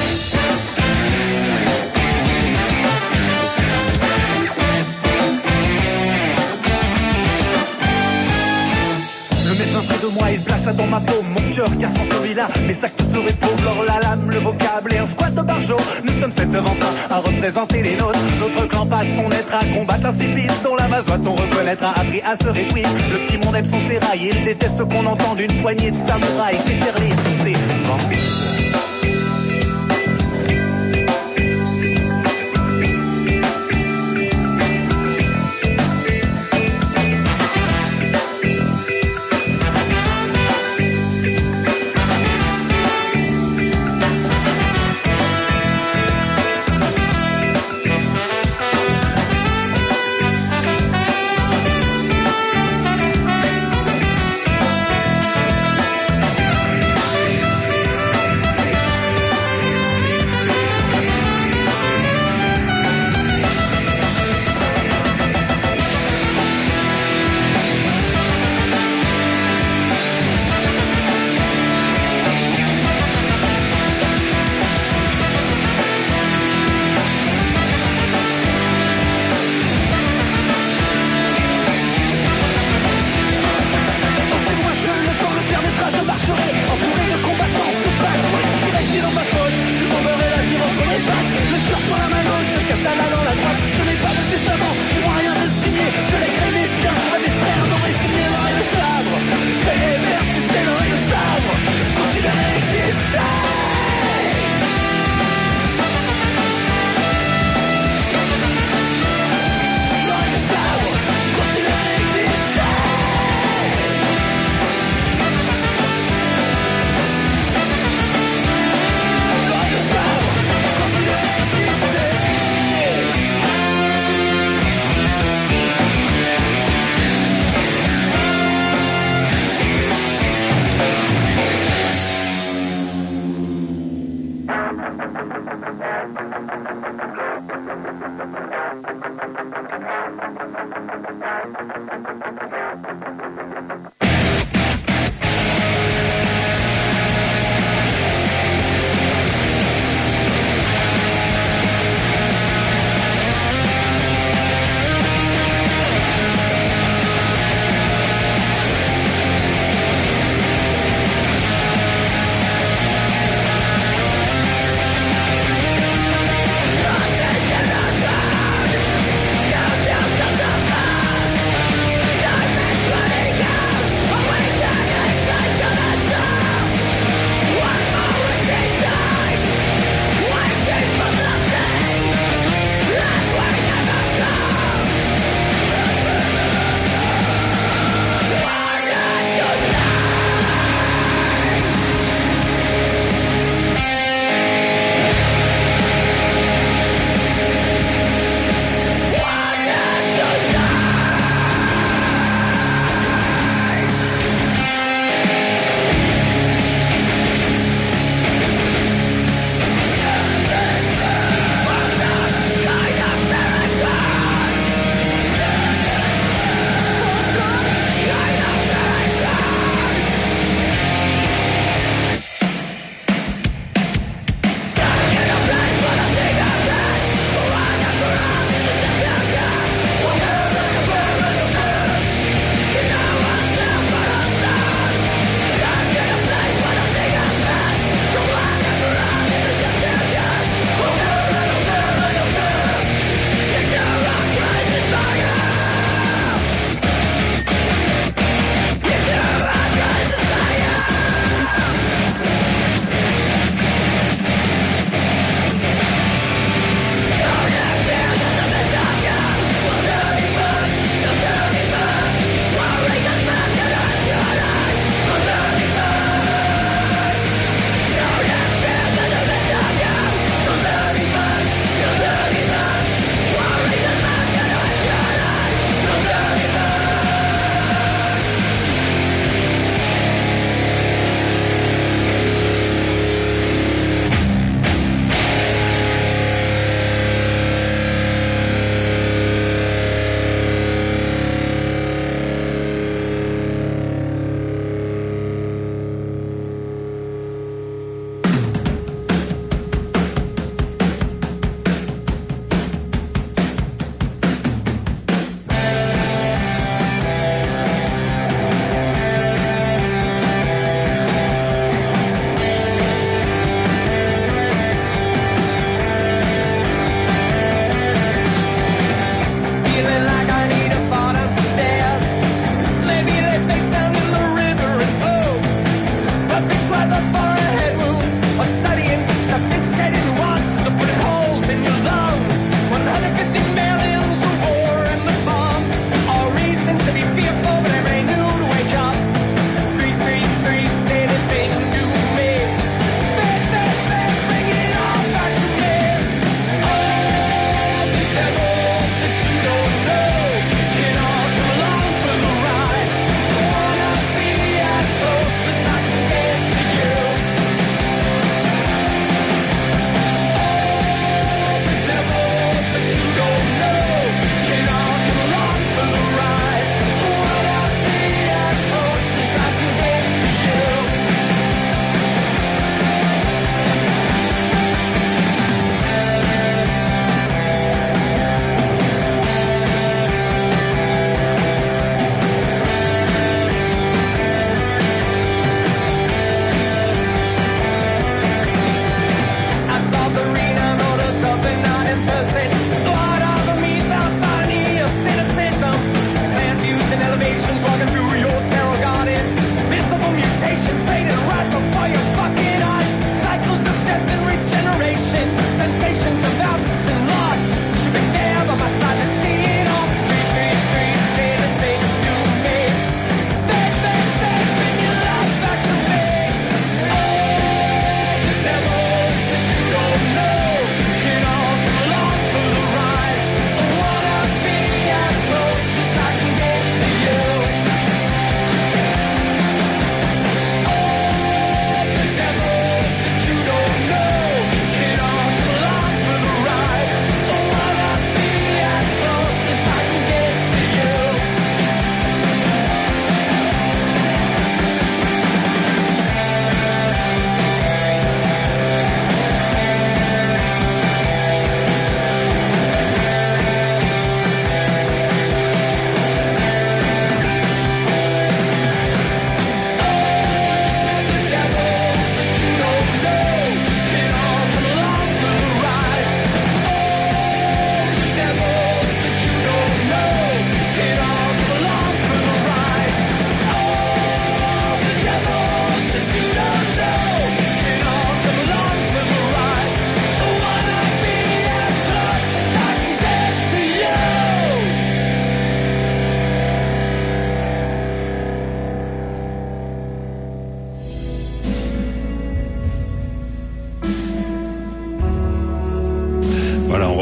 Le médecin près de moi, il plaça dans ma paume mon cœur, car sans celui-là, mes actes seraient pauvres. L'or, la lame, le vocable et un squat de barjo. Nous sommes sept devant un à représenter les nôtres. Notre clan passe son être à combattre l'insipide, dont la masse doit-on reconnaître, a appris à se réjouir. Le petit monde aime son sérail, il déteste qu'on entende une poignée de samouraïs déferler sous ses bambines.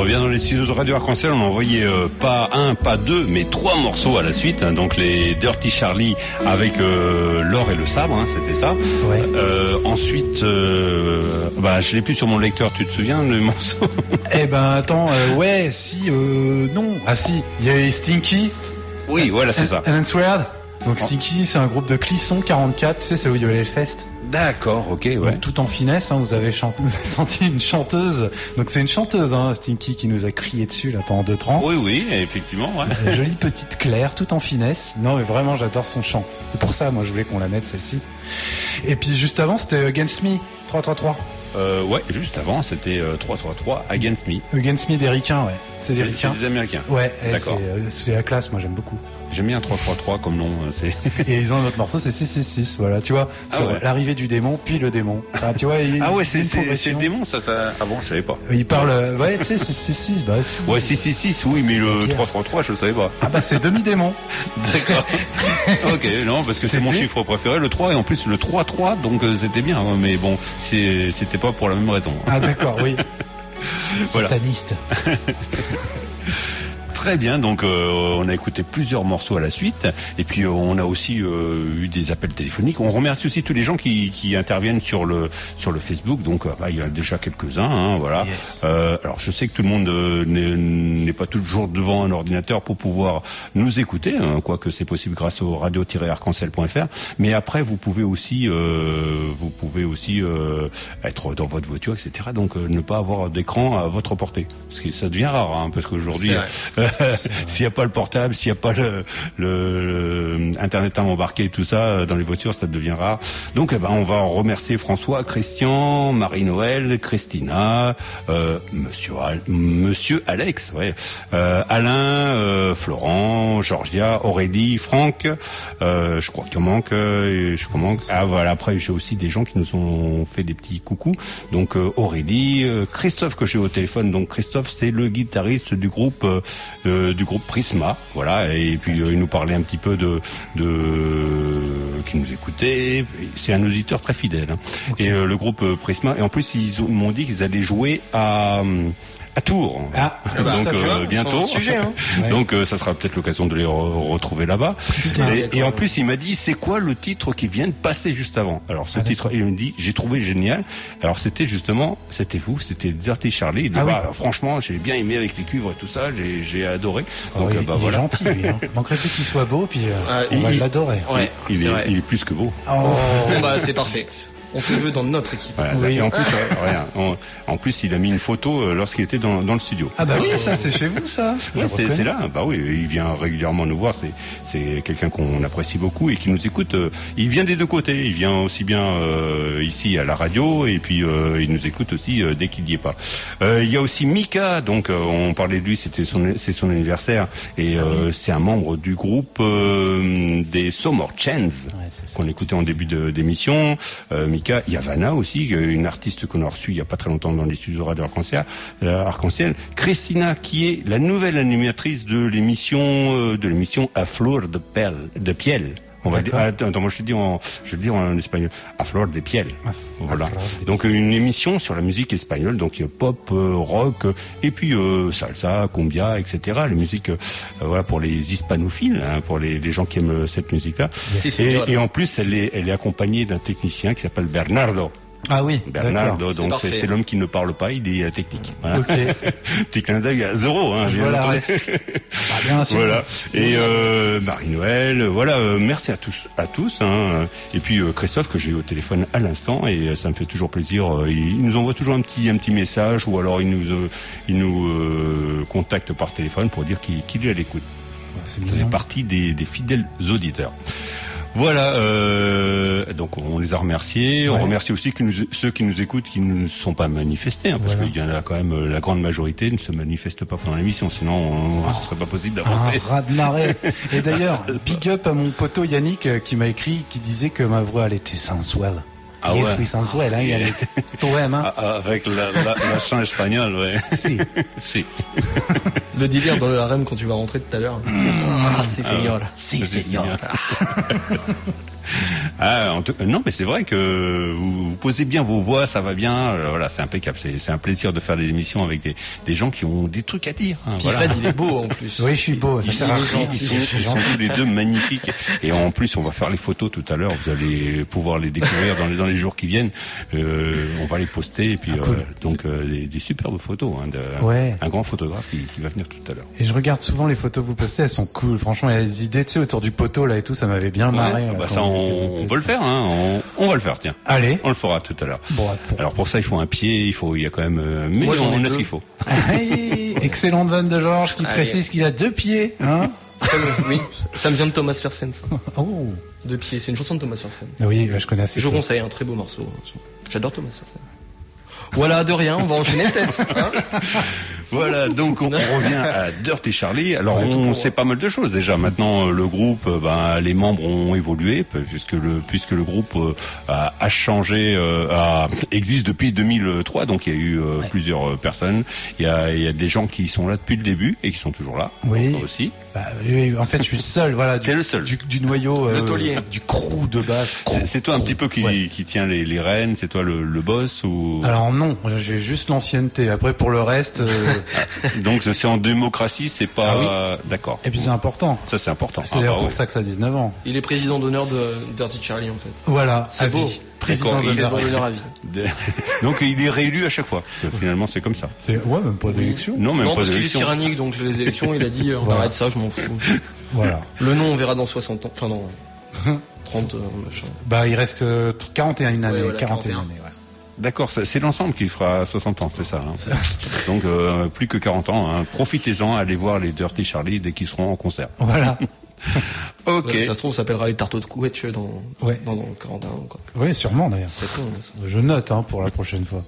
revient dans les studios de Radio Arc-en-Ciel. On a envoyé euh, pas un, pas deux, mais trois morceaux à la suite. Hein, donc les Dirty Charlie avec euh, l'or et le sabre, hein, c'était ça. Ouais. Euh, ensuite, euh, bah je l'ai plus sur mon lecteur. Tu te souviens le morceau? Eh ben attends, euh, ouais, si, euh, non, ah si, il y a Stinky. Oui, voilà, c'est ça. And Answered. Donc Stinky, c'est un groupe de Clisson quarante-quatre, tu sais, c'est où il y avait le fest. D'accord, ok, ouais. Donc, tout en finesse, hein, vous avez chante... vous avez senti une chanteuse. Donc c'est une chanteuse, hein, Stinky, qui nous a crié dessus là pendant deux trente. Oui, oui, effectivement. Ouais. Une jolie petite Claire, tout en finesse. Non, mais vraiment, j'adore son chant. C'est pour ça, moi, je voulais qu'on la mette celle-ci. Et puis juste avant, c'était Against Me, trois trois trois. Euh, ouais, juste avant, c'était euh, trois trois trois Against Me. Against Me des Ricains, ouais. C'est des Ricains. C'est des Américains. Ouais, d'accord. C'est, c'est la classe, moi, j'aime beaucoup. J'aime bien trois trois trois comme nom. C'est... Et ils ont un autre morceau, c'est six six six. Voilà, tu vois, sur ah ouais. l'arrivée du démon, puis le démon. Enfin, tu vois, il, ah ouais, c'est, c'est, c'est le démon, ça, ça. Ah bon, je savais pas. Il parle, ouais, tu sais, six six six, bah. Si. Ouais, six six six, oui, mais le trois trois trois, je le savais pas. Ah bah, c'est demi-démon. D'accord. Ok, non, parce que c'était... c'est mon chiffre préféré, le trois, et en plus le trois trois, donc euh, c'était bien, hein, mais bon, c'est, c'était pas pour la même raison. Ah d'accord, oui. Voilà. Sataniste. Très bien, donc euh, on a écouté plusieurs morceaux à la suite, et puis euh, on a aussi euh, eu des appels téléphoniques. On remercie aussi tous les gens qui, qui interviennent sur le sur le Facebook. Donc euh, bah, il y a déjà quelques-uns, hein, voilà. Yes. Euh, alors je sais que tout le monde euh, n'est, n'est pas toujours devant un ordinateur pour pouvoir nous écouter, hein, quoique c'est possible grâce au radio tiret arc en ciel point f r. Mais après vous pouvez aussi euh, vous pouvez aussi euh, être dans votre voiture, et cetera. Donc euh, ne pas avoir d'écran à votre portée, parce que ça devient rare, hein, parce qu'aujourd'hui s'il n'y a pas le portable, s'il n'y a pas le, le, le internet à embarquer et tout ça dans les voitures, ça devient rare. Donc eh ben on va remercier François, Christian, Marie-Noël, Christina, euh, Monsieur Al- Monsieur Alex, ouais, euh, Alain, euh, Florent, Georgia, Aurélie, Franck. Euh, je crois qu'il en manque. Euh, je manque. Ah voilà. Après j'ai aussi des gens qui nous ont fait des petits coucous. Donc euh, Aurélie, euh, Christophe que j'ai au téléphone. Donc Christophe c'est le guitariste du groupe. Euh, De, du groupe Prisma, voilà, et puis euh, il nous parlait un petit peu de, de qui nous écoutait. C'est un auditeur très fidèle, hein. Okay. Et euh, le groupe euh, Prisma, et en plus ils m'ont dit qu'ils allaient jouer à à Tours. Ah, bah, donc euh, bientôt. Sujet, hein. Ouais. Donc euh, ça sera peut-être l'occasion de les re- retrouver là-bas. Et, et en plus il m'a dit c'est quoi le titre qui vient de passer juste avant. Alors ce ah, titre, il me dit j'ai trouvé génial. Alors c'était justement, c'était vous, c'était Dirty Charlie. Il dit, ah, bah, oui. Franchement j'ai bien aimé avec les cuivres et tout ça, j'ai, j'ai adoré. Oh, donc il, euh, bah, il voilà. est gentil lui. Hein. Manquerait plus qu'il soit beau, puis euh, ah, on il, va il, l'adorer. Ouais, il, c'est est, vrai. il est plus que beau. Oh, bah c'est parfait. On se veut dans notre équipe. Voilà, oui. Et en plus, euh, rien. En, en plus, il a mis une photo euh, lorsqu'il était dans, dans le studio. Ah bah oui, ça c'est chez vous ça. Ouais, c'est, c'est là. Bah oui, il vient régulièrement nous voir. C'est, c'est quelqu'un qu'on apprécie beaucoup et qui nous écoute. Euh, il vient des deux côtés. Il vient aussi bien euh, ici à la radio et puis euh, il nous écoute aussi euh, dès qu'il y est pas. Euh, il y a aussi Mika. Donc euh, on parlait de lui. C'était son, c'est son anniversaire et euh, c'est un membre du groupe euh, des Summer Chance ouais, qu'on écoutait en début de, d'émission. Euh, Mika, il y a Vanna aussi, une artiste qu'on a reçue il y a pas très longtemps dans les studios Radio Arc-en-Ciel. Euh, Arc-en-Ciel. Christina, qui est la nouvelle animatrice de l'émission, euh, de l'émission À Flor de Piel, de Piel. On va dire, attends, moi je te dis en, je le dis en espagnol, À Flor de Piel. Ah, voilà. Donc une émission sur la musique espagnole, donc pop, euh, rock, et puis euh, salsa, cumbia, et cetera. Les musiques, euh, voilà, pour les hispanophiles, hein, pour les, les gens qui aiment cette musique-là. Yes. Et, et en plus, elle est, elle est accompagnée d'un technicien qui s'appelle Bernardo. Ah oui, Bernardo, donc c'est, c'est l'homme qui ne parle pas, il est technique. Voilà. Okay. Petit clin d'œil à zéro, hein. Voilà. Ah, bien sûr. Voilà. Et euh, Marie-Noël, voilà. Euh, merci à tous, à tous. Hein. Et puis euh, Christophe que j'ai eu au téléphone à l'instant, et euh, ça me fait toujours plaisir. Euh, il, il nous envoie toujours un petit, un petit message, ou alors il nous, euh, il nous euh, contacte par téléphone pour dire qu'il, qu'il est à l'écoute. Ah, ça fait partie des, des fidèles auditeurs. Voilà, euh, donc on les a remerciés. Ouais. On remercie aussi que nous, ceux qui nous écoutent, qui ne sont pas manifestés, hein, parce voilà. qu'il y en a quand même, la grande majorité ne se manifeste pas pendant l'émission, sinon on, oh, ce serait pas possible d'avancer. Un raz de marée. Et d'ailleurs, big up à mon poteau Yannick qui m'a écrit, qui disait que ma voix elle était sensuelle. Ah yes, ouais. oui, sensuelle, hein, Yannick. Toi-même, hein. Avec la, la, la chant espagnol, ouais. Si. Si. Le délire dans le harem quand tu vas rentrer tout à l'heure. Mmh. Ah, si, señor. Si, señor. Ah, en tout, non, mais c'est vrai que vous, vous posez bien vos voix, ça va bien. Euh, voilà, c'est impeccable. C'est, c'est un plaisir de faire des émissions avec des, des gens qui ont des trucs à dire. Hein, Puis voilà. Fred, il est beau en plus. Oui, je suis beau. Ça Ils, sert à ils, rien. ils sont, ils sont tous les deux magnifiques. Et en plus, on va faire les photos tout à l'heure. Vous allez pouvoir les découvrir dans les, dans les jours qui viennent. Euh, on va les poster. Et puis, ah, cool. euh, donc, euh, des, des superbes photos. Hein, de, ouais. Un grand photographe qui, qui va venir tout à l'heure. Et je regarde souvent les photos que vous postez. Elles sont cool. Franchement, il y a des idées, tu sais, autour du poteau là et tout. Ça m'avait bien marré. Ouais, là, bah ça, on, on peut le faire. Hein, on, on va le faire. Tiens. Allez. On le fera tout à l'heure. Bon, pour... Alors pour ça, il faut un pied. Il faut, il y a quand même. Euh, mais Moi, j'en on ai a deux. ce qu'il faut. Hey, excellente vanne de Georges qui Allez. précise qu'il a deux pieds, hein. Oui, ça me vient de Thomas Fersen, ça. Oh. Deux pieds, c'est une chanson de Thomas Fersen. Oui, je connais assez. Je vous conseille, un très beau morceau. J'adore Thomas Fersen. Voilà, de rien, on va enchaîner peut-être. Hein. Voilà, donc on, on revient à Dirty Charlie. Alors on sait pas mal de choses déjà. Maintenant le groupe, ben les membres ont évolué puisque le puisque le groupe a, a changé, a, existe depuis deux mille trois. Donc il y a eu euh, ouais. plusieurs personnes. Il y a il y a des gens qui sont là depuis le début et qui sont toujours là. Oui. Toi aussi. Bah, oui, en fait, je suis le seul, voilà, du, le seul. du, du noyau, euh, le taulier, du crew de base. Crew, c'est, c'est toi crew. un petit peu qui, ouais. qui tient les, les rênes, c'est toi le, le boss ou? Alors non, j'ai juste l'ancienneté. Après, pour le reste. Euh... Donc c'est en démocratie, c'est pas. Ah oui. D'accord. Et puis c'est important. Ça c'est important. C'est ah, d'ailleurs bah, pour oui. ça que ça a dix-neuf ans. Il est président d'honneur de Dirty Charlie en fait. Voilà. C'est à beau. Vie. Président d'honneur à vie. Donc il est réélu à chaque fois. Finalement c'est comme ça. C'est ouais, même pas d'élection. Non, même non, pas parce d'élection. qu'il est tyrannique, donc les élections, il a dit on voilà. arrête ça, je m'en fous. Voilà. Le nom on verra dans soixante ans, enfin dans trente. Euh, machin. Bah il reste euh, quarante et un années, ouais, voilà, quarante et un quarante et un années. Ouais. D'accord, c'est l'ensemble qui fera soixante ans, c'est ça. Hein. Donc euh, plus que quarante ans. Hein. Profitez-en, allez voir les Dirty Charlie dès qu'ils seront en concert. Voilà. Ok. Ça se trouve, on s'appellera les Tartos de Couette dans, ouais. dans, dans quarante et un ans. Quoi. Oui, sûrement d'ailleurs. Con, je note hein, pour la prochaine fois.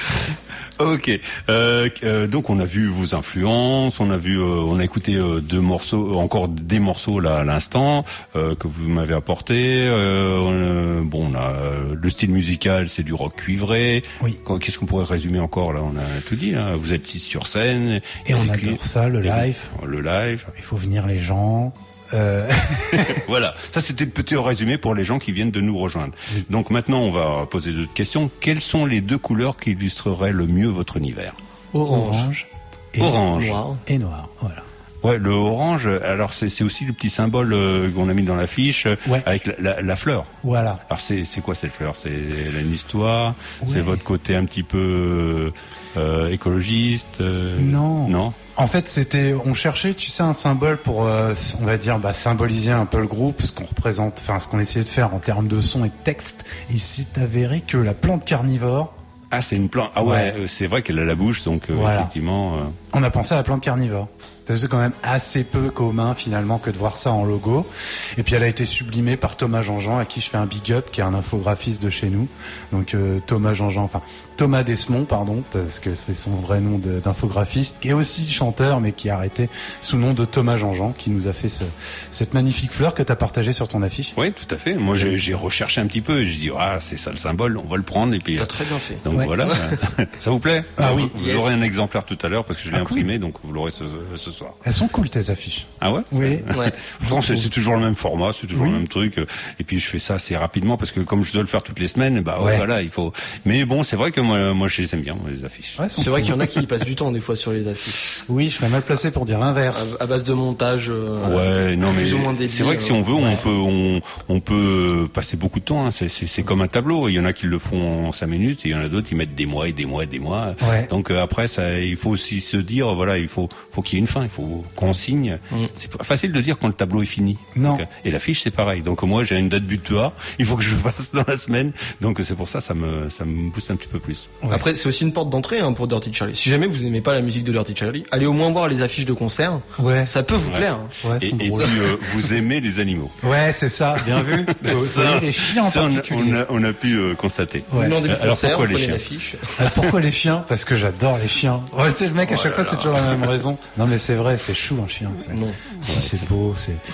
Ok, euh, euh, donc on a vu vos influences, on a vu, euh, on a écouté euh, deux morceaux, encore des morceaux là à l'instant euh, que vous m'avez apporté. Euh, euh, bon, on a euh, le style musical, c'est du rock cuivré. Oui. Qu'est-ce qu'on pourrait résumer encore là? On a tout dit. Hein. Vous êtes six sur scène. Et on adore ça, le live. Le live. Il faut venir les gens. Euh... Voilà, ça c'était le petit résumé pour les gens qui viennent de nous rejoindre. Oui. Donc maintenant on va poser d'autres questions. Quelles sont les deux couleurs qui illustreraient le mieux votre univers? Orange, orange et orange noir. Et noir, voilà. Ouais, le orange. Alors c'est c'est aussi le petit symbole euh, qu'on a mis dans l'affiche ouais. avec la, la, la fleur. Voilà. Alors c'est c'est quoi cette fleur? C'est une histoire. Ouais. C'est votre côté un petit peu euh, écologiste. Euh, non. Non. En fait, c'était, on cherchait, tu sais, un symbole pour, euh, on va dire, bah, symboliser un peu le groupe, ce qu'on représente, enfin, ce qu'on essayait de faire en termes de son et de texte. Et c'est avéré que la plante carnivore. Ah, c'est une plante. Ah ouais, ouais. C'est vrai qu'elle a la bouche, donc euh, voilà. Effectivement. Euh... On a pensé à la plante carnivore. C'est quand même assez peu commun finalement que de voir ça en logo. Et puis elle a été sublimée par Thomas Jean-Jean, à qui je fais un big up, qui est un infographiste de chez nous. Donc euh, Thomas Jean-Jean, enfin Thomas Desmond, pardon, parce que c'est son vrai nom de, d'infographiste, qui est aussi chanteur, mais qui a arrêté sous le nom de Thomas Jean-Jean, qui nous a fait ce, cette magnifique fleur que tu as partagée sur ton affiche. Oui, tout à fait. Moi, j'ai, j'ai recherché un petit peu et j'ai dit, ah, c'est ça le symbole, on va le prendre. Et puis, t'as très bien fait. Donc ouais. voilà, ça vous plaît? Ah oui. Vous, Yes. vous aurez un exemplaire tout à l'heure parce que je l'ai ah, imprimé, cool. donc vous l'aurez ce, ce soir. Elles sont cool tes affiches. Ah ouais? Oui. Ouais. Pourtant, c'est, c'est toujours le même format, c'est toujours oui. le même truc. Et puis je fais ça assez rapidement parce que comme je dois le faire toutes les semaines, bah ouais, ouais. voilà, il faut. Mais bon, c'est vrai que moi, moi, je les aime bien, les affiches. Ouais, c'est vrai qu'il y en a qui passent du temps des fois sur les affiches. Oui, je serais mal placé pour dire l'inverse. À, à base de montage. Euh, ouais, non mais plus ou moins débile, c'est vrai que si on veut, ouais. on peut, on, on peut passer beaucoup de temps. Hein. C'est, c'est, c'est comme un tableau. Il y en a qui le font en cinq minutes, et il y en a d'autres qui mettent des mois et des mois et des mois. Ouais. Donc euh, après, ça, il faut aussi se dire, voilà, il faut, faut qu'il y ait une fin. Il faut qu'on signe. Mm. C'est pas facile de dire quand le tableau est fini. Non. Donc, et l'affiche, c'est pareil. Donc moi, j'ai une date butoir. Il faut que je fasse dans la semaine. Donc c'est pour ça, ça me, ça me booste un petit peu plus. Ouais. Après, c'est aussi une porte d'entrée hein, pour Dirty Charlie. Si jamais vous aimez pas la musique de Dirty Charlie, allez au moins voir les affiches de concert. Ouais. Ça peut vous ouais. plaire. Hein. Ouais, et et puis, euh, vous aimez les animaux. Ouais, c'est ça. Bien vu. Vous aimez les chiens en ça, particulier. On a, on a pu euh, constater. Ouais. Vous Euh, alors pourquoi les chiens? Alors, pourquoi les chiens? Parce que j'adore les chiens. Ouais, tu sais, le mec à oh chaque fois là c'est toujours la même raison. Non mais c'est vrai, c'est chou un chien. C'est, non. Si, c'est beau, c'est.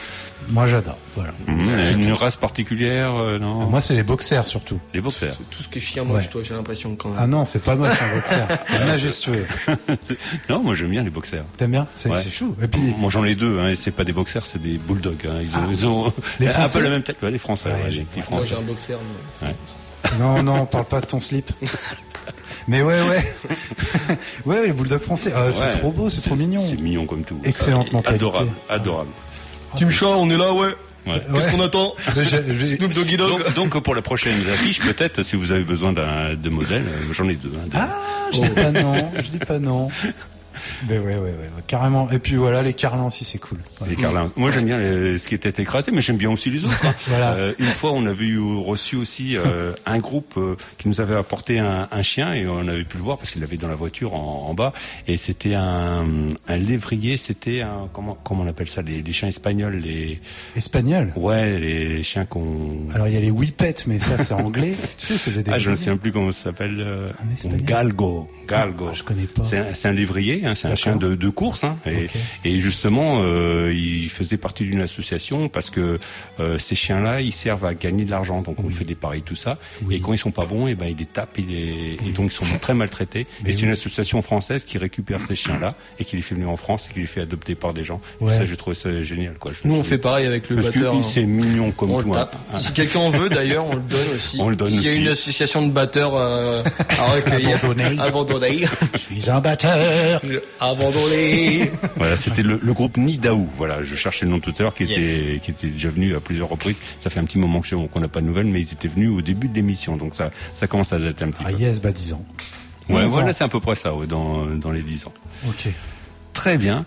Moi, j'adore. Voilà. Mmh, une race particulière, euh, non? Moi, c'est les boxers surtout. Les boxers. Tout ce qui est chien moche, ouais. Toi, j'ai l'impression quand même. Ah non, c'est pas moche un boxer. C'est majestueux. Non, moi j'aime bien les boxers. T'aimes bien? C'est, ouais. c'est chou. Et puis, moi j'en ai deux. Hein, et c'est pas des boxers, c'est des bulldogs. Hein. Ils ont, ah, ils ont les un peu la même tête. Ouais, les Français. Ouais, ouais, les les Français. Moi j'ai un boxer. Mais... Ouais. Non, non, on parle pas de ton slip. Mais ouais, ouais. Ouais, les bulldogs français. Euh, ouais. C'est trop beau, c'est trop mignon. C'est mignon comme tout. Excellente mentalité. Adorable, adorable. Team Chat, on est là, ouais. Ouais. Qu'est-ce ouais. qu'on attend? Snoop Doggy Dogg. Donc, donc pour la prochaine affiche, peut-être, si vous avez besoin d'un de modèle, j'en ai deux. Hein, ah, je dis pas non, je dis pas non. Mais ouais, ouais, ouais, ouais, carrément. Et puis voilà, les carlins aussi, c'est cool. Voilà. Les carlins. Moi, j'aime bien les, ce qui était écrasé, mais j'aime bien aussi les autres. Hein. Voilà. Euh, une fois, on avait eu, reçu aussi euh, un groupe euh, qui nous avait apporté un, un chien et on avait pu le voir parce qu'il l'avait dans la voiture en, en bas. Et c'était un, un lévrier. C'était un comment comment on appelle ça, les, les chiens espagnols, les espagnols. Ouais, les chiens qu'on. Alors il y a les whippets, mais ça c'est anglais. Tu sais, c'est des. Ah, je ne sais plus comment ça s'appelle. Euh, un espagnol. Galgo. Galgo. Ah, je connais pas. C'est un, c'est un lévrier. Hein, c'est un chien de, de course. Hein, et, okay. et justement, euh, il faisait partie d'une association parce que euh, ces chiens-là, ils servent à gagner de l'argent. Donc, oui. on fait des paris, tout ça. Oui. Et quand ils sont pas bons, et ben, ils les tapent. Et, les, oui. et donc, ils sont très maltraités. Mais et c'est oui. une association française qui récupère ces chiens-là et qui les fait venir en France et qui les fait adopter par des gens. Ouais. Et ça, j'ai trouvé ça génial. Quoi. Nous, on fait pareil avec le parce batteur. Parce que c'est mignon comme on tout. Hein. Si quelqu'un en veut, d'ailleurs, on le donne aussi. On le donne S'il aussi. y a une association de batteurs euh, à recueillir, abandonné. abandonné. Je suis un batteur. Abandonné. Voilà, c'était le, le groupe Nidaou. Voilà, je cherchais le nom tout à l'heure, qui était, yes. qui était déjà venu à plusieurs reprises. Ça fait un petit moment qu'on n'a pas de nouvelles, mais ils étaient venus au début de l'émission, donc ça, ça commence à dater un petit ah peu. Ah yes, bah dix ans. Ouais, voilà, c'est à peu près ça, ouais, dans, dans les dix ans. Ok. Très bien.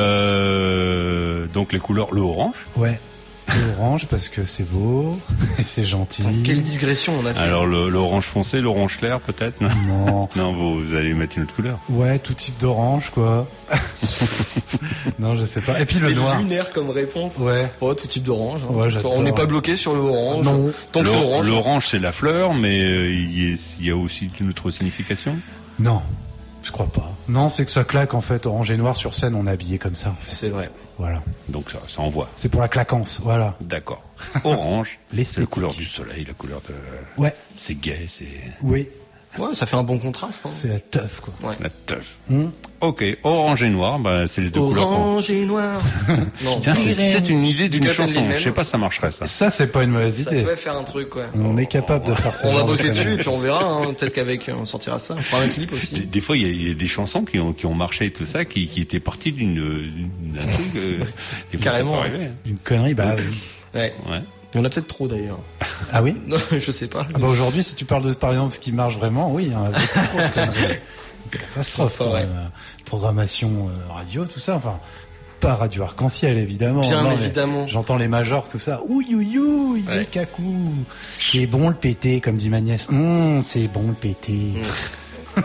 Euh, donc les couleurs, le orange. Ouais. L'orange parce que c'est beau et c'est gentil. Attends, quelle digression on a fait. Alors le, l'orange foncé, l'orange clair peut-être. Non. Non, vous, vous allez mettre une autre couleur. Ouais, tout type d'orange quoi. Non, je sais pas. Et puis c'est le noir. C'est lunaire comme réponse. Ouais. Oh, tout type d'orange. Hein. Ouais, on n'est pas bloqué sur le orange. Non. Tant que c'est orange. L'orange c'est la fleur, mais il y, y a aussi une autre signification. Non. Je crois pas. Non, c'est que ça claque en fait. Orange et noir sur scène, on est habillé comme ça. En fait. C'est vrai. Voilà. Donc ça, ça envoie. C'est pour la claquance, voilà. D'accord. Orange, c'est la couleur du soleil, la couleur de. Ouais. C'est gai, c'est. Oui. Ouais, ça fait un bon contraste. Hein. C'est la teuf, quoi. Ouais. La teuf. Mmh. Ok, orange et noir, bah c'est les deux orange couleurs. Orange et noir. Non. Tiens, c'est, c'est peut-être une idée d'une chanson. Je sais pas si ça marcherait ça. Ça, c'est pas une mauvaise idée. Ça pourrait faire un truc, ouais. On oh, est capable oh, de faire ça. On va bosser dessus et puis on verra. Hein. Peut-être qu'avec on sortira ça. On fera un clip aussi. Des, des fois, il y, y a des chansons qui ont qui ont marché et tout ça, qui qui étaient parties d'une d'un truc. Euh, carrément. Arriver, hein. Une connerie, bah oui. Ouais. Ouais. Il y en a peut-être trop d'ailleurs. Ah oui? Non, je sais pas. Ah bah aujourd'hui, si tu parles de par exemple ce qui marche vraiment, oui, il y en a beaucoup trop. Une catastrophe. Ouais. Euh, programmation euh, radio, tout ça. Enfin, pas radio arc-en-ciel évidemment. Bien non, évidemment. J'entends les majors, tout ça. Ouï ouï ouï, ouais. Kakou. C'est bon le pété, comme dit ma nièce. Mmh, c'est bon le pété. Mmh.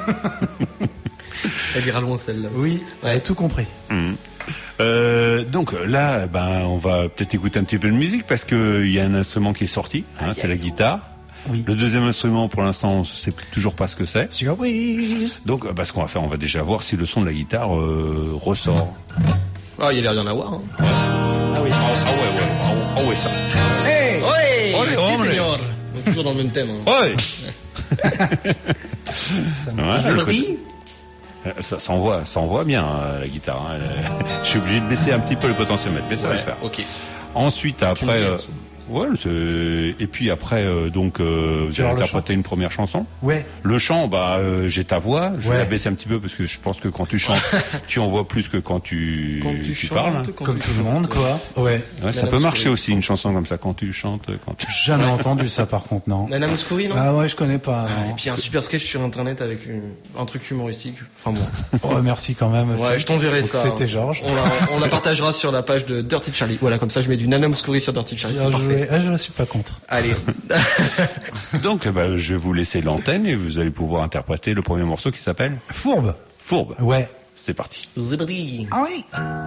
Elle ira loin celle-là. Oui, elle a tout compris. Mmh. Euh, donc là, ben, on va peut-être écouter un petit peu de musique parce que il y a un instrument qui est sorti, hein, c'est la guitare. Oui. Le deuxième instrument, pour l'instant, on ne sait toujours pas ce que c'est. Surprise. Donc, bah, ce qu'on va faire, on va déjà voir si le son de la guitare euh, ressort. Ah, il y a l'air d'y en avoir. Hein. Ouais. Ah oui. Ah, ah ouais, ouais. Ah, ah ouais, ça. Hey, ouais. Olé, si, olé. señor. Donc, toujours dans le même thème. Hein. Ouais. Ça ouais, c'est parti. Ça s'envoie, ça envoie bien hein, la guitare. Hein. Je suis obligé de baisser un petit peu le potentiomètre, mais ça ouais, va le faire. Ok. Ensuite, après, euh, ouais, c'est... et puis après, euh, donc, euh, vous allez interpréter une première chanson. Ouais. Le chant, bah, euh, j'ai ta voix. Je ouais. vais la baisser un petit peu parce que je pense que quand tu chantes, tu en vois plus que quand tu, quand tu, tu chantes, parles. Hein. Comme tout le monde, quoi. Ouais. Ouais, ça peut marcher aussi une chanson comme ça quand tu chantes. Quand tu... Jamais entendu ça, par contre, non. Nana Mouskouri, non? Ah ouais, je connais pas. Ah, et puis un super sketch sur internet avec une... un truc humoristique. Enfin bon. Oh, merci quand même. Ouais, je t'enverrai ça. C'était Georges. On la, on la partagera sur la page de Dirty Charlie. Voilà, comme ça, je mets du Nana Mouskouri sur Dirty Charlie. C'est parfait. Ah, je ne suis pas contre. Allez. Donc, bah, je vais vous laisser l'antenne et vous allez pouvoir interpréter le premier morceau qui s'appelle Fourbe. Fourbe. Ouais. C'est parti. Zébri. Ah oui.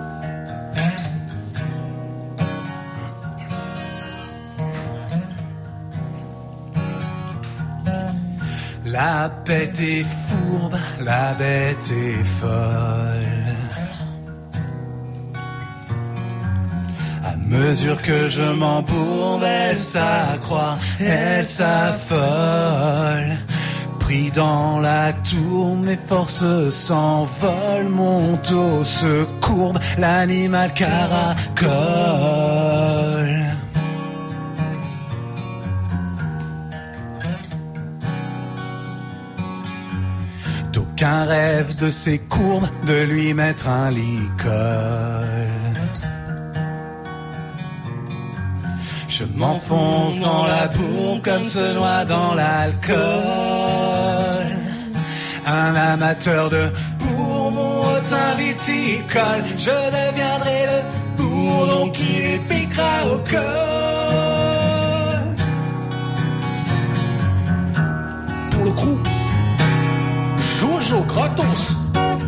La bête est fourbe, la bête est folle. À Mesure que je m'embourbe, elle s'accroît, elle s'affole. Pris dans la tour, mes forces s'envolent, mon dos se courbe, l'animal caracole. D'aucun rêve de ces courbes, de lui mettre un licol. Je m'enfonce dans la boue comme se noie dans l'alcool. Un amateur de bourbon hautain viticole, je deviendrai le bourdon qui les piquera au col. Pour le crew, Jojo Gratos.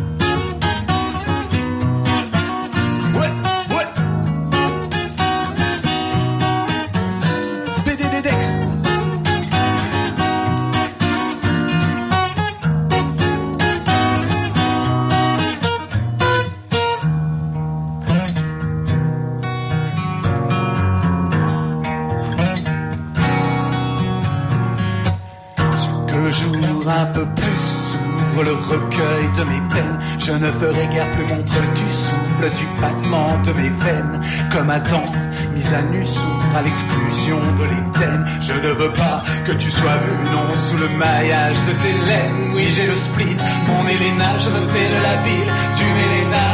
Un peu plus s'ouvre le recueil de mes peines. Je ne ferai guère plus montre du souffle, du battement de mes veines. Comme Adam, mise à nu, souffre à l'exclusion de l'Éden. Je ne veux pas que tu sois vu, non, sous le maillage de tes laines. Oui, j'ai le spleen, mon Elena, je me fais de la bile du Mélena.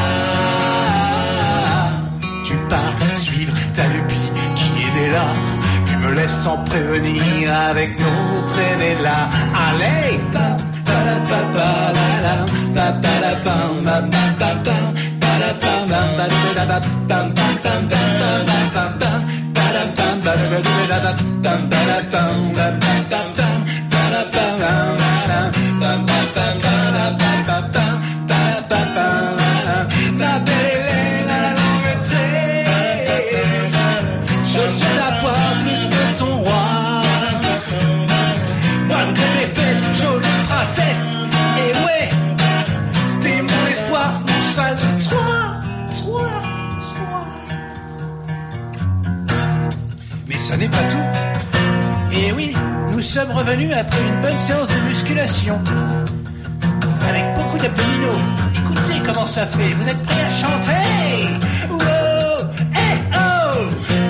Tu pars suivre ta lubie qui est là. Me laisse sans prévenir avec notre aîné là. Allez, pa pa la pa pa la la pa pa la pam pa pa pa pa la pam pa pa la pam pam pam pam pam pam pa la pam pa la pam pa la pam la pam pam pam pa la pam la pam pam pam pa la pam pam pam pa la pam pam la pa la longue tresse. Je suis ta poire plus que ton roi. Moi de mes belles jolies princesses. Et ouais, t'es mon espoir, mon cheval. Toi, toi, toi. Mais ça n'est pas tout. Et oui, nous sommes revenus après une bonne séance de musculation. Avec beaucoup d'abdominaux. Écoutez comment ça fait. Vous êtes prêts à chanter? Wow, hey, oh.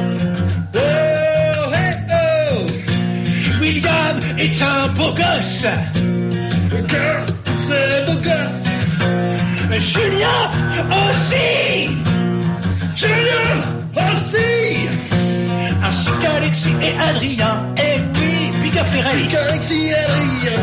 William est un beau gosse. Que c'est beau gosse. Mais Julien aussi. Julien aussi. Ainsi qu'Alexis et Adrien. Et oui, big up les règles. Big Alexis et Adrien.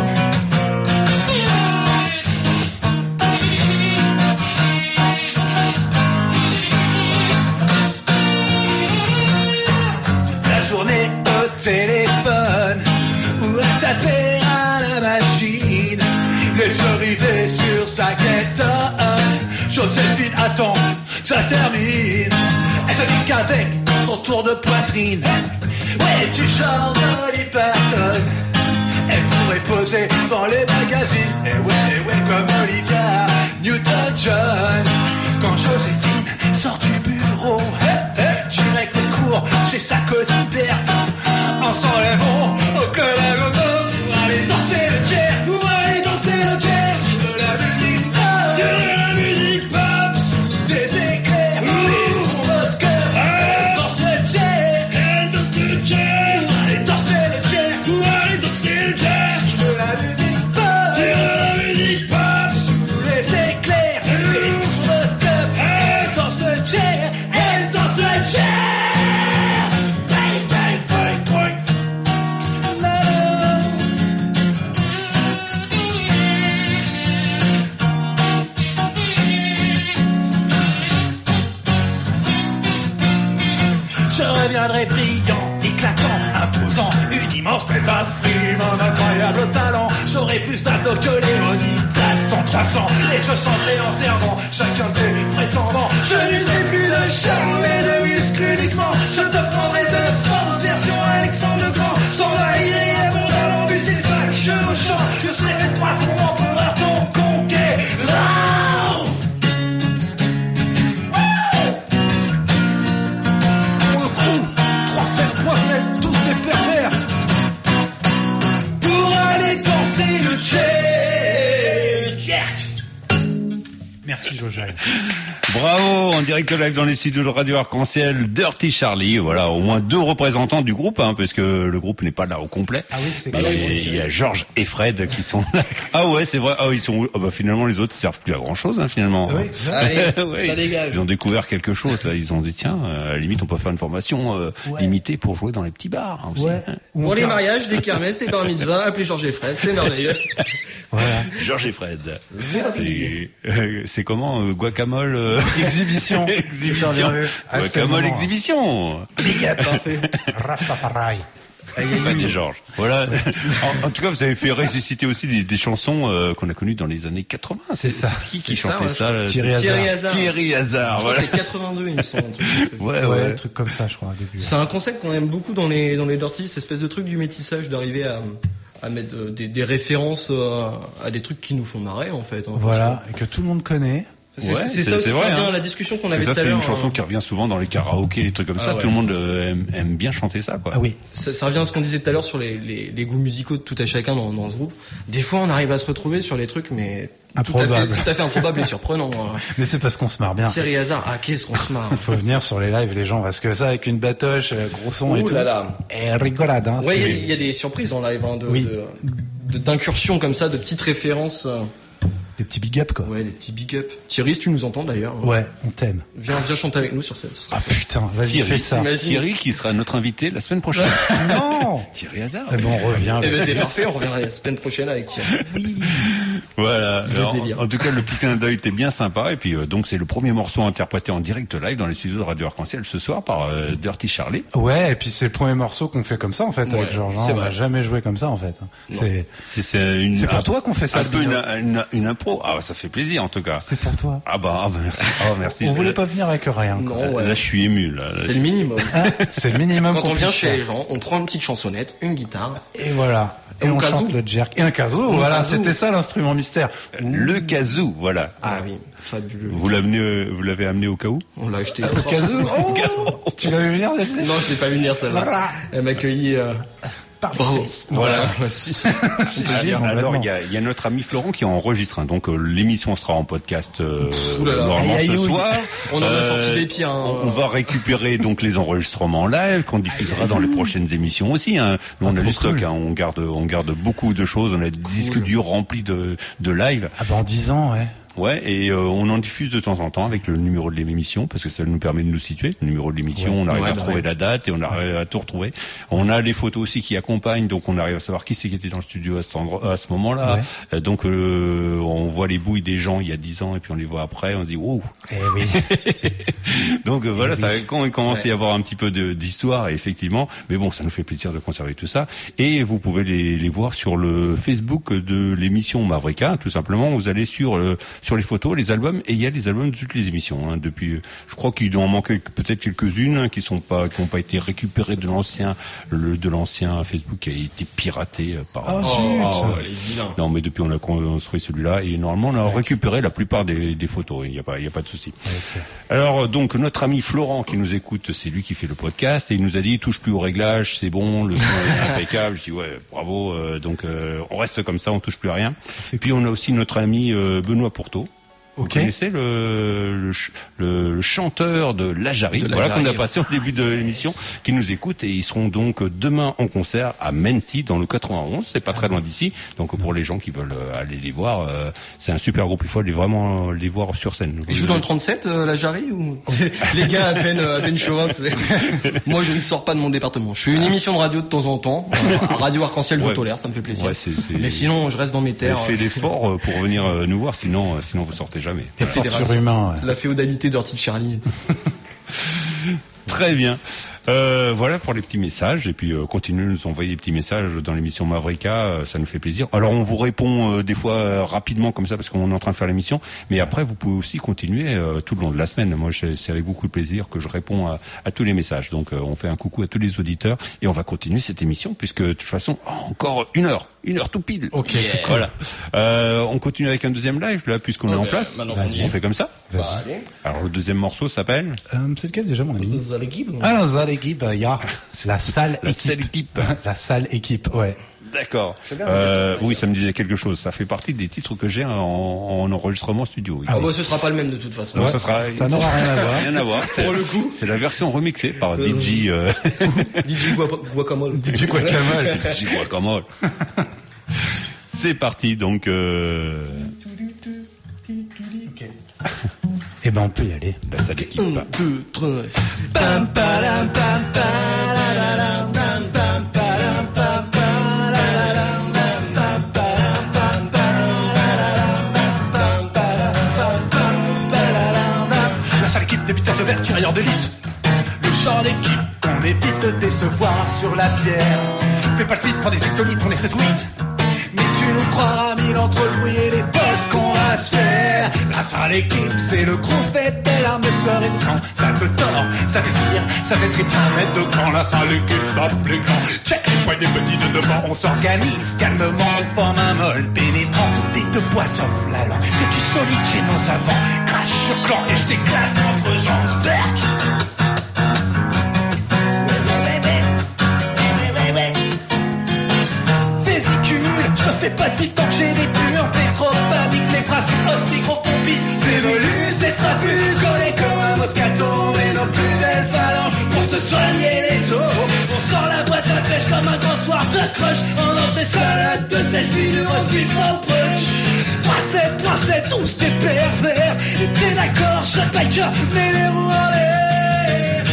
La journée au téléphone ou à taper à la machine, les arrivées sur sa quête. Joséphine attend, ça se termine. Elle se dit qu'avec son tour de poitrine, ouais, du genre d'Olly Parton, elle pourrait poser dans les magazines. Et ouais, ouais, comme Olivia Newton-John. Quand Joséphine sort du bureau, hey, hey, direct au cours chez sa cousine Berthe. En s'enlèvant au collègue pour aller danser le jazz, pour aller danser le jazz. Sur de la musique pop, sur de la musique pop, sous des éclairs, des stroboscopes. Elle danse le jazz, elle danse le jazz, pour aller danser le jazz, pour aller danser le jazz. Sur de la musique pop, sur de la musique pop, sous les éclairs, des stroboscopes. Elle danse le jazz, elle danse le jazz. Je reviendrai brillant, éclatant, imposant, une immense bête à frime, un incroyable talent. J'aurai plus d'ado que Léonidas dans trois cents, et je changerai en servant chacun des prétendants. Je n'userai plus de charme et de muscles uniquement. Je te prendrai de force, version Alexandre le Grand. Je t'envahirai abondamment, musique, faction au chant. Je serai toi ton empereur, ton conquérant. poissède tous des pervers pour aller danser le jerk. Merci Jojal. Bravo, en direct live dans les studios de Radio Arc-en-Ciel, Dirty Charlie. Voilà, au moins deux représentants du groupe, hein, parce que le groupe n'est pas là au complet. Ah oui, c'est bah, il y a Georges et Fred qui sont là. Ah ouais, c'est vrai. Ah, ils sont. Ah bah finalement, les autres servent plus à grand chose, hein, finalement. Oui, allez, ouais, ça dégage. Ils ont découvert quelque chose. Là, ils ont dit tiens, euh, à la limite, on peut faire une formation euh, ouais. limitée pour jouer dans les petits bars. Hein, aussi, ouais. hein. Pour les mariages, les kermesses, les bar mitzvahs, appelez Georges et Fred, c'est merveilleux. Voilà. Georges et Fred. C'est, euh, c'est comment euh, guacamole euh... Exhibition. Exhibition. Guacamole exhibition. Big up. Parfait. Rastafari. Pas des Georges. Voilà. En, en tout cas, vous avez fait ressusciter aussi des, des chansons euh, qu'on a connues dans les années quatre-vingts. C'est, c'est ça. C'est qui qui c'est chantait ça, ça, ouais, ça Thierry, Thierry Hazard. Thierry Hazard. Je voilà. crois que c'est quatre-vingt-deux, il me semble. Un truc, un truc. Ouais, ouais, ouais, un truc comme ça, je crois. Au début. C'est un concept qu'on aime beaucoup dans les dans les Dirty, cette espèce de truc du métissage, d'arriver à à mettre des, des références à des trucs qui nous font marrer en fait. Hein, voilà, et que tout le monde connaît. C'est, ouais, c'est ça aussi, c'est vrai, ça vient hein. à la discussion qu'on c'est avait ça, tout à l'heure. C'est une chanson qui revient souvent dans les karaokés, les trucs comme ah ça. Ouais. Tout le monde euh, aime, aime bien chanter ça, quoi. Ah oui. Ça, ça revient à ce qu'on disait tout à l'heure sur les, les, les goûts musicaux de tout à chacun dans, dans ce groupe. Des fois, on arrive à se retrouver sur les trucs, mais tout à fait, tout à fait improbable et surprenant. Mais c'est parce qu'on se marre bien. Thierry Hazard, ah qu'est-ce qu'on se marre. Il faut venir sur les lives, les gens restent que ça avec une batoche, gros son Ouh et tout. Là là. Et rigolade, hein. Ouais, il y, y a des surprises en live, hein, de, oui. de, de, d'incursions comme ça, de petites références. Des petits big up, quoi. Ouais, des petits big up. Thierry, si tu nous entends d'ailleurs. Ouais, on t'aime. Viens, viens chanter avec nous sur cette. Ah putain, vas-y, Thierry, fais ça. Thierry qui sera notre invité la semaine prochaine. Non. Thierry Hazard. Eh ben, on revient. Eh ben, c'est parfait, on revient la semaine prochaine avec Thierry. Oui. Voilà. Alors, en tout cas, le petit clin d'œil était bien sympa. Et puis, euh, donc, c'est le premier morceau interprété en direct live dans les studios de Radio Arc-en-Ciel ce soir par euh, Dirty Charlie. Ouais, et puis c'est le premier morceau qu'on fait comme ça, en fait, ouais, avec Georges. On n'a jamais joué comme ça, en fait. C'est, c'est, c'est, une, c'est pour un, toi qu'on fait ça. Un peu une, une, une impro. Ah, ça fait plaisir, en tout cas. C'est pour toi. Ah bah, ah bah merci. Ah, merci. On voulait pas venir avec rien. Non, ouais. Là, je suis ému, là. là c'est je... le minimum. Ah, c'est le minimum. Quand on vient chez les gens, on prend une petite chansonnette, une guitare. Et voilà. Et, et on kazoo. Chante le jerk. Et un kazoo, voilà, kazoo. C'était ça l'instrument mystère. Le kazoo, voilà. Ah oui, fabuleux. Vous l'avez, vous l'avez amené au cas où? On l'a acheté. Le kazoo. Oh, tu l'as vu venir, Delphine? Non, je l'ai pas vu venir, celle-là. Elle m'a accueilli, euh... Bravo. Voilà. voilà. si, si, si, alors, alors il y a, y a notre ami Florent qui enregistre. Hein, donc euh, l'émission sera en podcast euh, normalement ce soir. On en a euh, sorti des pieds. Hein. On, on va récupérer donc les enregistrements live qu'on diffusera dans les prochaines émissions aussi. Hein. Nous, on ah, a du stock. Cool. Hein, on garde, on garde beaucoup de choses. On a des cool. disques durs remplis de, de live. Ah ben en dix ans, ouais. Ouais, et euh, on en diffuse de temps en temps avec le numéro de l'émission parce que ça nous permet de nous situer. Le numéro de l'émission, ouais, on arrive ouais, à bah trouver ouais. la date et on arrive à tout retrouver. On a les photos aussi qui accompagnent, donc on arrive à savoir qui c'est qui était dans le studio à, cet endroit, à ce moment-là. Ouais. Euh, donc euh, on voit les bouilles des gens il y a dix ans et puis on les voit après, on dit wow. Eh oui. donc euh, voilà, eh ça oui. quand il commence ouais. à y avoir un petit peu de, d'histoire effectivement, mais bon, ça nous fait plaisir de conserver tout ça. Et vous pouvez les, les voir sur le Facebook de l'émission Mavrika, tout simplement. Vous allez sur euh, sur les photos, les albums. Et il y a les albums de toutes les émissions. Hein, depuis, je crois qu'il doit en manquer peut-être quelques-unes hein, qui sont pas, qui n'ont pas été récupérées de l'ancien, le, de l'ancien Facebook qui a été piraté par. Oh, oh, oh, les vilains. Non, mais depuis on a construit celui-là et normalement on a ouais. récupéré la plupart des, des photos. Il n'y a pas, il y a pas de souci. Okay. Alors donc notre ami Florent qui nous écoute, c'est lui qui fait le podcast et il nous a dit touche plus au réglage, c'est bon, le son est impeccable. Je dis ouais, bravo. Euh, donc euh, on reste comme ça, on touche plus à rien. Et puis on a aussi notre ami euh, Benoît Pourteau. Vous okay. connaissez le, le, le, le chanteur de La Jarry, voilà qu'on a passé au début de l'émission, qui nous écoute et ils seront donc demain en concert à Mency dans le quatre-vingt-onze, c'est pas très loin d'ici. Donc pour les gens qui veulent aller les voir, euh, c'est un super groupe, il faut aller vraiment les voir sur scène. Ils jouent dans le trente-sept, euh, La Jarry ou les gars à peine à peine chauvins. Moi je ne sors pas de mon département. Je fais une émission de radio de temps en temps, à Radio Arc-en-Ciel, ouais. Vautolaire, ça me fait plaisir. Ouais, c'est, c'est... Mais sinon je reste dans mes terres. Faites l'effort pour venir nous voir, sinon sinon vous sortez jamais. La, surhumain, ouais. La féodalité Dirty Charlie. Très bien. Euh, voilà pour les petits messages et puis euh, continuez de nous envoyer des petits messages dans l'émission Mavrika, euh, ça nous fait plaisir. Alors on vous répond euh, des fois euh, rapidement comme ça parce qu'on est en train de faire l'émission, mais après vous pouvez aussi continuer euh, tout le long de la semaine. Moi c'est avec beaucoup de plaisir que je réponds à, à tous les messages. Donc euh, on fait un coucou à tous les auditeurs et on va continuer cette émission puisque de toute façon oh, encore une heure, une heure tout pile. Ok, yeah. Voilà. Euh, on continue avec un deuxième live là puisqu'on oh, est en place. On, on fait comme ça. Vas-y. Bah, allez. Alors le deuxième morceau s'appelle euh, c'est lequel déjà mon ami? Zal Ekip. Ah, Zal Ekip, il y a la salle La équipe. salle équipe. La salle équipe, ouais. D'accord. Euh, oui, ça me disait quelque chose. Ça fait partie des titres que j'ai en, en enregistrement studio. Ah bah ce sera pas le même de toute façon. Non, Ouais, ça sera. ça n'aura rien à voir. Rien à voir. C'est, Pour le coup. c'est la version remixée par Euh, D J. Euh... D J Guacamole. D J Guacamole. D J Guacamole. C'est parti donc. Euh... Eh ben on peut y aller. La salle équipe. un, deux, trois. Pam, palam, pam, pam, pam, pam, palam, pam, pam, lalam, pam, pam, palam, pam, pam, pam, pam, pam, La seule équipe débuteur de verre, tirailleur d'élite. Le genre d'équipe qu'on évite de décevoir sur la pierre. Fais pas le vide, prends des hectolitres, on est sept ou huit. Mais tu nous croiras mille entre le bruit et les potes qu'on va se faire. La seule équipe, c'est le gros fait des larmes de sueur et de sang. Ça te tord, ça t'étire, ça t'étripe sans mettre de grand. La seule équipe tape les grands. Check les points des petits de devant. On s'organise calmement, on forme un mol pénétrant. Tout est de bois sauf la langue. Que tu solides chez nos avants. Crash sur clan et je t'éclate entre gens. Berk. Je me fais pas de pile tant que j'ai des purs. T'es trop panique, les bras sont aussi gros qu'on pile. C'est velu, c'est trapu, collé comme un moscato. Mais nos plus belles phalanges pour te soigner les os. On sort la boîte à pêche comme un grand soir de crush. En entrée salade de sèche, puis du roast beef en punch. trois sept, trois sept, tous des pervers. Et t'es d'accord, shot biker, mets les roues en l'air.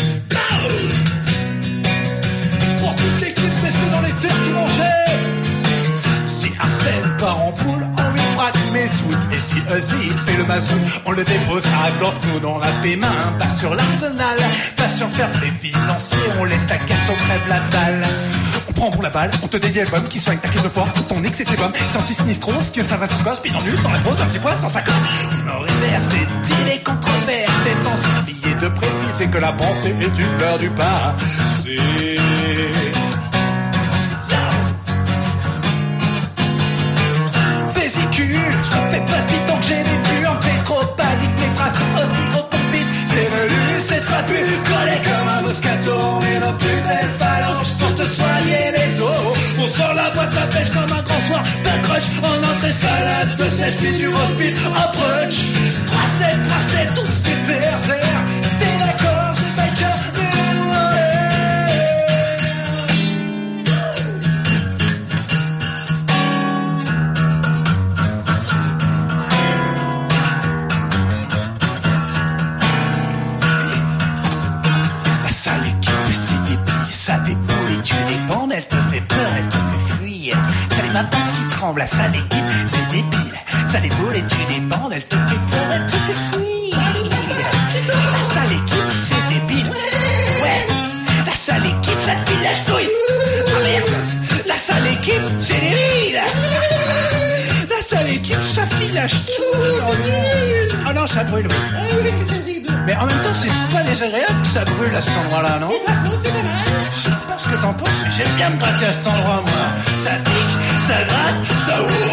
Pour toute l'équipe, restez dans les terres tout manger. Arsène part en poule, on lui braque mes sous. Et si Ozzy fait le mazout, on le dépose à Dortmund. On a fait main, pas sur l'arsenal, pas sur faire des financiers. On laisse la caisse, on crève la dalle. On prend pour la balle, on te dédie l'album qui soigne ta caisse de foire. Tout ton ex et tes bombes, c'est anti-sinistro. Ce que ça va se gosse, puis en nul dans la pause, un petit point sans sa gosse. Nord hiver, c'est dîner controversé sans s'oublier de préciser que la pensée est une fleur du passé. Vésicule, je me fais pas de bite tant que j'ai des purs. T'es trop panique, mes bras sont aussi gros qu'on pite. C'est velu, c'est trapu, collé comme un moscato. Et nos plus belles phalanges pour te soigner les os. On sort la boîte à pêche comme un grand soir de crunch. En entrée salade de sèche, puis du roast beef en brunch. trois sept, trois sept, tous des pervers. T'es d'accord, j'ai pas le cœur, mais ça déboule et tu les bandes, elle te fait peur, elle te fait fuir. T'as les papas qui tremblent, la sale équipe, c'est débile. Ça déboule et tu les bandes, elle te fait peur, elle te fait fuir. La sale équipe, c'est débile. Ouais, la sale équipe, ça te file la ch'touille. Ah merde, la sale équipe, c'est débile. La sale équipe, ça file la ch'touille. Oh non, ça brûle, oui. Mais en même temps, c'est pas désagréable que ça brûle à cet endroit-là, non? C'est pas faux, c'est pas vrai. Je sais pas ce que t'en penses, mais j'aime bien me gratter à cet endroit, moi. Ça pique, ça gratte, ça...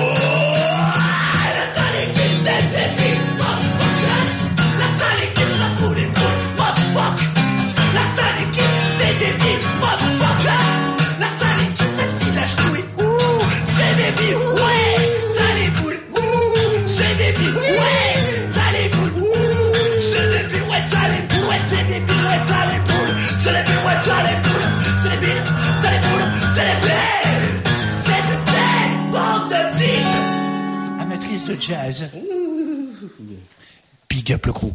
La sale équipe, c'est débile, motherfuckers. La sale équipe, ça fout les boules, motherfuck. La sale équipe, c'est débile, motherfuckers. La sale équipe, ça te file la ch'touille. Ouh, c'est débile, ouais. T'as les boules, ouh, c'est débile, ouais. T'as les boules, ouh, c'est débile, ouais. T'as les boules, ouais, c'est débile, ouais. T'as les boules, c'est débile, ouais. T'as les boules, c'est débile, t'as les boules, c'est débile. C'est débile, bande de petites. Amatrice de jazz. Big up le crew.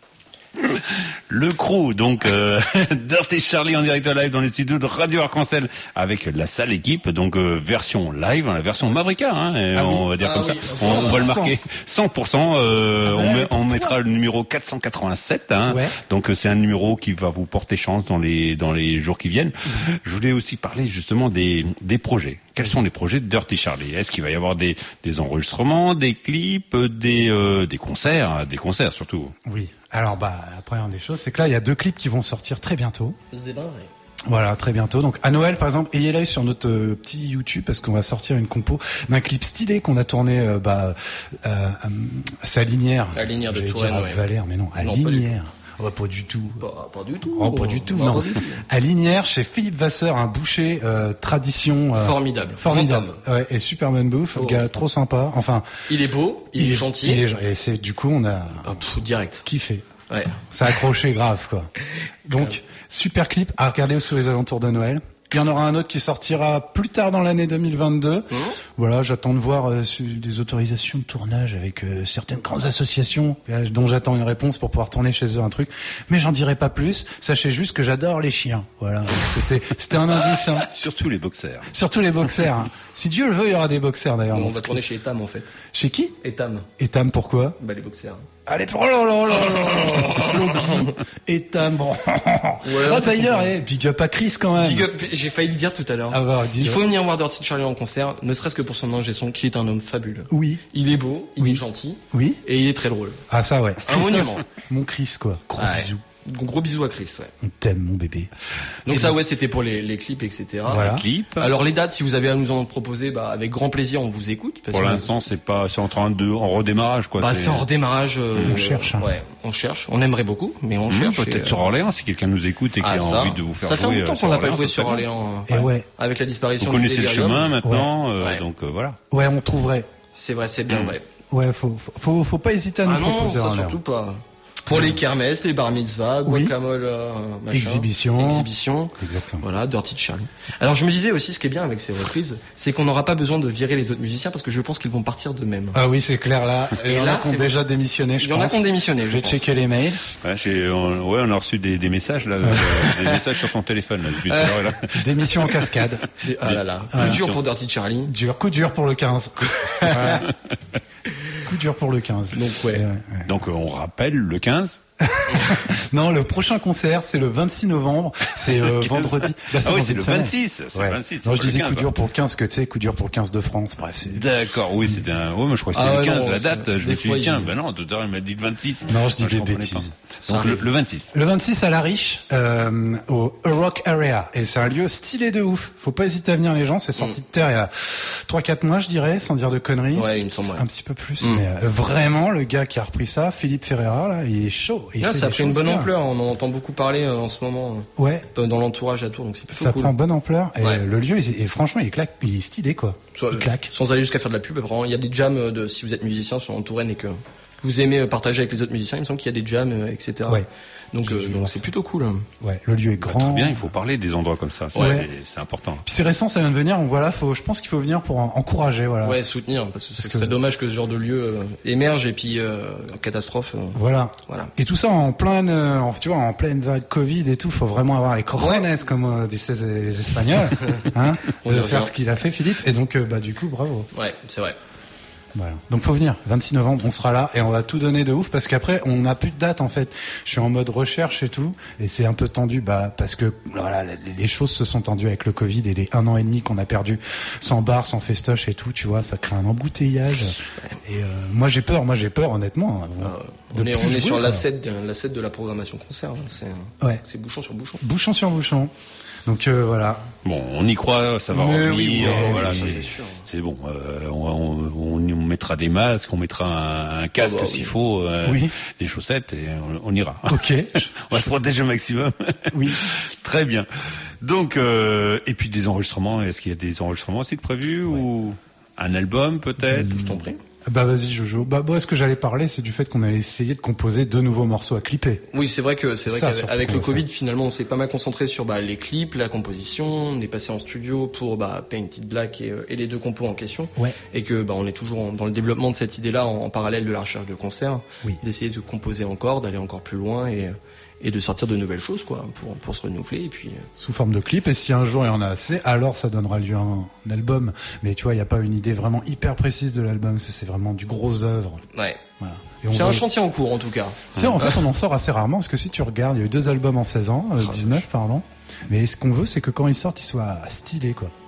Le crew, donc euh, Dirty Charlie en direct live dans les studios de Radio Arc-en-Ciel avec la sale équipe, donc euh, version live, la version Mavrika, hein, et ah on oui. va dire ah comme oui. ça. On, on va le marquer cent pour cent. Euh, ah on, bah, met, on mettra le numéro quatre cent quatre-vingt-sept. Hein, ouais. Donc euh, c'est un numéro qui va vous porter chance dans les dans les jours qui viennent. Mmh. Je voulais aussi parler justement des des projets. Quels sont les projets de Dirty Charlie? Est-ce qu'il va y avoir des des enregistrements, des clips, des euh, des concerts, des concerts surtout? Oui. Alors bah la première des choses, c'est que là il y a deux clips qui vont sortir très bientôt. C'est vrai. Voilà, très bientôt. Donc à Noël, par exemple, ayez l'œil sur notre euh, petit YouTube parce qu'on va sortir une compo d'un clip stylé qu'on a tourné euh, bah, euh, à sa Linière. À Linière de J'allais Touraine, dire à ouais. Valère, mais non, à Non, Linière. Oh, pas du tout. Pas, pas du tout. Oh, pas du tout, Pas non. du tout. À Linière, chez Philippe Vasseur, un boucher euh, tradition. Euh, Formidable. Formidable. Grand Ouais, et super bonne bouffe. Oh. Gars, trop sympa. Enfin. Il est beau, il, il est gentil. Il est, et c'est du coup, on a ah, pff, direct kiffé. Ouais. Ça a accroché grave, quoi. Donc, super clip à regarder sur les alentours de Noël. Il y en aura un autre qui sortira plus tard dans l'année deux mille vingt-deux. Mmh. Voilà, j'attends de voir euh, des autorisations de tournage avec euh, certaines grandes associations euh, dont j'attends une réponse pour pouvoir tourner chez eux un truc. Mais j'en dirai pas plus. Sachez juste que j'adore les chiens. Voilà, c'était c'était un indice. Hein. Surtout les boxers. Surtout les boxers. Hein. Si Dieu le veut, il y aura des boxers d'ailleurs. On va tourner chez Etam en fait. Chez qui? Etam. Etam, pourquoi? Bah les boxers. Allez, oh là là là là, Sloppy, Etam, bon. Ouais, ah d'ailleurs, eh, big up à Chris quand même. Big up, j'ai failli le dire tout à l'heure. Ah bah, il faut venir voir Dirty Charlie en concert, ne serait-ce que pour son ingé son, qui est un homme fabuleux. Oui. Il est beau, il oui. est gentil. Oui. Et il est très drôle. Ah ça ouais. Un monument. Mon Chris quoi. Gros ouais. bisous. Gros bisous à Chris, ouais. On t'aime, mon bébé. Donc et ça, bon. ouais, c'était pour les, les clips, et cetera. Voilà. Les clips. Alors les dates, si vous avez à nous en proposer, bah avec grand plaisir, on vous écoute. Parce pour que l'instant, c'est pas, c'est en train de, en redémarrage, quoi. Bah c'est en redémarrage. Euh, on cherche. Hein. Ouais, on cherche. On aimerait beaucoup, mais on mmh, cherche. Peut-être et, sur Orléans, si quelqu'un nous écoute et qui ah, a ça, envie de vous faire ça jouer. Ça fait longtemps qu'on n'a pas joué sur Orléans. Et ouais. Avec la disparition. Vous connaissez le Delirium. chemin maintenant, ouais. euh, ouais. donc euh, voilà. Ouais, on trouverait. C'est vrai, c'est bien vrai. Ouais, faut, faut, faut pas hésiter à nous ah non, proposer. Ça surtout pas. Pour les kermesses, les bar mitzvahs, guacamole, oui. euh, machin. Exhibition. Exhibition. Exactement. Voilà, Dirty Charlie. Alors je me disais aussi, ce qui est bien avec ces reprises, c'est qu'on n'aura pas besoin de virer les autres musiciens parce que je pense qu'ils vont partir d'eux-mêmes. Ah oui, c'est clair là. Et il y en a qui ont déjà démissionné, je pense. Il y en a qui ont démissionné. Je vais checker les mails. Ouais, j'ai, on, ouais, on a reçu des, des messages là, des messages sur ton téléphone là, depuis tout à l'heure, là. Démission en cascade. Des, ah là là. Coup voilà. dur pour Dirty Charlie. Dur, coup dur pour le quinze. Voilà. Coup dur pour le quinze. Donc ouais. ouais, ouais. Donc euh, on rappelle le quinze. Non, le prochain concert, c'est le vingt-six novembre. C'est euh, vendredi. Bah, ah oui, c'est le vingt-six. C'est ouais. le vingt-six. Non, je disais quinze, coup dur pour le quinze, que tu sais, coup dur pour le quinze de France. Bref, c'est. D'accord, oui, c'était un. Ouais, moi je crois que c'est ah, le quinze, non, la date. Je me suis dit, tiens, il... ben non, tout à l'heure il m'a dit le vingt-six. Non, je dis moi, des je bêtises. Donc le, le vingt-six. Le vingt-six à La Riche, euh, au Rock Area. Et c'est un lieu stylé de ouf. Faut pas hésiter à venir les gens. C'est sorti mm. de terre il y a trois quatre mois, je dirais, sans dire de conneries. Ouais, il me semble. Ouais. Un petit peu plus. Mm. Mais euh, vraiment, le gars qui a repris ça, Philippe Ferreira, là, il est chaud. Il là, fait ça a pris une bonne bien. ampleur. On en entend beaucoup parler euh, en ce moment. Ouais. Dans l'entourage à Tours, donc c'est plutôt ça cool. prend bonne ampleur. Et ouais. le lieu, et franchement, il claque, il est stylé, quoi. Soit, il claque. Sans aller jusqu'à faire de la pub, vraiment, il y a des jams de, si vous êtes musicien sur en Touraine et que vous aimez partager avec les autres musiciens, il me semble qu'il y a des jams, et cetera. Ouais. Donc, euh, donc c'est plutôt cool. Ouais, le lieu est grand. Bah, très bien, il faut parler des endroits comme ça. C'est, ouais. c'est, c'est important. Puis c'est récent, ça vient de venir. Donc voilà, faut, je pense qu'il faut venir pour encourager, voilà. Ouais, soutenir, parce que ce serait que... dommage que ce genre de lieu euh, émerge et puis euh, catastrophe. Euh, voilà. Voilà. Et tout ça en pleine, euh, tu vois, en pleine vague Covid et tout. Faut vraiment avoir les cojones, ouais. comme euh, disent les Espagnols, hein, de faire ce qu'il a fait, Philippe. Et donc, euh, bah du coup, bravo. Ouais, c'est vrai. Voilà. Donc faut venir, vingt-six novembre, on sera là et on va tout donner de ouf parce qu'après on n'a plus de date en fait. Je suis en mode recherche et tout et c'est un peu tendu bah parce que voilà les choses se sont tendues avec le Covid et les un an et demi qu'on a perdu sans bar, sans festoche et tout, tu vois, ça crée un embouteillage et euh, moi j'ai peur, moi j'ai peur honnêtement. Euh, on est on est sur l'asset de, l'asset de la programmation concert, hein. c'est ouais. c'est bouchon sur bouchon. Bouchon sur bouchon. Donc euh, voilà. Bon, on y croit, ça va Mais revenir. oui, euh, oui, voilà, oui, c'est, c'est, sûr. c'est bon. Euh, on, on, on mettra des masques, on mettra un, un casque oh bah, s'il oui. faut, euh, oui. des chaussettes et on, on ira. Ok. On va se protéger au maximum. Oui. Très bien. Donc euh, et puis des enregistrements. Est-ce qu'il y a des enregistrements aussi de prévus ouais. ou un album peut-être? Je t'en prie. Bah vas-y Jojo. Bah moi ce que j'allais parler c'est du fait qu'on allait essayer de composer deux nouveaux morceaux à clipper. Oui c'est vrai que c'est vrai Ça, qu'avec le Covid fait. Finalement on s'est pas mal concentré sur bah, les clips, la composition. On est passé en studio pour bah, Painted Black et, et les deux compos en question. Ouais. Et que bah, on est toujours dans le développement de cette idée-là en, en parallèle de la recherche de concerts, oui. d'essayer de composer encore, d'aller encore plus loin et et de sortir de nouvelles choses quoi pour pour se renouveler et puis sous forme de clip et si un jour il y en a assez alors ça donnera lieu à un, un album mais tu vois il y a pas une idée vraiment hyper précise de l'album c'est, c'est vraiment du gros œuvre. Ouais. Voilà. Et c'est un chantier en cours en tout cas. Tu sais en fait on en sort assez rarement parce que si tu regardes il y a eu deux albums en seize ans, euh, dix-neuf pardon. Mais ce qu'on veut c'est que quand ils sortent ils soient stylés quoi.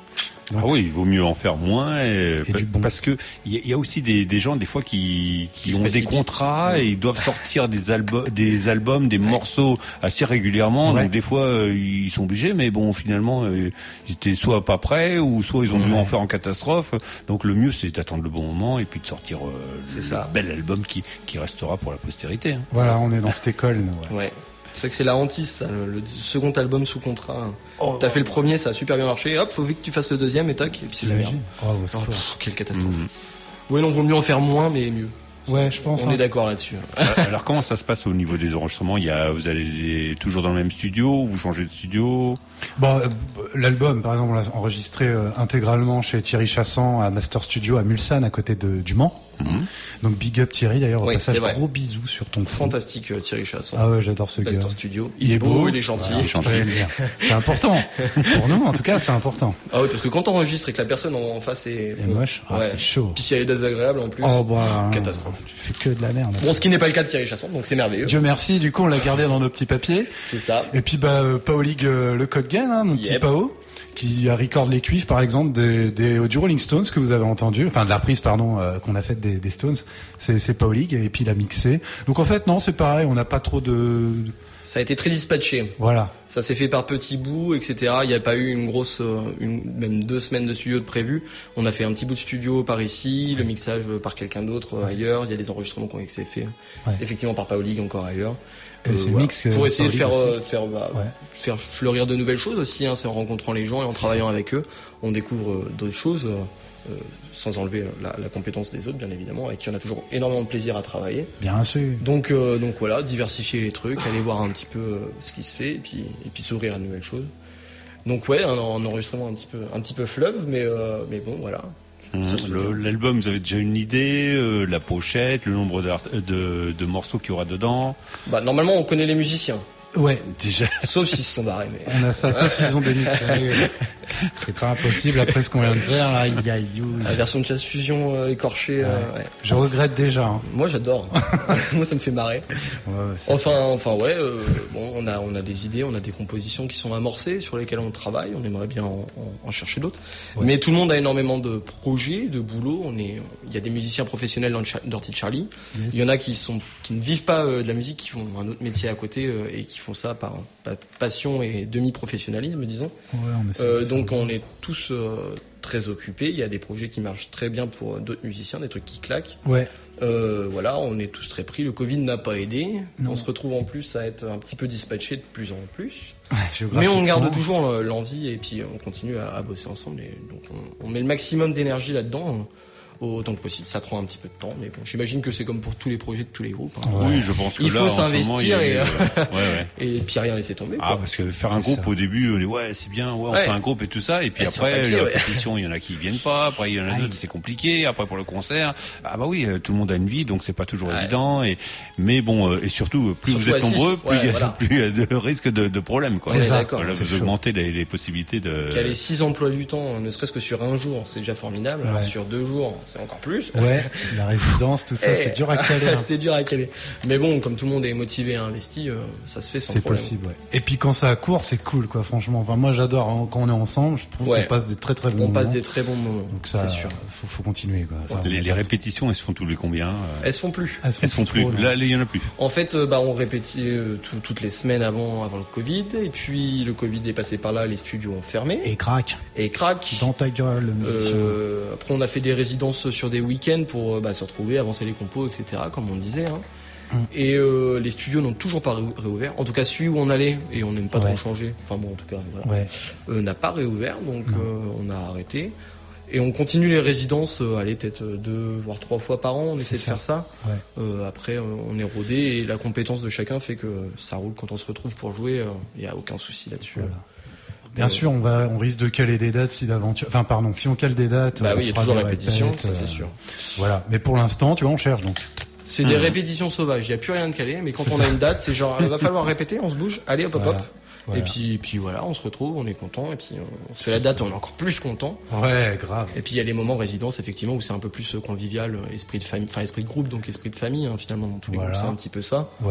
Donc, ah oui, il vaut mieux en faire moins et et bon. Parce que il y, y a aussi des, des gens des fois qui, qui, qui ont des contrats ouais. et ils doivent sortir des albums, des albums, des ouais. morceaux assez régulièrement. Ouais. Donc des fois euh, ils sont obligés, mais bon finalement euh, ils étaient soit pas prêts ou soit ils ont ouais. dû en faire en catastrophe. Donc le mieux c'est d'attendre le bon moment et puis de sortir euh, c'est le ça. bel album qui qui restera pour la postérité. Hein. Voilà, on est dans cette école. Nous, ouais. ouais. C'est vrai que c'est la hantise, ça, le, le second album sous contrat. Oh, T'as oh, fait le premier, ça a super bien marché. Hop, faut vite que tu fasses le deuxième et tac, et puis c'est de la merde. Oh, oh, pff, quelle catastrophe. Mmh. Oui, donc vaut mieux en faire moins, mais mieux. Ouais, je pense. On hein. est d'accord là-dessus. Alors comment ça se passe au niveau des enregistrements? Il y a, vous allez toujours dans le même studio, vous changez de studio? Bon, l'album, par exemple, on l'a enregistré euh, intégralement chez Thierry Chassant à Master Studio à Mulsanne, à côté de du Mans. Mmh. Donc big up Thierry, d'ailleurs, oui, au passage, gros bisous sur ton fond. Fantastique euh, Thierry Chassant. Ah ouais, j'adore ce Master gars. Studio. Il, il est beau, beau, il est gentil. Voilà, il est gentil. C'est important. Pour nous, en tout cas, c'est important. Ah oui, parce que quand on enregistre et que la personne en face est, est moche, ah, ouais. c'est chaud. Puis si elle est désagréable en plus. Oh bah, catastrophe. Tu fais que de la merde. Bon, ce qui n'est pas le cas de Thierry Chassant, donc c'est merveilleux. Dieu merci, du coup, on l'a gardé dans nos petits papiers. C'est ça. Et puis bah Paolig euh, le Codgen, hein, mon yep. petit Pao, qui a record les cuivres par exemple des, des du Rolling Stones que vous avez entendu, enfin de la reprise pardon euh, qu'on a faite des, des Stones, c'est c'est Paolig et puis il a mixé. Donc en fait non, c'est pareil, on n'a pas trop de ça a été très dispatché. Voilà. Ça s'est fait par petits bouts, et cetera. Il n'y a pas eu une grosse, une, même deux semaines de studio de prévu. On a fait un petit bout de studio par ici, le mixage par quelqu'un d'autre ouais. ailleurs. Il y a des enregistrements qui ont été faits ouais. effectivement par Paolig encore ailleurs. Euh, c'est voilà. mix pour essayer de faire, euh, faire, bah, ouais. faire fleurir de nouvelles choses aussi. Hein. C'est en rencontrant les gens et en c'est travaillant ça. avec eux, on découvre euh, d'autres choses. Euh, Euh, sans enlever la, la compétence des autres, bien évidemment, avec qui on a toujours énormément de plaisir à travailler. Bien sûr. Donc, euh, donc voilà, diversifier les trucs, aller voir un petit peu euh, ce qui se fait, et puis, et puis s'ouvrir à de nouvelles choses. Donc ouais, un, un enregistrement un petit peu, un petit peu fleuve, mais, euh, mais bon, voilà. Mmh. Le, l'album, vous avez déjà une idée, euh, la pochette, le nombre de, de, de morceaux qu'il y aura dedans? Bah normalement, on connaît les musiciens. Ouais, déjà. Sauf s'ils se sont barrés, mais. On a ça, sauf s'ils ont démissionné. C'est pas impossible après ce qu'on vient de faire, là. Il y a you. La version de Jazz Fusion euh, écorchée. Ouais. Euh, ouais. Je regrette déjà. Hein. Moi, j'adore. Moi, ça me fait marrer. Ouais, enfin, ça. enfin, ouais. Euh, bon, on a, on a des idées, on a des compositions qui sont amorcées sur lesquelles on travaille. On aimerait bien en, en, en chercher d'autres. Ouais. Mais tout le monde a énormément de projets, de boulot. On est, il y a des musiciens professionnels dans Dirty Charlie. Yes. Il y en a qui sont, qui ne vivent pas euh, de la musique, qui font un autre métier à côté euh, et qui font ça par, par passion et demi-professionnalisme, disons. Ouais, on essaie euh, donc on est tous euh, très occupés. Il y a des projets qui marchent très bien pour d'autres musiciens, des trucs qui claquent. Ouais. Euh, voilà, on est tous très pris. Le Covid n'a pas aidé. Non. On se retrouve en plus à être un petit peu dispatchés de plus en plus. Ouais, mais on garde toujours l'envie et puis on continue à, à bosser ensemble. Et donc on, on met le maximum d'énergie là-dedans. Autant que possible. Ça prend un petit peu de temps, mais bon, j'imagine que c'est comme pour tous les projets de tous les groupes. Hein. Oui, je pense que il là, faut s'investir et, euh, ouais, ouais. et puis rien laisser tomber. Ah, quoi. parce que faire un groupe ça. Au début, on est ouais, c'est bien, ouais, on ouais. fait un groupe et tout ça, et puis et après, papier, les répétitions, ouais. il y en a qui viennent pas, après il y en a d'autres, c'est compliqué, après pour le concert, ah bah oui, tout le monde a une vie, donc c'est pas toujours ouais. évident, et mais bon, et surtout, plus surtout vous êtes nombreux, plus il ouais, y a voilà. plus y a de risques de, de problèmes, quoi. Ouais, d'accord. Là, vous augmentez les, les possibilités de. Caler six emplois du temps, ne serait-ce que sur un jour, c'est déjà formidable. Ouais. sur deux jours, c'est encore plus. Ouais, la résidence, tout ça, c'est dur à caler. Hein. C'est dur à caler. Mais bon, comme tout le monde est motivé et investi, euh, ça se fait sans c'est problème. C'est possible, ouais. Et puis quand ça court, c'est cool, quoi, franchement. Enfin, moi, j'adore, hein, quand on est ensemble, je trouve ouais. qu'on passe des très très bons on moments. On passe des très bons moments. Donc ça, c'est sûr. Faut, faut continuer, quoi. Enfin, les, les répétitions, elles se font tous les combien? euh... Elles se font plus. Elles se font, elles se font plus. plus. Là, il y en a plus. En fait, euh, bah, on répétait euh, tout, toutes les semaines avant, avant le Covid. Et puis, le Covid est passé par là, les studios ont fermé. Et crac. Et crac. Dans ta gueule, euh, après, on a fait des résidences sur des week-ends pour bah, se retrouver, avancer les compos, et cetera, comme on disait. Hein. Hum. Et euh, les studios n'ont toujours pas réouvert. En tout cas, celui où on allait, et on n'aime pas ouais. trop changer, enfin bon, en tout cas, voilà, ouais. euh, n'a pas réouvert, donc euh, on a arrêté. Et on continue les résidences, euh, allez, peut-être deux, voire trois fois par an, on essaie de faire ça. Ouais. Euh, après, euh, on est rodé, et la compétence de chacun fait que ça roule quand on se retrouve pour jouer, il euh, n'y a aucun souci là-dessus. Voilà. Bien euh, sûr, on va, on risque de caler des dates si d'aventure, enfin pardon, si on cale des dates. Bah oui, il y a toujours répétition, répètes, ça c'est sûr. Euh, voilà. Mais pour l'instant, tu vois, on cherche donc. C'est des mmh. répétitions sauvages, il n'y a plus rien de calé, mais quand c'est on ça. a une date, c'est genre, il va falloir répéter, on se bouge, allez hop hop voilà. hop. Voilà. Et puis, puis voilà, on se retrouve, on est content, et puis on, on se fait la date, on est encore plus content. Ouais, grave. Et puis il y a les moments résidence, effectivement, où c'est un peu plus convivial, esprit de famille, enfin esprit de groupe, donc esprit de famille, hein, finalement, dans tous les voilà. groupes, c'est un petit peu ça. Ouais.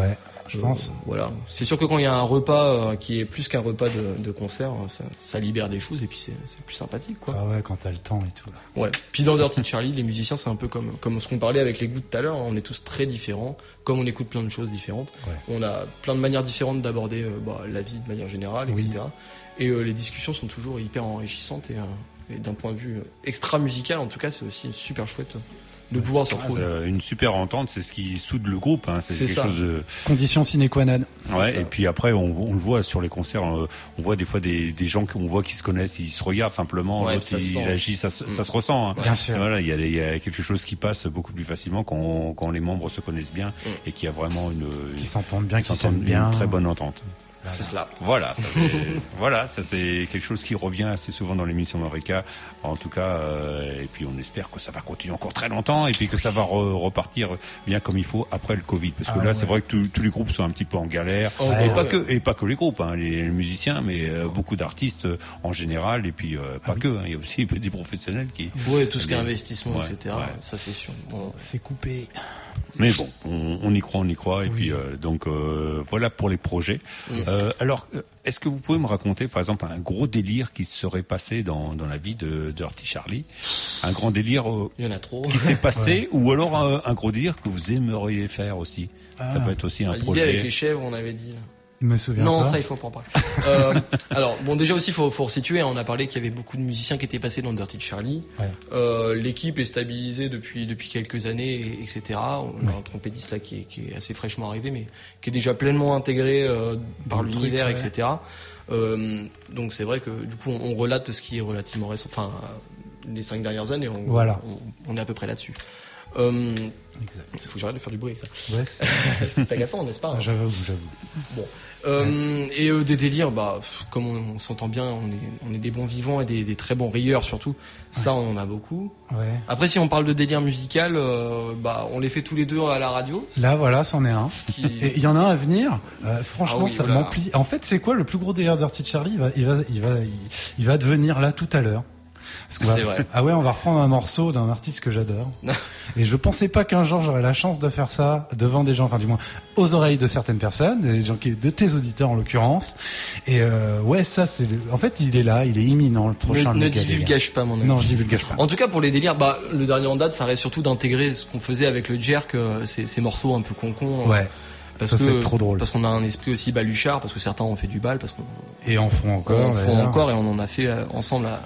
je euh, pense. Voilà. C'est sûr que quand il y a un repas euh, qui est plus qu'un repas de, de concert, ça, ça libère des choses et puis c'est, c'est plus sympathique, quoi. Ah ouais, quand t'as le temps et tout. Là. Ouais. Puis dans Dirty Charlie, les musiciens, c'est un peu comme, comme ce qu'on parlait avec les goûts tout à l'heure. On est tous très différents. Comme on écoute plein de choses différentes. Ouais. On a plein de manières différentes d'aborder euh, bah, la vie de manière générale, oui. et cetera. Et euh, les discussions sont toujours hyper enrichissantes et, euh, et d'un point de vue extra musical, en tout cas, c'est aussi super chouette de pouvoir se retrouver. Ah, une super entente, c'est ce qui soude le groupe. Hein. C'est, c'est quelque ça. chose de... Condition sine qua non. Ouais. Et puis après, on, on le voit sur les concerts. On voit des fois des, des gens qu'on voit qui se connaissent, ils se regardent simplement. Ouais, l'autre, ça il, il agit, ça, ça, mmh. ça se ressent. Hein. Bien sûr. Et voilà, il y, a, il y a quelque chose qui passe beaucoup plus facilement quand, quand les membres se connaissent bien mmh. et qu'il y a vraiment une, qui s'entendent bien, qui s'entendent s'aiment bien, une très bonne entente. C'est cela. Voilà, ça c'est, voilà, ça c'est quelque chose qui revient assez souvent dans l'émission Eureka. En tout cas, euh, et puis on espère que ça va continuer encore très longtemps et puis que ça va re- repartir bien comme il faut après le Covid. Parce que ah, là, ouais. c'est vrai que tout, tous les groupes sont un petit peu en galère oh, et ouais, pas ouais. que et pas que les groupes, hein, les, les musiciens, mais euh, beaucoup d'artistes euh, en général et puis euh, pas ah, que. Hein, il y a aussi des professionnels qui. Ouais, tout ce qui est investissement, ouais, et cetera. Ouais. Ça c'est sûr. Bon. C'est coupé. Mais bon, on, on y croit, on y croit. Et oui. puis euh, donc euh, voilà pour les projets. Yes. Euh, alors, est-ce que vous pouvez me raconter, par exemple, un gros délire qui serait passé dans dans la vie de, de Dirty Charlie, un grand délire euh, Il y en a trop. qui s'est passé, ouais. ou alors euh, un gros délire que vous aimeriez faire aussi. Ah. Ça peut être aussi un L'idée projet. avec les chèvres, on avait dit. Je me souviens non, pas. ça il faut pas en parler. euh, alors bon, déjà aussi faut faut resituer. Hein, on a parlé qu'il y avait beaucoup de musiciens qui étaient passés dans Dirty Charlie. Ouais. Euh, l'équipe est stabilisée depuis depuis quelques années, et, etc. On ouais. a un trompettiste là qui est, qui est assez fraîchement arrivé, mais qui est déjà pleinement intégré euh, par Le l'univers, truc, ouais. et cetera. Euh, donc c'est vrai que du coup on, on relate ce qui est relativement récent, enfin les cinq dernières années. On, voilà. on, on est à peu près là-dessus. Euh, exact. Faut que j'arrête de faire du bruit avec ça. Ouais, c'est... c'est agaçant, n'est-ce pas? Ah, j'avoue, j'avoue. Bon. Euh, ouais. Et euh, des délires, bah, comme on, on s'entend bien, on est, on est des bons vivants et des, des très bons rieurs surtout. Ça, ouais. on en a beaucoup. Ouais. Après, si on parle de délire musical, euh, bah, on les fait tous les deux à la radio. Là, voilà, c'en est un. Qui... Et il y en a un à venir. Euh, franchement, ah oui, ça voilà. m'emplit. En fait, c'est quoi le plus gros délire Dirty Charlie? Il va, il va, il va, il, il va devenir là tout à l'heure. Parce qu'on c'est va... vrai. Ah ouais, on va reprendre un morceau d'un artiste que j'adore. Et je pensais pas qu'un jour j'aurais la chance de faire ça devant des gens, enfin du moins aux oreilles de certaines personnes, des gens qui, de tes auditeurs en l'occurrence. Et euh, ouais, ça c'est, le... en fait il est là, il est imminent le prochain. Ne, ne divulgage pas mon ami. Non, je divulgage pas. En tout cas pour les délires, bah le dernier en date, ça reste surtout d'intégrer ce qu'on faisait avec le jerk, ces, ces morceaux un peu con-con. Ouais. Parce ça, que, c'est trop drôle. Parce qu'on a un esprit aussi baluchard, parce que certains ont fait du bal, parce qu'on et en font encore. En font encore et on en a fait ensemble à,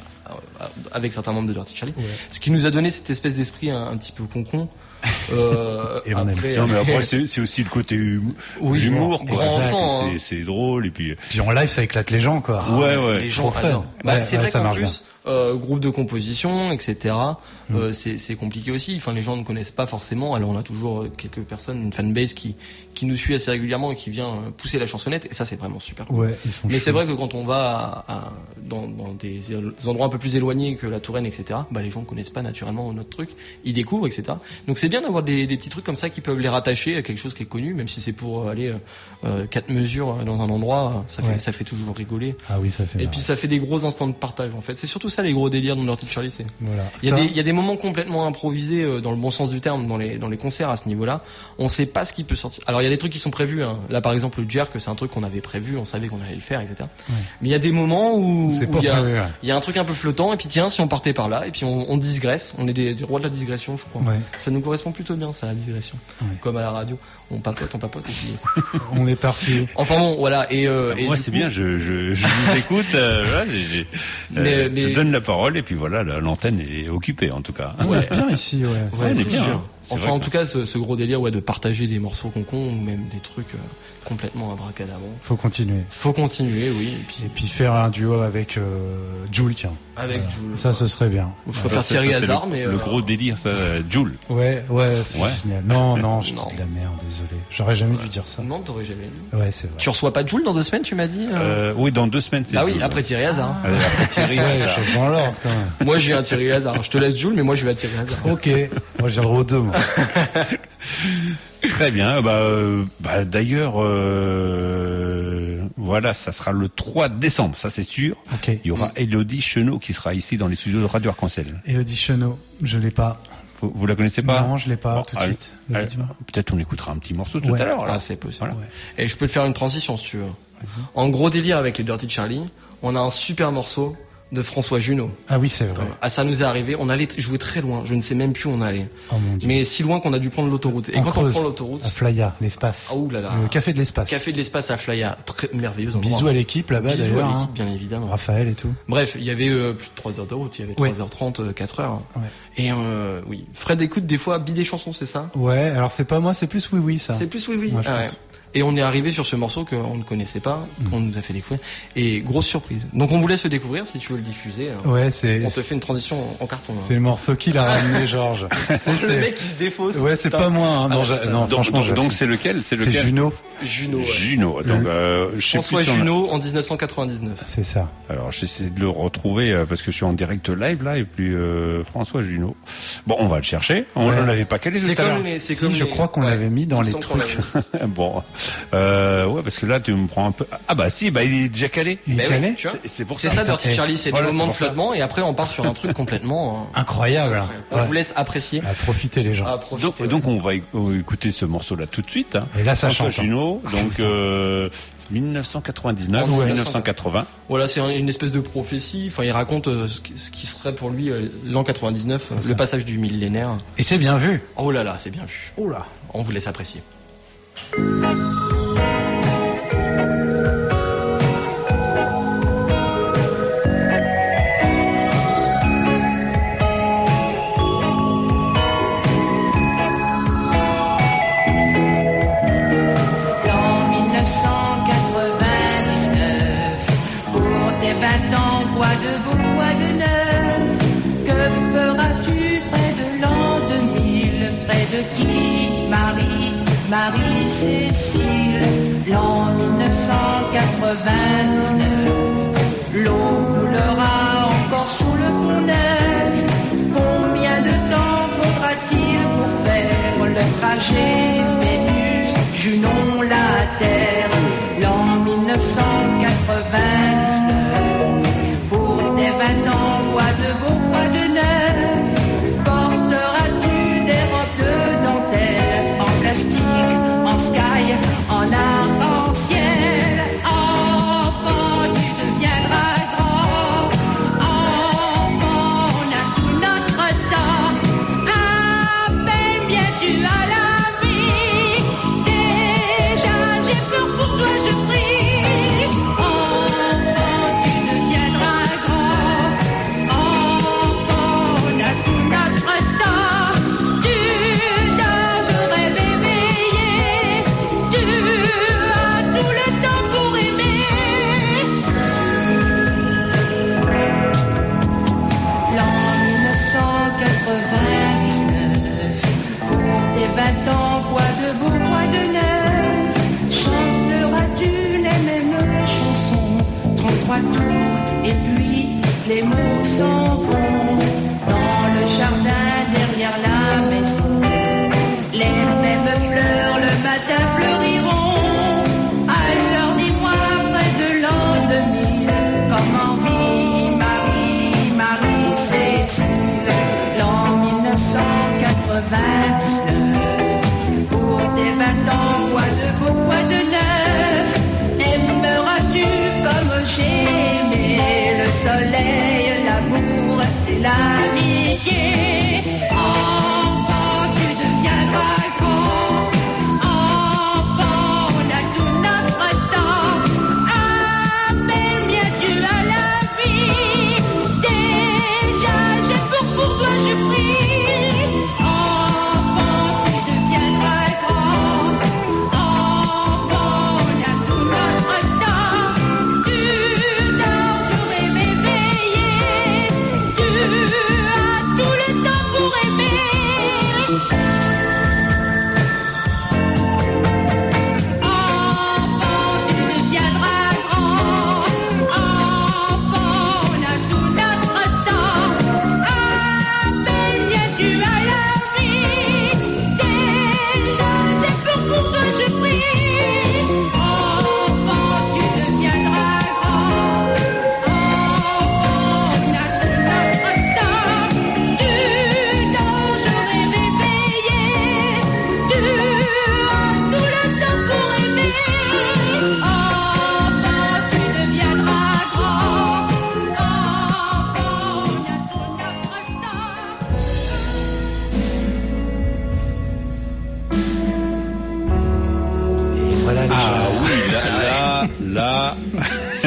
avec certains membres de Dirty Charlie, ouais. Ce qui nous a donné cette espèce d'esprit un, un petit peu con-con. Euh, et on après, aime ça, mais après c'est, c'est aussi le côté hum, oui, l'humour, grand enfant, c'est, hein. c'est, c'est drôle et puis. Puis en live ça éclate les gens quoi. Ah, ouais ouais. Les gens adorent. Bah, ouais, c'est ouais, vrai qu'en plus. Bien. Euh, groupe de composition, et cetera. Mmh. Euh, c'est, c'est compliqué aussi. Enfin, les gens ne connaissent pas forcément. Alors, on a toujours quelques personnes, une fanbase qui qui nous suit assez régulièrement et qui vient pousser la chansonnette. Et ça, c'est vraiment super cool. Ouais, ils sont Mais chauds. c'est vrai que quand on va à, à, dans, dans des endroits un peu plus éloignés que la Touraine, et cetera. Bah, les gens ne connaissent pas naturellement notre truc. Ils découvrent, et cetera. Donc, c'est bien d'avoir des, des petits trucs comme ça qui peuvent les rattacher à quelque chose qui est connu, même si c'est pour aller euh, quatre mesures dans un endroit. Ça fait ouais. ça fait toujours rigoler. Ah oui, ça fait. Et puis ça fait des gros instants de partage en fait. C'est surtout ça les gros délires dans Dirty Charlie, c'est. Voilà. Il y a ça... des il y a des moments complètement improvisés euh, dans le bon sens du terme dans les dans les concerts à ce niveau-là. On sait pas ce qui peut sortir. Alors il y a des trucs qui sont prévus. Hein. Là par exemple le jerk, c'est un truc qu'on avait prévu, on savait qu'on allait le faire, et cetera. Ouais. Mais il y a des moments où il y a ouais. il y a un truc un peu flottant et puis tiens si on partait par là et puis on, on digresse. On est des, des rois de la digression, je crois. Ouais. Ça nous correspond plutôt bien ça la digression. Ouais. Comme à la radio, on papote, on papote et puis on est parti. Enfin bon voilà et, euh, et moi c'est coup... bien, je je, je vous écoute. Euh, voilà, j'ai, j'ai, mais, euh, mais... je donne la parole et puis voilà l'antenne est occupée en tout cas. Ouais, bien ici, ouais. Ouais, ouais c'est bien. sûr. Hein. Enfin, en tout cas, ce, ce gros délire, ouais, de partager des morceaux concons ou même des trucs euh, complètement abracadabra. Faut continuer. Faut continuer, oui. Et puis, et puis faire un duo avec euh, Jules, tiens. Avec voilà. Jules. Ça, ce serait bien. Je préfère ça, Thierry Hazard, le, mais. Le euh... gros délire, ça, Jules. Ouais, ouais, c'est ouais. génial. Non, non, je dis de la merde, désolé. J'aurais jamais ouais. dû dire ça. Non, t'aurais jamais dit. Ouais, c'est vrai. Tu reçois pas Jules dans deux semaines, tu m'as dit euh... Euh, Oui, dans deux semaines, c'est. Bah oui, Jules. après Thierry Hazard. Ah, après Thierry Hazard. Ouais, je suis dans l'ordre quand même. Moi, je viens à Thierry Hazard. Je te laisse Jules, mais moi, je vais à Thierry Hazard. Ok. Moi, j'ai le droit aux deux, moi. Très bien. Bah, euh, bah d'ailleurs, euh, voilà, ça sera le trois décembre, ça c'est sûr. Okay. Il y aura mmh. Élodie Chenot qui sera ici dans les studios de Radio Arc-en-Ciel. Élodie Chenot, je l'ai pas. Vous, vous la connaissez pas? Non, je l'ai pas bon, tout de allez, suite. Vas-y, allez, dis-moi. Peut-être on écoutera un petit morceau tout ouais. à l'heure. Là. Ah, c'est possible. Voilà. Ouais. Et je peux te faire une transition si tu veux. Vas-y. En gros délire avec les Dirty Charlie, on a un super morceau de François Junot. Ah oui, c'est vrai. Ah, ça nous est arrivé. On allait jouer très loin. Je ne sais même plus où on allait. Oh mon Dieu. Mais si loin qu'on a dû prendre l'autoroute. Et en quand Creuse, on prend l'autoroute. À Flaya, l'espace. Ah, ouh là là. Le café de l'espace. Café de l'espace à Flaya. Très merveilleux. Bisous à l'équipe là-bas Bisous d'ailleurs. à l'équipe, hein. bien évidemment. Raphaël et tout. Bref, il y avait euh, plus de trois heures de route. Il y avait ouais. trois heures trente, euh, quatre heures. Ouais. Et euh, oui. Fred écoute des fois bi des chansons, c'est ça? Ouais, alors c'est pas moi, c'est plus oui oui ça. C'est plus oui oui. Moi, ah, ouais. Et on est arrivé sur ce morceau qu'on ne connaissait pas, mmh. qu'on nous a fait découvrir. Et grosse surprise. Donc on vous laisse le découvrir si tu veux le diffuser. Ouais, c'est. On te fait une transition en carton. C'est hein. le morceau qui l'a ramené, Georges. C'est le mec qui se défausse. Ouais, c'est pas moi. Hein. Non, ah, non, donc, franchement, donc, donc c'est lequel? C'est lequel? C'est Junot. Junot. Ouais. Junot. Donc, euh, je sais François plus si Junot a... en dix-neuf cent quatre-vingt-dix-neuf. C'est ça. Alors j'essaie de le retrouver euh, parce que je suis en direct live là et puis euh, François Junot. Bon, on va le chercher. On ouais. ne l'avait pas calé. C'est comme les. C'est si, comme je les... crois qu'on ouais. l'avait mis dans les trucs. Bon. Euh, ouais, parce que là tu me prends un peu. Ah bah si, bah il est déjà calé. Il est calé. Oui, c'est pour ça. ça. C'est ça, Dirty Charlie. C'est voilà, des moments de flottement et après on part sur un truc complètement incroyable. incroyable. On ouais. vous laisse apprécier. À profiter les gens. À profiter, donc, ouais. donc on va écouter ce morceau là tout de suite. Hein. Et là ça François chante. Junot, donc euh, dix-neuf cent quatre-vingt-dix-neuf ou dix-neuf cent quatre-vingts. Voilà, c'est une espèce de prophétie. Enfin, il raconte euh, ce qui serait pour lui euh, l'an quatre-vingt-dix-neuf, euh, le passage du millénaire. Et c'est bien vu. Oh là là, c'est bien vu. Oh là. On vous laisse apprécier. Marie-Cécile, l'an dix-neuf cent quatre-vingt-dix-neuf, l'eau coulera encore sous le pont neuf. Combien de temps faudra-t-il pour faire le trajet Vénus-Junon la Terre? L'an dix-neuf cent quatre-vingt-dix-neuf, pour tes vingt ans, bois de beau, bois de neuf, porteras-tu des robes de dentelle en plastique, en sky, en arc-en-ciel? Enfant, tu deviendras grand. Enfant, on a tout notre temps. À peine viens-tu à la vie, déjà j'ai peur pour toi, je prie. Enfant, tu deviendras grand. Enfant, on a tout notre temps. Tu dors, je rêve éveillé. Tu as tout le temps pour aimer. L'an dix-neuf cent quatre-vingt-dix-neuf, pour tes vingt ans, quoi de beau, quoi de neuf, chanteras-tu les mêmes chansons, trente-trois tours, et puis les mots s'en vont dans le jardin derrière la maison. Les mêmes fleurs le matin fleuriront. Alors dis-moi près de l'an deux mille, comment vit Marie, Marie-Cécile? L'an dix-neuf cent quatre-vingt-dix-neuf, pour tes vingt ans, quoi de beau, quoi de neuf, aimeras-tu comme j'ai aimé le soleil, l'amour et l'amitié? Enfant, tu deviendras grand. Enfant, on a tout notre temps. À peine viens-tu à la vie, déjà j'ai peur pour toi, je prie. Enfant, tu deviendras grand. Enfant, on a tout notre temps. Tu dors, je rêve éveillé. Tu as tout le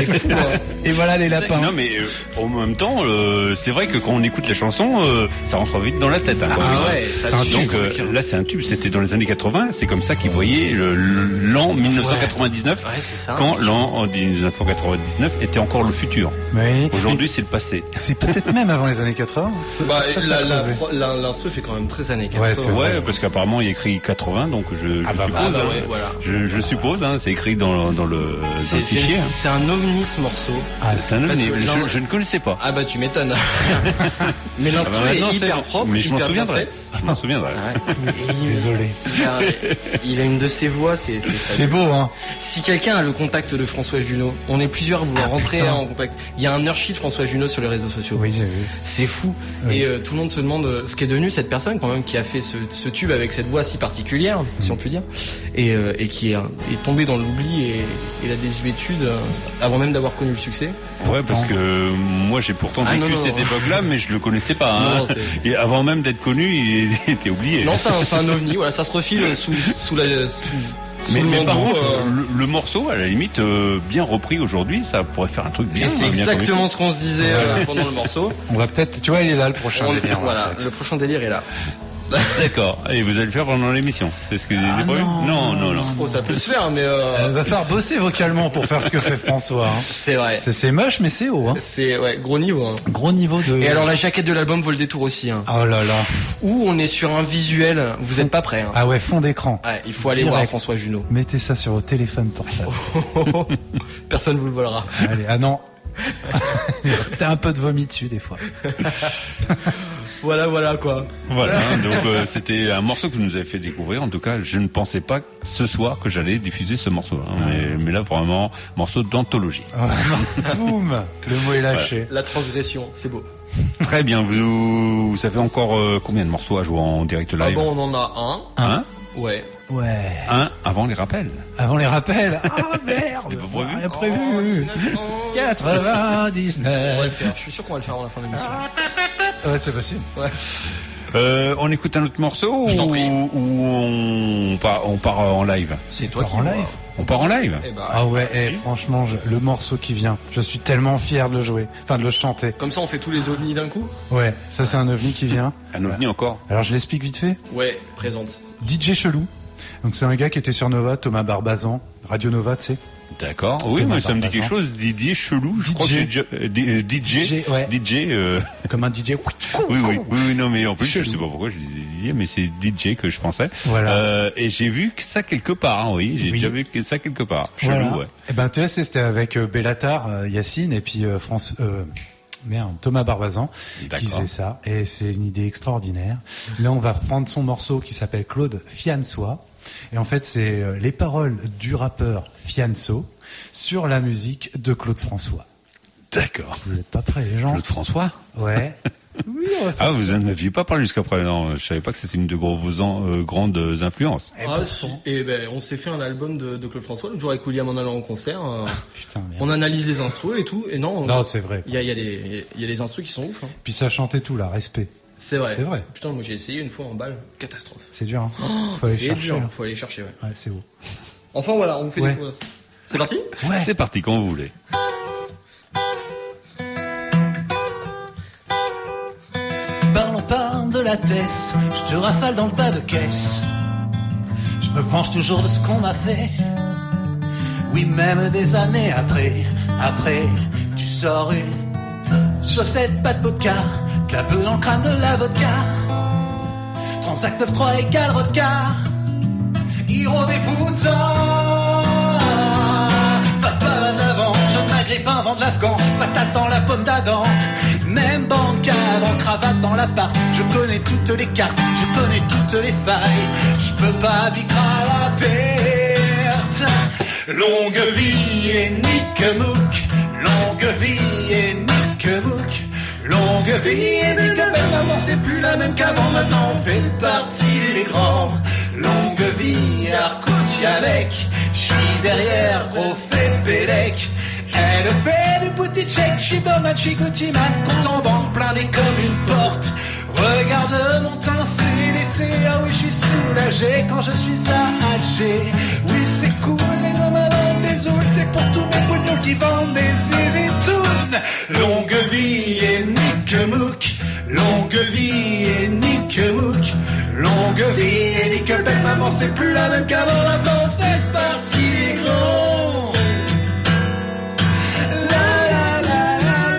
c'est fou. Hein. Et voilà les lapins. Non mais euh, en même temps, euh, c'est vrai que quand on écoute les chansons, euh, ça rentre vite dans la tête. Hein, ah ouais, ça donc suit, euh, là c'est un tube. C'était dans les années quatre-vingts. C'est comme ça qu'ils voyaient le, l'an dix-neuf cent quatre-vingt-dix-neuf, ouais, c'est ça. quand l'an dix-neuf cent quatre-vingt-dix-neuf était encore le futur. Oui. Aujourd'hui, c'est le passé. C'est peut-être même avant les années quatre-vingts. Ça, bah, ça, ça, la, ça la, la, l'instru fait quand même très années quatre-vingts. Ouais, c'est ouais, parce qu'apparemment il y a écrit quatre-vingts, donc je, ah je bah, suppose. Ah bah ouais, voilà. Je, je suppose, hein, c'est écrit dans, dans le, c'est, dans le fichier. C'est, c'est un ovni ce morceau. Ah, c'est, c'est un ovni. Je, je, je ne connaissais pas. Ah bah tu m'étonnes. Mais l'instru ah bah, non, est hyper c'est... propre. Mais je m'en souviendrai. Je m'en souviendrai. Ouais. Désolé. Il a, il a une de ses voix, c'est c'est, c'est beau, hein. Si quelqu'un a le contact de François Junot, on est plusieurs à vouloir ah, rentrer putain. en contact. Il y a un nurshit de François Junot sur les réseaux sociaux. Oui, j'ai vu. C'est fou. Oui. Et euh, tout le monde se demande euh, ce qu'est devenu cette personne quand même qui a fait ce, ce tube avec cette voix si particulière, mmh. si on peut dire, et, euh, et qui est, est tombé dans l'oubli et, et la désuétude euh, avant même d'avoir connu le succès. Ouais, parce que moi j'ai pourtant vécu ah, non, non, cette non. époque-là, mais je le connaissais pas. Hein. Non, c'est, c'est... Et avant même d'être connu, il était oublié. Non, c'est un, c'est un ovni. Voilà, ça se refile sous, sous la. Sous... Mais, mais par contre, euh... le, le morceau, à la limite, euh, bien repris aujourd'hui, ça pourrait faire un truc bien. Et c'est hein, exactement bien ce qu'on se disait euh, pendant le morceau. On va peut-être, tu vois, il est là le prochain On, délire. Voilà, le prochain délire est là. D'accord. Et vous allez le faire pendant l'émission. C'est ce que j'ai ah prévu. Non, non, non. Oh, ça peut se faire, mais euh... euh... va falloir bosser vocalement pour faire ce que fait François. Hein. C'est vrai. C'est, c'est moche, mais c'est haut. Hein. C'est ouais, gros niveau. Hein. Gros niveau de. Et alors la jaquette de l'album vaut le détour aussi. Hein. Oh là là. Où on est sur un visuel. Vous êtes pas prêts. Hein. Ah ouais, fond d'écran. Ouais, il faut aller Direct. voir François Junot. Mettez ça sur vos téléphones portables. Personne vous le volera. Allez, ah non. T'as un peu de vomi dessus des fois. Voilà, voilà quoi. Voilà, donc euh, c'était un morceau que vous nous avez fait découvrir. En tout cas, je ne pensais pas ce soir que j'allais diffuser ce morceau. Hein, mais, mais là, vraiment, morceau d'anthologie. Boum, le mot est lâché. Ouais. La transgression, c'est beau. Très bien. Vous, vous savez encore euh, combien de morceaux à jouer en direct live? Ah bon, on en a un. Un? Ouais. Ouais. Un avant les rappels. Avant les rappels. Ah oh, merde. C'était pas prévu. Rien prévu. Oh, quatre-vingt-dix-neuf. On va le faire. Je suis sûr qu'on va le faire avant la fin de l'émission. Ouais, c'est possible. Ouais. Euh, on écoute un autre morceau ou, ou on part, on part en live? C'est toi qui en live. On part en live. Eh bah, ah ouais, eh, franchement, je, le morceau qui vient, je suis tellement fier de le jouer, enfin de le chanter. Comme ça, on fait tous les ovnis d'un coup. Ouais, ça c'est un ovni qui vient. Un ovni encore. Alors je l'explique vite fait. Ouais, présente. D J Chelou. Donc c'est un gars qui était sur Nova, Thomas Barbazan, Radio Nova, tu sais. D'accord. Oui, Thomas mais ça Barbazan. Me dit quelque chose. Didier Chelou, je D J. Crois que j'ai déjà, euh, D J. D J. Ouais. D J. Euh... Comme un D J. Oui, oui, oui, oui, non, mais en plus, Chelou. Je sais pas pourquoi je disais D J, mais c'est D J que je pensais. Voilà. Euh, et j'ai vu que ça quelque part, hein, oui. J'ai oui. déjà vu que ça quelque part. Chelou, voilà. Ouais. Et ben, tu vois, c'était avec euh, Bellatar, euh, Yacine, et puis euh, France. Euh, Merde, Thomas Barbazan qui faisait ça, et c'est une idée extraordinaire. Là, on va reprendre son morceau qui s'appelle Claude Fiansois, et en fait, c'est les paroles du rappeur Fianso sur la musique de Claude François. D'accord. Vous n'êtes pas très les gens. Claude François. Ouais. Oui, ah, vous n'en aviez pas parlé jusqu'à présent. Je savais pas que c'était une de vos euh, grandes influences. Et, ah, si. Et ben, on s'est fait un album de, de Claude François, le jour avec William en allant au concert. Euh, Putain, merde. On analyse les instrus et tout. Et non, non, c'est vrai. Il y a, y a des, il y a des instrus qui sont ouf. Hein. Puis ça chantait tout là, respect. C'est vrai. C'est vrai. Putain, moi j'ai essayé une fois en balle, catastrophe. C'est dur. Hein. Oh, faut aller c'est chercher. dur. Hein. Faut aller chercher. Ouais. Ouais, c'est beau. Enfin voilà, on vous fait ouais. découvrir ça. C'est parti. Ouais. C'est parti quand vous voulez. Parlons pas de la Tess, je te rafale dans le bas de caisse. Je me venge toujours de ce qu'on m'a fait. Oui, même des années après, après, tu sors une chaussette, pas de vodka, clapeux dans le crâne de la vodka. Transact neuf trois égale Rodka, Hiro des boutons. Papa va de l'avant, je ne m'agrippe pas un vent de l'Afghan, patate dans la pomme d'Adam. Même bancard en cravate dans l'appart, je connais toutes les cartes, je connais toutes les failles, je peux pas bicra à la perte. Longue vie et Nick Mouk, longue vie et Nick Mouk, longue vie et Nick Mouk. Maman c'est plus la même qu'avant, maintenant on fait partie des grands. Longue vie Arcouti avec, j'suis derrière gros fait Bélec. Elle fait des boutiques chèques, Chiberman, Chicoutiman, compte en banque blindé comme une porte. Regarde mon teint, c'est l'été, ah oui, je suis soulagé quand je suis âgé. Oui, c'est cool, les nomades, les autres, c'est pour tous mes pognons qui vendent des zézétounes. Longue vie et nique-mouque, longue vie et nique-mouque, longue vie et nickelback, maman c'est plus la même qu'avant, maintenant faites partie des grands. La la la la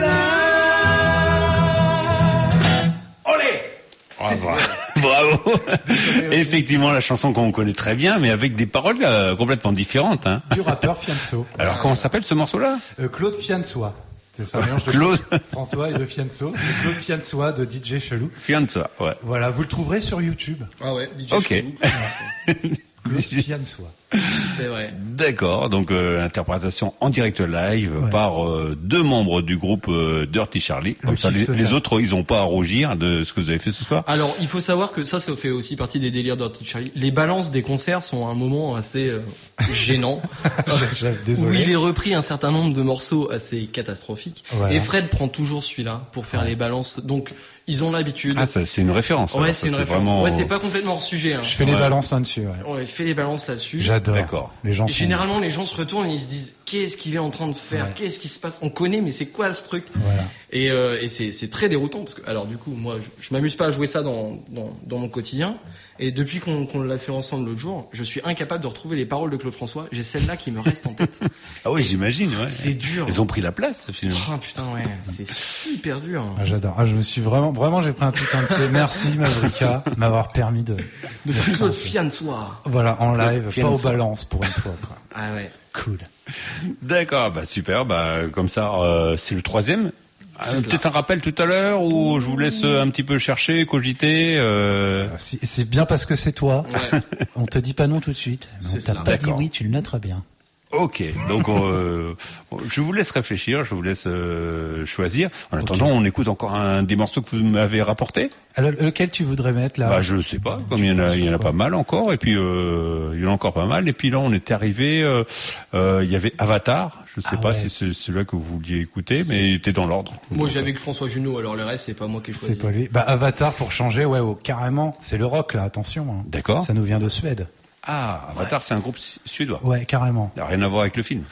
la. Olé. Bravo. Bravo. Effectivement, la chanson qu'on connaît très bien, mais avec des paroles euh, complètement différentes. Hein. Du rappeur Fianso. Alors, comment s'appelle ce morceau-là? euh, Claude Fiansois. C'est un mélange de Claude François et de Fianso. C'est Claude Fiansois de D J Chelou. Fiansois, ouais. Voilà, vous le trouverez sur YouTube. Ah ouais, D J Ok. Chelou. Claude Fiansois. C'est vrai. D'accord, donc euh, interprétation en direct live Ouais. par euh, deux membres du groupe euh, Dirty Charlie. Comme Le ça, les, kiff total. les autres, ils ont pas à rougir de ce que vous avez fait ce soir. Alors, il faut savoir que ça, ça fait aussi partie des délires de Charlie. Les balances des concerts sont un moment assez euh, gênant. Désolé. Où il est repris un certain nombre de morceaux assez catastrophiques. Voilà. Et Fred prend toujours celui-là pour faire Ouais. les balances. Donc, ils ont l'habitude. Ah, ça, c'est une référence. Ouais, alors, c'est ça, une référence. Vraiment... Ouais, c'est pas complètement hors sujet. Hein. Je fais les Ouais. balances là-dessus. Ouais. Ouais, il fait les balances là-dessus. J'adore. D'accord. Les gens Et sont... généralement, les gens se retournent et ils se disent qu'est-ce qu'il est en train de faire, Ouais. qu'est-ce qui se passe. On connaît, mais c'est quoi ce truc? Voilà. Et, euh, et c'est, c'est très déroutant parce que, alors du coup, moi, je, je m'amuse pas à jouer ça dans dans, dans mon quotidien. Et depuis qu'on, qu'on l'a fait ensemble l'autre jour, je suis incapable de retrouver les paroles de Claude François. J'ai celle-là qui me reste en tête. Ah oui, j'imagine. Ouais. C'est dur. Ils ont pris la place finalement. Oh putain, ouais, c'est super dur. Ah, j'adore. Ah, je me suis vraiment, vraiment, j'ai pris un putain de pied. Merci, Mavrika, m'avoir permis de... De faire Claude Fiansois. Voilà, en live, Fianso. pas aux balances pour une fois, quoi. Ah ouais. Cool. D'accord, bah super. Bah comme ça, euh, c'est le troisième. C'est Euh, cela. Peut-être un rappel tout à l'heure ou je vous laisse euh, un petit peu chercher, cogiter. Euh... Si- C'est bien parce que c'est toi. Ouais. On te dit pas non tout de suite. Mais C'est on t'a cela. pas dit D'accord. oui, tu le noteras bien. Ok, donc euh, je vous laisse réfléchir, je vous laisse euh, choisir. En attendant, on écoute encore un des morceaux que vous m'avez rapporté. Alors, lequel tu voudrais mettre là? Bah je sais pas, comme il y en a, il y en a pas mal encore, et puis euh, il y en a encore pas mal. Et puis là, on était arrivé, euh, euh, il y avait Avatar. Je sais Ah pas ouais. si c'est celui-là que vous vouliez écouter, mais il était dans l'ordre. Moi, j'avais que François Junot, alors le reste, c'est pas moi qui ai choisi. C'est pas lui. Bah Avatar pour changer, ouais, oh, carrément. C'est le rock là, attention. Hein. D'accord. Ça nous vient de Suède. Ah, Avatar, c'est un groupe su- suédois. Ouais, carrément. Il n'a rien à voir avec le film.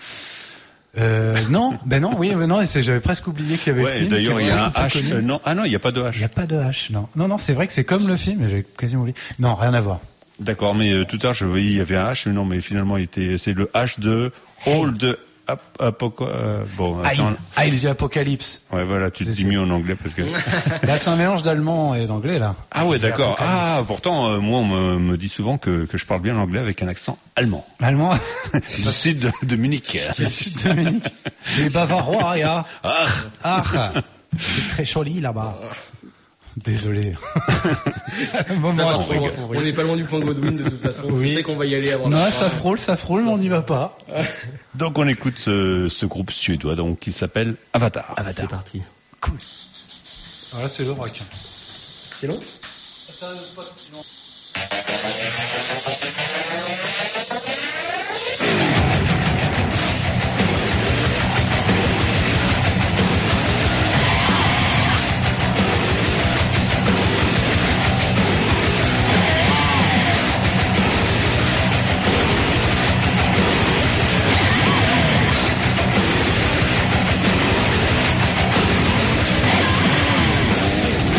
Euh, non, ben non, oui, mais non, et c'est- j'avais presque oublié qu'il y avait le Ouais, film. d'ailleurs, qui il y a est un très H. connu. euh, non, ah non, il n'y a pas de Il n'y H. a pas de H, non. Non, non, c'est vrai que c'est comme le film, mais j'ai quasiment oublié. Non, rien à voir. D'accord, mais euh, tout à l'heure, je voyais, il y avait un H, mais non, mais finalement, il était, c'est le H de Old Ap- Apoco- euh, bon, c'est en- Hail the Apocalypse. ouais, voilà, tu te C'est- dis mieux en anglais parce que. Là, c'est un mélange d'allemand et d'anglais, là. Ah ouais, The d'accord. Apocalypse. Ah, pourtant, euh, moi, on me, me dit souvent que, que je parle bien l'anglais avec un accent allemand. Allemand. Du sud de, de Munich. Je suis Dominique. Les Bavarois, ya. Ah, Ah. C'est très joli, là-bas. Désolé. Un moment Ça va, à on trouver. on n'est pas loin du point Godwin de toute façon. Oui. Je sais qu'on va y aller avant. Non, la ça fin. frôle, ça frôle, mais on n'y va pas. donc on écoute ce, ce groupe suédois, donc, qui s'appelle Avatar. C'est parti. Cool. Voilà, c'est le rock. C'est long? Ça, pas si long.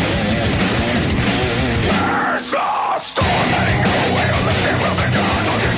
There's a storm heading our way, the fear will be gone.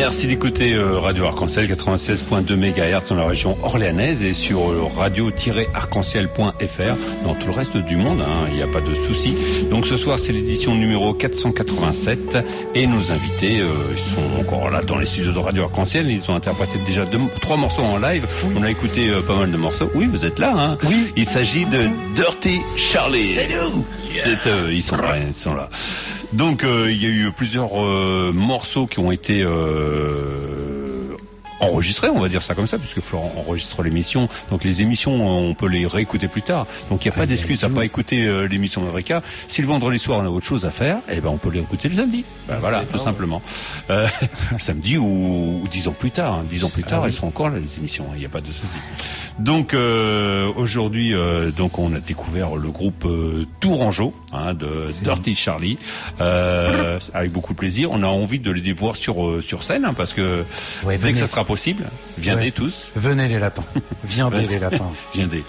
Merci d'écouter euh, Radio Arc-en-Ciel quatre-vingt-seize virgule deux mégahertz dans la région orléanaise et sur euh, radio tiret arc-en-ciel point f r dans tout le reste du monde, il n'y a pas de souci. Donc ce soir c'est l'édition numéro quatre cent quatre-vingt-sept et nos invités euh, ils sont encore là dans les studios de Radio Arc-en-Ciel. Ils ont interprété déjà deux, trois morceaux en live. Oui. On a écouté euh, pas mal de morceaux. Oui, vous êtes là. Hein. Oui. Il s'agit de Dirty Charlie. C'est nous. C'est eux, ils sont là, ils sont là. Donc euh, il y a eu plusieurs euh, morceaux qui ont été euh, enregistrés, on va dire ça comme ça, puisque Florent enregistre l'émission. Donc les émissions, on peut les réécouter plus tard. Donc il n'y a pas d'excuse à pas écouter euh, l'émission Mavrika. Si le vendredi soir on a autre chose à faire, eh ben on peut les écouter le samedi. Ben, ah, voilà, tout simplement. Euh, le samedi ou, ou dix ans plus tard. Hein. Dix ans plus tard, ah, oui. Elles seront encore là les émissions. Il n'y a pas de souci. Donc euh, aujourd'hui, euh, donc on a découvert le groupe euh, Tourangeau hein, de C'est Dirty Charlie euh, avec beaucoup de plaisir. On a envie de les voir sur euh, sur scène hein, parce que ouais, dès que ça sera possible, viendez ouais. tous. Venez les lapins, viendez les lapins, viendez.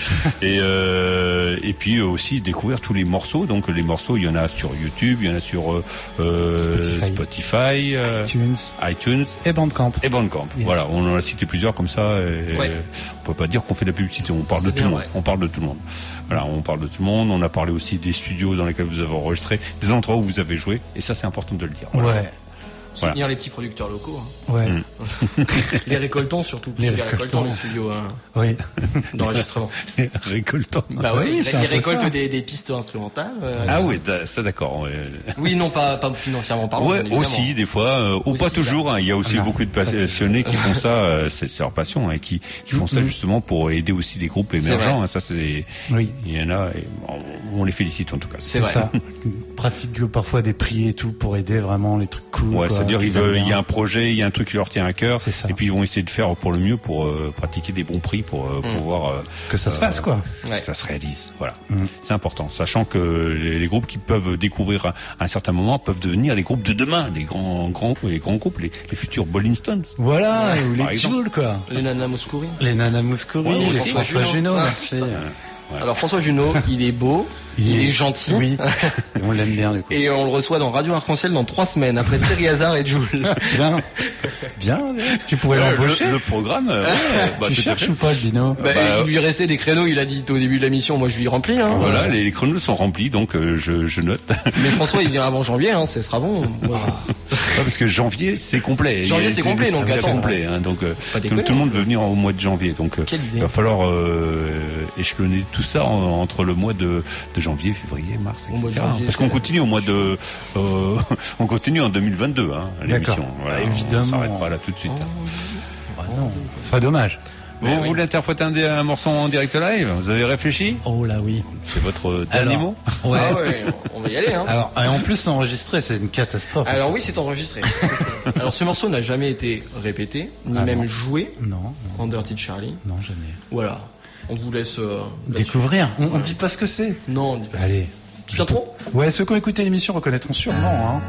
Et euh, et puis aussi découvrir tous les morceaux. Donc les morceaux, il y en a sur YouTube, il y en a sur euh, Spotify, Spotify euh, iTunes, iTunes et Bandcamp. Et Bandcamp. Yes. Voilà, on en a cité plusieurs comme ça. Et, ouais. On peut pas dire qu'on fait de la publicité, on parle C'est de bien, tout le monde. Ouais. On parle de tout le monde. Voilà, on parle de tout le monde. On a parlé aussi des studios dans lesquels vous avez enregistré, des endroits où vous avez joué, et ça c'est important de le dire. Voilà. Ouais. Soutenir voilà. les petits producteurs locaux. Hein. Ouais. Mmh. Les récoltants surtout. Les, les récoltants, les studios hein, oui. d'enregistrement. Les récoltants. Bah oui, ils récoltent des, des pistes instrumentales. Euh, ah oui, ça d'accord. Ouais. Oui, non, pas, pas financièrement parlant. Ouais, aussi des fois, euh, ou pas toujours. Hein, il y a aussi ah, beaucoup de passionnés qui font ça. Euh, c'est, c'est leur passion, hein, qui, qui font mmh. ça justement pour aider aussi des groupes émergents. Hein, ça, c'est. Oui. Il y en a. Et on, on les félicite en tout cas. C'est, c'est ça. Pratique parfois des prix et tout pour aider vraiment les trucs cool. Ouais, quoi. C'est-à-dire il, veut, il y a un projet, il y a un truc qui leur tient à cœur, et puis ils vont essayer de faire pour le mieux pour euh, pratiquer des bons prix pour euh, mmh. pouvoir euh, que ça se fasse quoi, que ouais. ça se réalise. Voilà, mmh. c'est important, sachant que les, les groupes qui peuvent découvrir à, à un certain moment peuvent devenir les groupes de demain, les grands grands les grands groupes, les, les futurs Rolling Stones. Voilà, ouais, ou les Jules quoi, les Nana Mouskouri, les Nana Mouskouri, ouais, les François Junot. Merci. Ouais. Alors François Junot, il est beau, il, il est, est gentil. Oui, on l'aime bien du coup. Et on le reçoit dans Radio Arc-en-Ciel dans trois semaines, après Thierry Hazard et Jules. Bien, bien, tu pourrais ouais, l'embaucher. Le, le programme, euh, bah, tu cherches ou pas le Bino bah, bah, Il lui restait des créneaux, il a dit au début de la mission, moi je lui remplis. Hein, voilà, voilà. Les, les créneaux sont remplis, donc euh, je, je note. Mais François, il vient avant janvier, hein, ce sera bon. Moi, je... ouais, parce que janvier, c'est complet. Janvier, c'est, c'est complet, donc c'est complet. Hein, donc euh, comme tout le monde veut venir au mois de janvier, donc euh, il va falloir euh, échelonner tout ça en, entre le mois de, de janvier, février, mars, et cetera. Janvier, parce qu'on continue au mois de, euh, on continue en deux mille vingt-deux, hein, l'émission. Voilà, évidemment. On s'arrête pas là tout de suite. Oh, bah non, ce serait dommage. Vous oui. voulez interpréter un, un morceau en direct live? Vous avez réfléchi? Oh là oui. C'est votre dernier mot? Ouais. Ah ouais, on va y aller. Hein. Alors, et en plus, c'est enregistré, c'est une catastrophe. Alors oui, c'est enregistré. Alors ce morceau n'a jamais été répété, ni ah même non. joué non, non. en Dirty Charlie. Non, jamais. Voilà. On vous laisse euh, découvrir. On, on dit pas ce que c'est. Non, on dit pas. Allez. Ce que c'est. Tu viens trop? Ouais, ceux qui ont écouté l'émission reconnaîtront sûrement. Hein.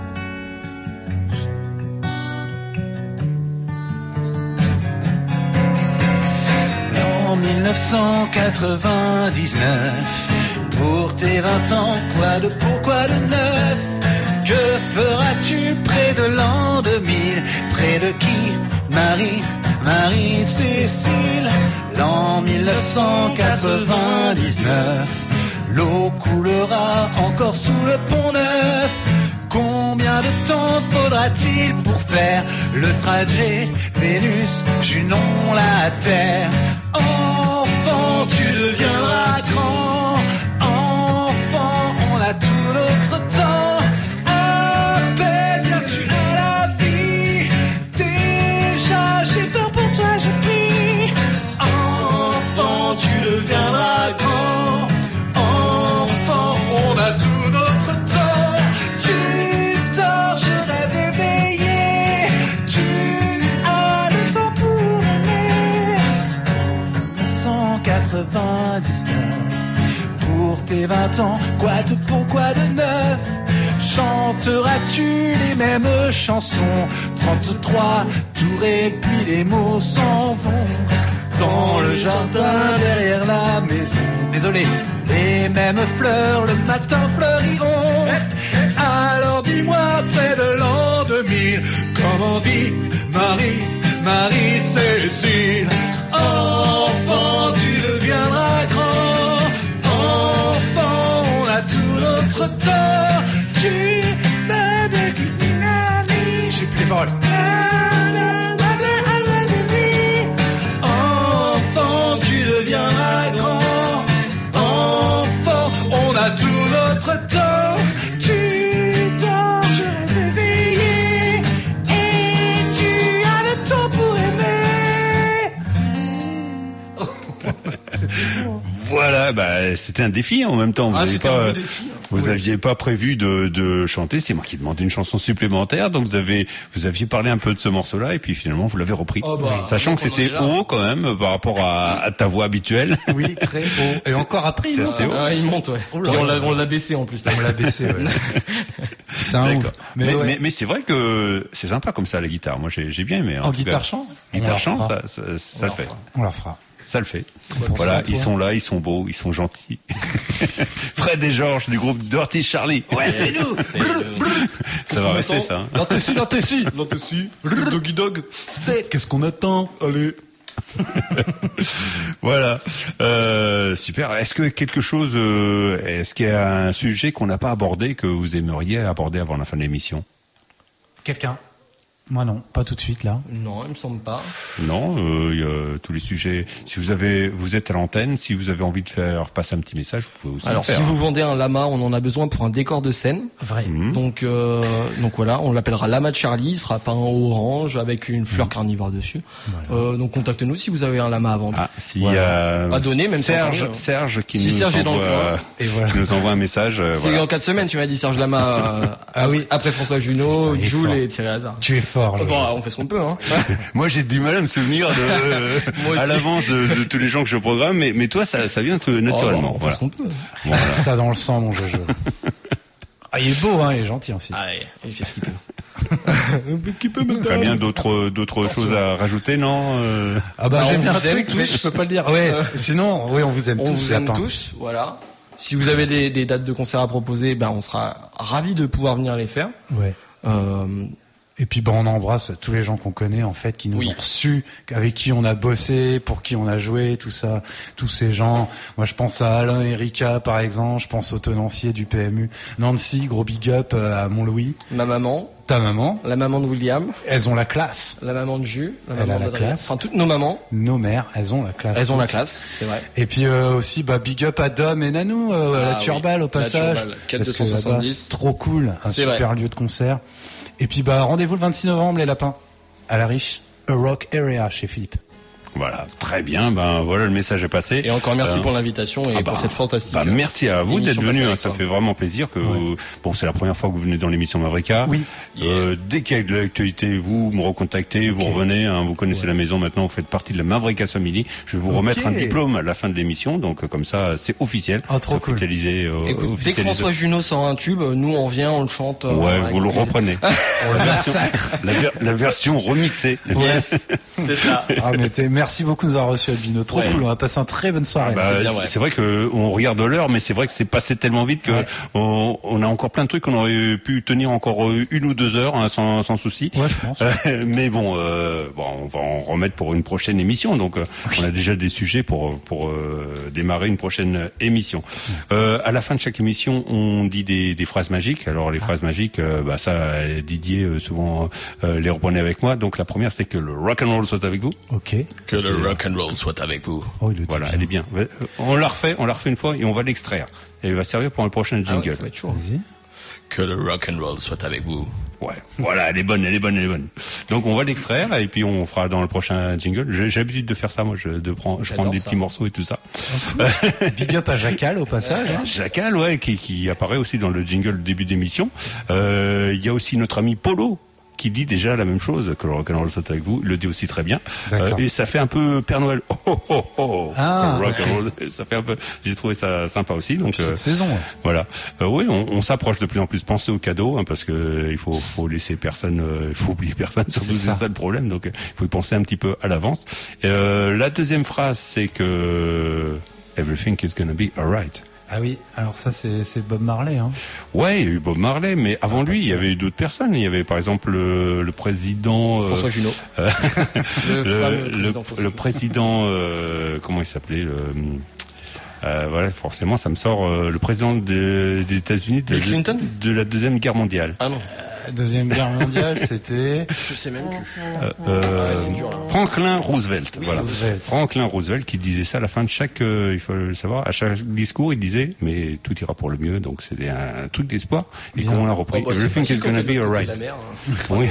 En dix-neuf cent quatre-vingt-dix-neuf, pour tes vingt ans, quoi de beau, quoi de neuf? Que feras-tu près de l'an deux mille? Près de qui? Marie, Marie-Cécile. L'an dix-neuf cent quatre-vingt-dix-neuf, l'eau coulera encore sous le pont neuf. Combien de temps faudra-t-il pour faire le trajet Vénus, Junon, la Terre? Enfant, tu deviendras grand. Enfant, on a tout notre temps. À peine viens-tu à la vie. Déjà, j'ai peur pour toi, je prie. Enfant, tu deviendras grand. Enfant, on a tout notre temps. Tu dors, je rêve éveillé. Tu as le temps pour aimer. cent quatre-vingt-dix-neuf, pour tes vingt ans, quoi de beau, quoi de neuf? Chanteras-tu les mêmes chansons? trente-trois tours et puis les mots s'en vont. Dans le jardin derrière la maison, désolé, les mêmes fleurs le matin fleuriront. Alors dis-moi près de l'an deux mille, comment envie, Marie, Marie-Cécile. Enfant, tu deviendras grand. Enfant, on a tout notre temps. Tu t'aimes qu'une amie. J'ai plus les paroles. Enfant, tu deviendras grand. Enfant, on a tout notre temps. Tu dors, je rêve éveillé. Et tu as le temps pour aimer. C'était beau. Voilà, bah c'était un défi en même temps. Vous Ah, aviez c'était pas, un beau défi. vous Oui. aviez pas prévu de, de chanter. C'est moi qui demandais une chanson supplémentaire. Donc vous avez, vous aviez parlé un peu de ce morceau-là et puis finalement vous l'avez repris, Oh, bah, sachant que donc on en c'était est là. haut quand même par rapport à, à ta voix habituelle. Oui, très haut. Et encore après, c'est il assez monte. haut. Ah, il monte, ouais. Oh là Puis on là. l'a, on l'a baissé en plus. Là. On l'a baissé, ouais. C'est un ouf. D'accord. Mais, mais, ouais. mais, mais c'est vrai que c'est sympa comme ça la guitare. Moi j'ai, j'ai bien aimé. En tout guitare cas. chant Guitare On chant, la ça, fera. ça, ça On le la fait. fera. On la fera. Ça le fait. Pour Voilà, ça, toi. ils sont là, ils sont beaux, ils sont gentils. Fred et Georges du groupe Dirty Charlie. Ouais, c'est nous. Ça va rester ça. hein. La Tessie, la Tessie, la Tessie. Doggy Dog. Steak. Qu'est-ce qu'on attend? Allez. Voilà, euh, super. Est-ce que quelque chose, euh, est-ce qu'il y a un sujet qu'on n'a pas abordé que vous aimeriez aborder avant la fin de l'émission? Quelqu'un? Moi non, pas tout de suite là. Non, il me semble pas. Non, euh, il y a tous les sujets. Si vous avez, vous êtes à l'antenne, si vous avez envie de faire passer un petit message, vous pouvez aussi Alors, le faire. si vous vendez un lama, on en a besoin pour un décor de scène. Vrai. Mmh. Donc, euh, donc voilà, on l'appellera lama de Charlie. Il sera peint en orange avec une fleur carnivore dessus. Euh, donc, contactez-nous si vous avez un lama à vendre. Ah, s'il y a À donner, même sans Serge, parler, hein. Serge qui Si nous Serge est dans le envoie, coin. Et voilà. qui nous envoie un message. euh, C'est voilà. dans quatre semaines, tu m'as dit Serge Lama. euh, Ah oui. Après François Junot, Putain, il est Jules fort. et Thierry Hazard. Tu es fort. Euh, Là. Bon, on fait ce qu'on peut, hein. Moi, j'ai du mal à me souvenir de, Moi à aussi. l'avance de, de tous les gens que je programme, mais, mais toi, ça, ça vient te, naturellement. Oh, on fait voilà. ce qu'on peut. Voilà. Ça dans le sang, mon Jojo. Ah, il est beau, hein, il est gentil aussi. Ah, ouais, il fait ce qu'il peut. Fabien, d'autres, d'autres choses à rajouter, non euh... Ah bah, Bah, j'aime on bien vous un aime truc, mais tous. je peux pas le dire. Ouais. Sinon, oui, on vous aime On tous. vous aime lapin. tous, voilà. Si vous avez des, des dates de concert à proposer, ben on sera ravis de pouvoir venir les faire. Ouais. Euh, Et puis bah on embrasse tous les gens qu'on connaît en fait, qui nous Oui. ont reçus, avec qui on a bossé, pour qui on a joué, tout ça, tous ces gens. Moi je pense à Alain et Rika par exemple, je pense au tenancier du P M U, Nancy, gros big up euh, à Montlouis, ma maman, ta maman, la maman de William, elles ont la classe. la maman de Jus, la Elle maman a la d'Adrien. classe. Enfin toutes nos mamans, Nos mères, elles ont la classe. elles ont la toutes. classe, c'est vrai. Et puis euh, aussi bah big up à Dom et Nanou, euh, Ah à la oui, Turbale au la passage. Turbale, quatre Parce que deux cent soixante-dix. là-bas, c'est trop cool, un C'est super vrai. lieu de concert. Et puis bah rendez-vous le vingt-six novembre les lapins, à la Riche, A Rock Area chez Philippe. Voilà, très bien. Ben voilà, le message est passé. Et encore merci Euh, pour l'invitation et ah bah, pour cette fantastique. bah, merci à vous d'être émission venu. passée Hein, avec ça toi. fait vraiment plaisir que bon, c'est la première fois que vous venez dans l'émission Mavrika. Oui. Euh, dès qu'il y a de l'actualité, vous me recontactez, vous revenez. Hein, vous connaissez la maison maintenant. Vous faites partie de la Mavrika Family. Je vais vous Ok. remettre un diplôme à la fin de l'émission. Donc euh, comme ça, c'est officiel. Ah, trop C'est cool. officialisé, euh, Écoute, dès que officialisé. François Junot sort un tube, nous on vient, on le chante. euh, Ouais, avec vous le plaisir. reprenez. la, version, la, ver- la version remixée. Yes, c'est ça. Ah mais t'es- merci beaucoup de nous avoir reçus Albino, trop Ouais. cool, on va passer une très bonne soirée. Bah, c'est bien c'est vrai. c'est vrai que on regarde l'heure, mais c'est vrai que c'est passé tellement vite que Ouais. on, on a encore plein de trucs qu'on aurait pu tenir encore euh, une ou deux heures hein, sans, sans souci. Ouais, je pense. Euh, mais bon, euh, bon, on va en remettre pour une prochaine émission. Donc, euh, on a déjà des sujets pour pour euh, démarrer une prochaine émission. Euh, à la fin de chaque émission, on dit des, des phrases magiques. Alors, les phrases magiques, euh, bah ça, euh, Didier euh, souvent euh, les reprenait avec moi. Donc, la première, c'est que le rock and roll soit avec vous. Ok. Que le rock and roll soit avec vous. Oh, il le dit Voilà, bien. elle est bien. Euh, On la refait, on la refait une fois et on va l'extraire. Et elle va servir pour un prochain Ah ouais, jingle. ça va être chaud. Vas-y. Que le rock and roll soit avec vous. Ouais, voilà, elle est bonne, elle est bonne, elle est bonne. Donc on va l'extraire et puis on fera dans le prochain jingle. J'ai j'ai l'habitude de faire ça, moi, je, de prendre, je J'adore prends des ça. petits morceaux et tout ça. Big up à Jacal au passage. hein. Jacal, ouais, qui, qui apparaît aussi dans le jingle début d'émission. Euh, Il y a aussi notre ami Polo qui dit déjà la même chose que le rock'n'roll soit avec vous. Il le dit aussi très bien. D'accord. Euh, et ça fait un peu Père Noël. Oh oh oh oh. Ah, Le rock'n'roll, ça fait un peu. J'ai trouvé ça sympa aussi. Donc Cette euh, saison. ouais. voilà. Euh, oui, on, on s'approche de plus en plus. Pensez aux cadeaux, hein, parce que euh, il faut, faut laisser personne, euh, il faut oublier personne. Surtout C'est c'est ça. ça. le problème. Donc, euh, il faut y penser un petit peu à l'avance. Euh, la deuxième phrase, c'est que everything is gonna be alright. Ah oui, alors ça c'est, c'est Bob Marley. Hein. Ouais, il y a eu Bob Marley, mais avant lui, il y avait eu d'autres personnes. Il y avait par exemple le, le président... François euh, Junot. Euh, le, le, le, président le président... Euh, comment il s'appelait le, euh, voilà, forcément, ça me sort euh, le président de, des États-Unis de, de, de la deuxième guerre mondiale. Ah non. Deuxième guerre mondiale, c'était. Je sais même plus. Euh, euh, ah, c'est dur, hein. Franklin Roosevelt. Oui, voilà. Roosevelt. Franklin Roosevelt qui disait ça à la fin de chaque, euh, il faut le savoir, à chaque discours, il disait, mais tout ira pour le mieux. Donc c'était un truc d'espoir. Et qu'on l'a repris. Oh, bah, Everything is gonna be alright. Oui.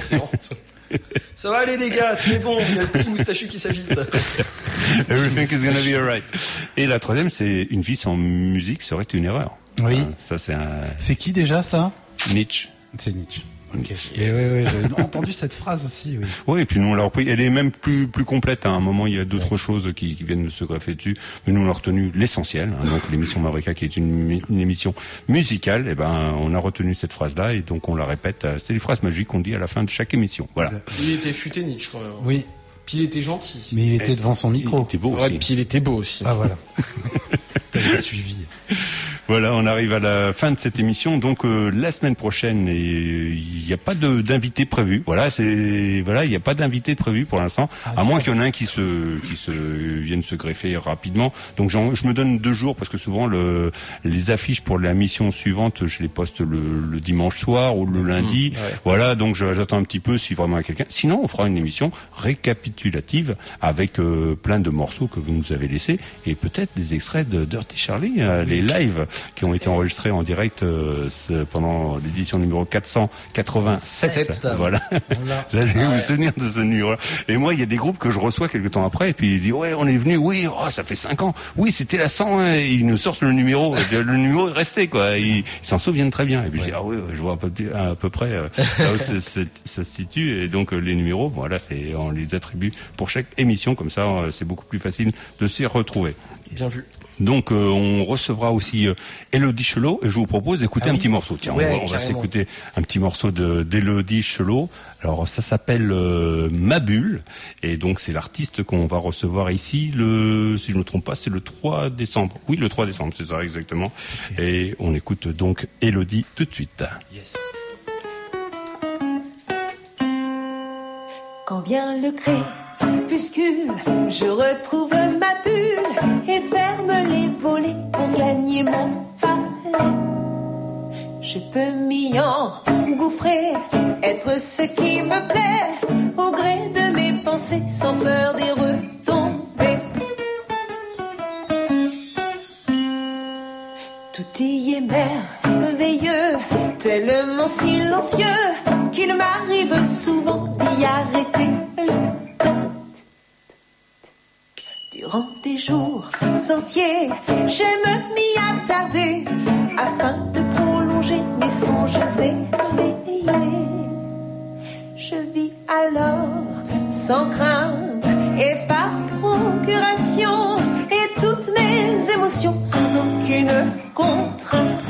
Ça va aller les gars, tu es bon, il y a le petit moustachu qui s'agite. Everything is gonna be alright. Et la troisième, c'est une vie sans musique serait une erreur. Oui. Hein, ça c'est un. C'est qui déjà ça? Nietzsche. C'est Nietzsche. Ok. Yes. Et oui, oui, j'ai entendu cette phrase aussi. Oui. Oui, et puis nous on l'a repris. Elle est même plus plus complète. À un moment, il y a d'autres ouais. choses qui, qui viennent de se greffer dessus, mais nous on a retenu l'essentiel. Hein, donc l'émission Mavrika, qui est une, une émission musicale, et eh ben on a retenu cette phrase-là et donc on la répète. C'est les phrases magiques qu'on dit à la fin de chaque émission. Voilà. Il était futé Nietzsche quand même. Oui. Puis il était gentil. Mais il était et devant son micro. Il était beau aussi. Ouais, puis il était beau aussi. Ah voilà. T'avais suivi. Voilà, on arrive à la fin de cette émission. Donc euh, la semaine prochaine, il n'y a pas de d'invité prévu. Voilà, c'est voilà, il n'y a pas d'invité prévu pour l'instant, ah, à moins qu'il y en ait un qui se qui se vienne se greffer rapidement. Donc je me donne deux jours parce que souvent le les affiches pour la mission suivante, je les poste le, le dimanche soir ou le lundi. Mmh, ouais. Voilà, donc j'attends un petit peu si vraiment il y a quelqu'un. Sinon, on fera une émission récapitulative avec euh, plein de morceaux que vous nous avez laissés et peut-être des extraits de Dirty Charlie, euh, les lives qui ont été enregistrés en direct euh, pendant l'édition numéro quatre cent quatre-vingt-sept. Sept. Voilà. Voilà. Vous allez ah ouais. vous souvenir de ce numéro. Et moi, il y a des groupes que je reçois quelques temps après, et puis ils disent ouais, on est venu, oui, oh, ça fait cinq ans, oui, c'était la cent, hein, et ils nous sortent le numéro, le numéro est resté quoi. Ils, ils s'en souviennent très bien. Et puis ouais. je dis ah oui, je vois à peu, à peu près euh, là où ça, ça, ça se situe. Et donc les numéros, voilà, c'est on les attribue pour chaque émission, comme ça, c'est beaucoup plus facile de s'y retrouver. Bien vu. Donc euh, on recevra aussi euh, Élodie Chelot et je vous propose d'écouter ah oui. un petit morceau. Tiens, ouais, on va, on va s'écouter un petit morceau de d'Élodie Chelot. Alors ça s'appelle euh, Ma Bulle et donc c'est l'artiste qu'on va recevoir ici le, si je ne me trompe pas, c'est le trois décembre. Oui, le trois décembre, c'est ça exactement. Okay. Et on écoute donc Élodie tout de suite. Yes. Quand vient le crépuscule, je retrouve ma bulle et ferme les volets pour gagner mon palais. Je peux m'y engouffrer, être ce qui me plaît, au gré de mes pensées, sans peur des retombées. Tout y est merveilleux, tellement silencieux, qu'il m'arrive souvent d'y arrêter le temps. Durant des jours entiers, j'aime m'y attarder, afin de prolonger mes songes éveillés. Je vis alors sans crainte et par procuration, et toutes mes émotions sans aucune contrainte.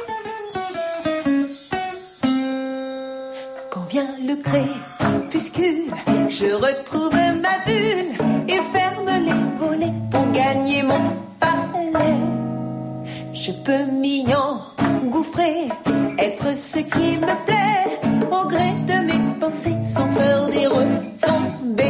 Quand vient le crépuscule, je retrouve ma bulle et ferme les volets pour gagner mon palais. Je peux m'y engouffrer, être ce qui me plaît, au gré de mes pensées, sans peur d'y retomber.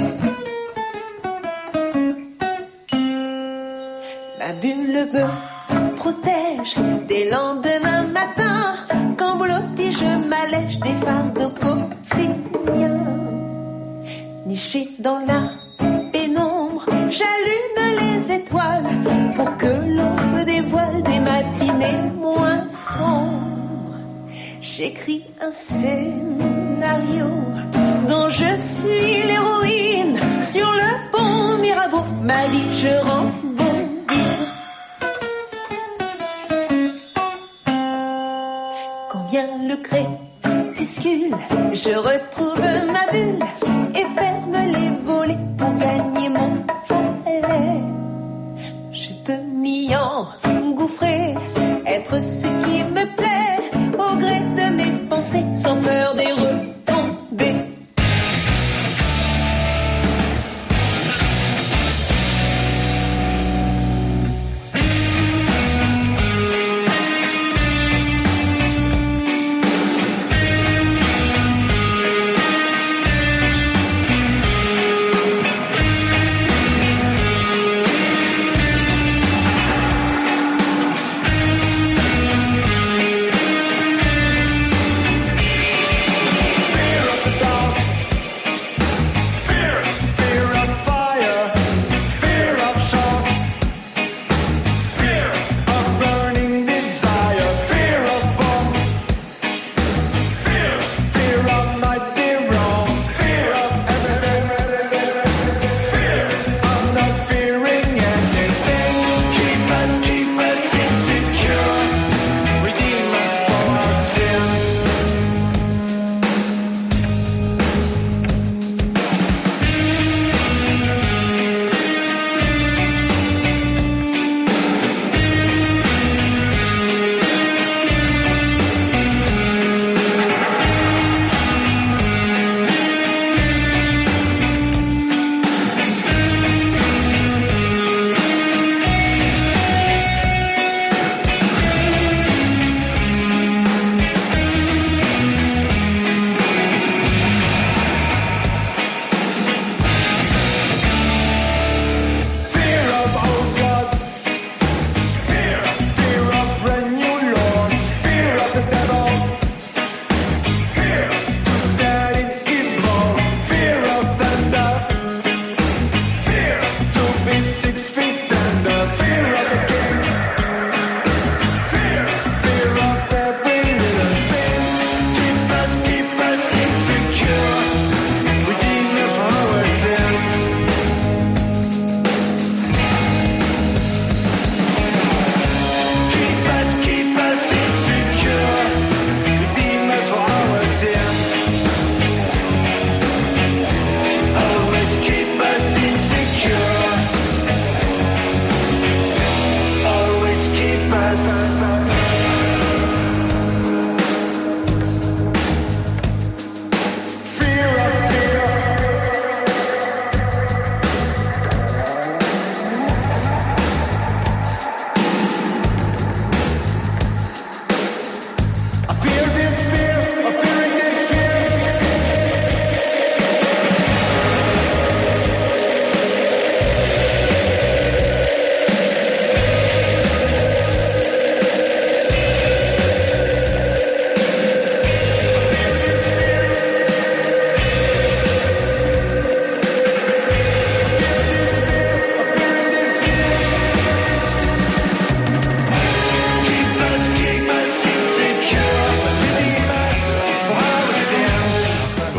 Ma bulle me protège des lendemains matins, quand blotti je m'allège des fardeaux quotidiens. Niché dans la pénombre, j'allume les étoiles pour que l'aube dévoile des matinées moins sombres. J'écris un scénario dont je suis l'héroïne. Sur le pont Mirabeau, ma vie je rembobine. Quand vient le crépuscule, je retrouve ma bulle et ferme les volets pour gagner mon palais. Je peux m'y engouffrer, être ce qui me plaît, au gré de mes pensées, sans peur des retombées.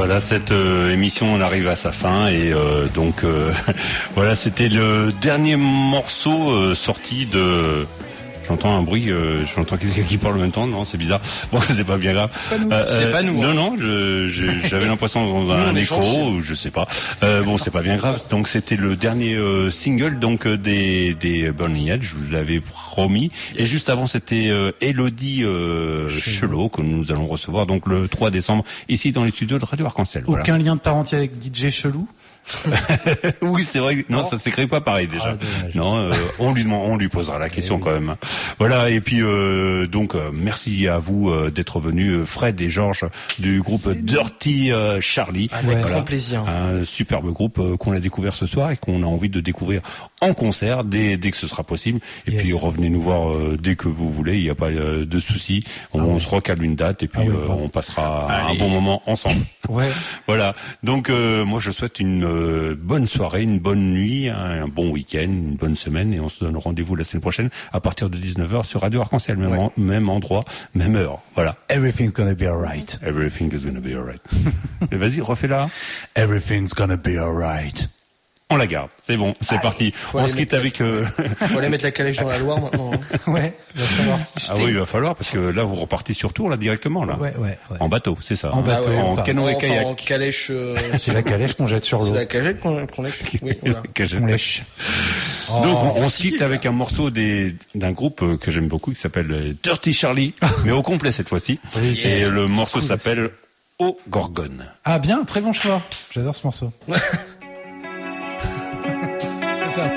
Voilà, cette euh, émission, on arrive à sa fin et euh, donc euh, voilà, c'était le dernier morceau euh, sorti de... J'entends un bruit, euh, j'entends quelqu'un qui parle en même temps. Non, c'est bizarre. Bon, c'est pas bien grave. C'est pas nous. Euh, c'est pas nous. Non, hein. non, je, je, j'avais l'impression d'un un écho, ou je sais pas. Euh, bon, c'est pas bien grave. Donc, c'était le dernier euh, single donc euh, des des Burning Head. Je vous l'avais promis. Yes. Et juste avant, c'était euh, Elodie euh, Chelot que nous allons recevoir donc le trois décembre ici dans les studios de Radio Arc-en-Ciel. Aucun voilà. lien de parenté avec D J Chelou. Oui, c'est vrai. Non, ça s'écrit pas pareil déjà. Ah, non, euh, on lui demande, on lui posera la question oui. quand même. Voilà. Et puis euh, donc euh, merci à vous euh, d'être venus, Fred et Georges du groupe c'est Dirty euh, Charlie. Avec voilà. grand plaisir. Un superbe groupe euh, qu'on a découvert ce soir et qu'on a envie de découvrir en concert dès dès que ce sera possible. Et yes. puis revenez nous voir euh, dès que vous voulez. Il n'y a pas euh, de souci. On, ah, on oui. se recale une date et puis ah, oui, euh, on passera Allez. un bon moment ensemble. Ouais. Voilà. Donc euh, moi je souhaite une Euh, bonne soirée, une bonne nuit, un, un bon week-end, une bonne semaine et on se donne rendez-vous la semaine prochaine à partir de dix-neuf heures sur Radio Arc-en-Ciel, même, ouais. en, même endroit, même heure. Voilà. Everything's gonna be alright. Everything is gonna be alright. Vas-y, refais-la. Everything's gonna be alright. On la garde, c'est bon, c'est Allez, parti. On se quitte avec... Euh... Faut aller mettre la calèche dans la Loire maintenant. Hein. Ouais, il va falloir. Si ah oui, il va falloir, parce que là, vous repartez sur tour, là, directement, là. Ouais, ouais, ouais. En bateau, c'est ça. En bateau. Ah ouais, en enfin, canoë et kayak. En calèche... Euh... C'est la calèche qu'on jette sur l'eau. C'est la calèche qu'on, qu'on lèche. Oui, voilà. On lèche. Oh, donc, on, on se quitte avec un morceau des, d'un groupe que j'aime beaucoup, qui s'appelle Dirty Charlie, mais au complet cette fois-ci. Oui, et yeah, le morceau cool, s'appelle Au Gorgone. Ah bien, très bon choix. J'adore ce morceau. Ça.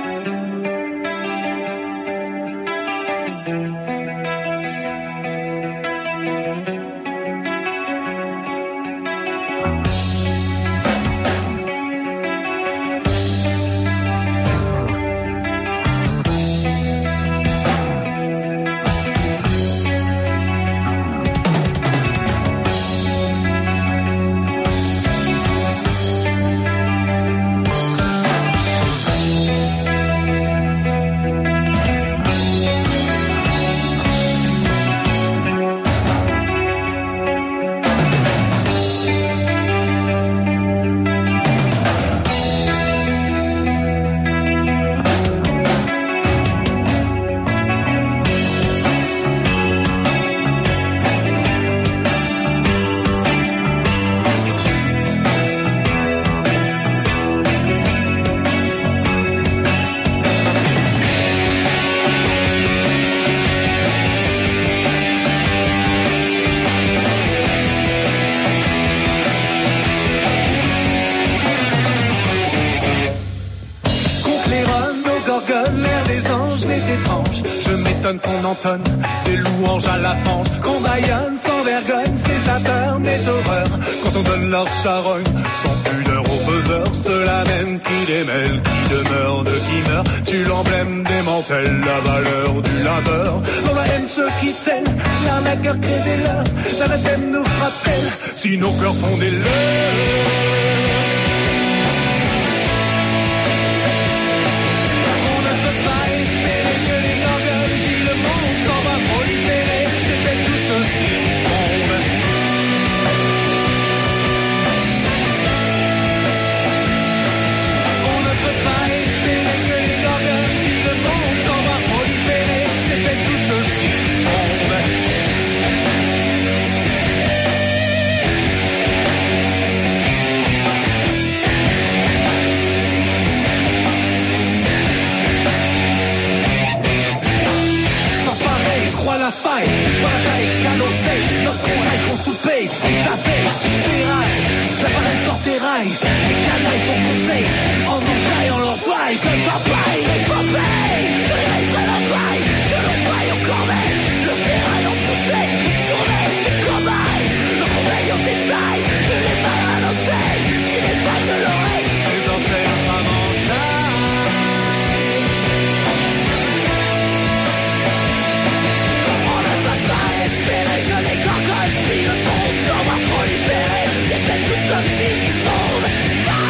Des louanges à la fange, qu'on baillonne sans vergogne, ces sapeurs mettent horreur quand on donne leur charogne, sans pudeur aux faiseurs, ceux-là même qui démêlent, qui demeurent de qui meurent, tu l'emblème démantèle la valeur du labeur. On la haine ceux qui t'aiment, l'arnaqueur crée des leurs, l'anathème nous frappe-t-elle, si nos cœurs font des leurs. La faille, dans la taille cadencée, notre conrail qu'on soupait, ils appellent, ferraille, l'appareil sort tes rails, les canailles font conseil, en enjaille, en leur soie, comme j'en paille, les popées, je les de la paille, que l'on paille en corbeille, le ferrail en bouteille, les journées, c'est cobaye, le conseil en détail, les malades en taille, qui n'est pas de l'oreille, ces ancêtres à manger. Espérer que les gorgones puis le monde s'en va proliférer. Les bêtes toutes aussi mondes.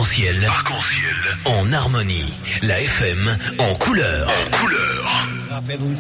Arc-en-ciel. Arc-en-ciel. En harmonie. La F M en couleur. En couleur.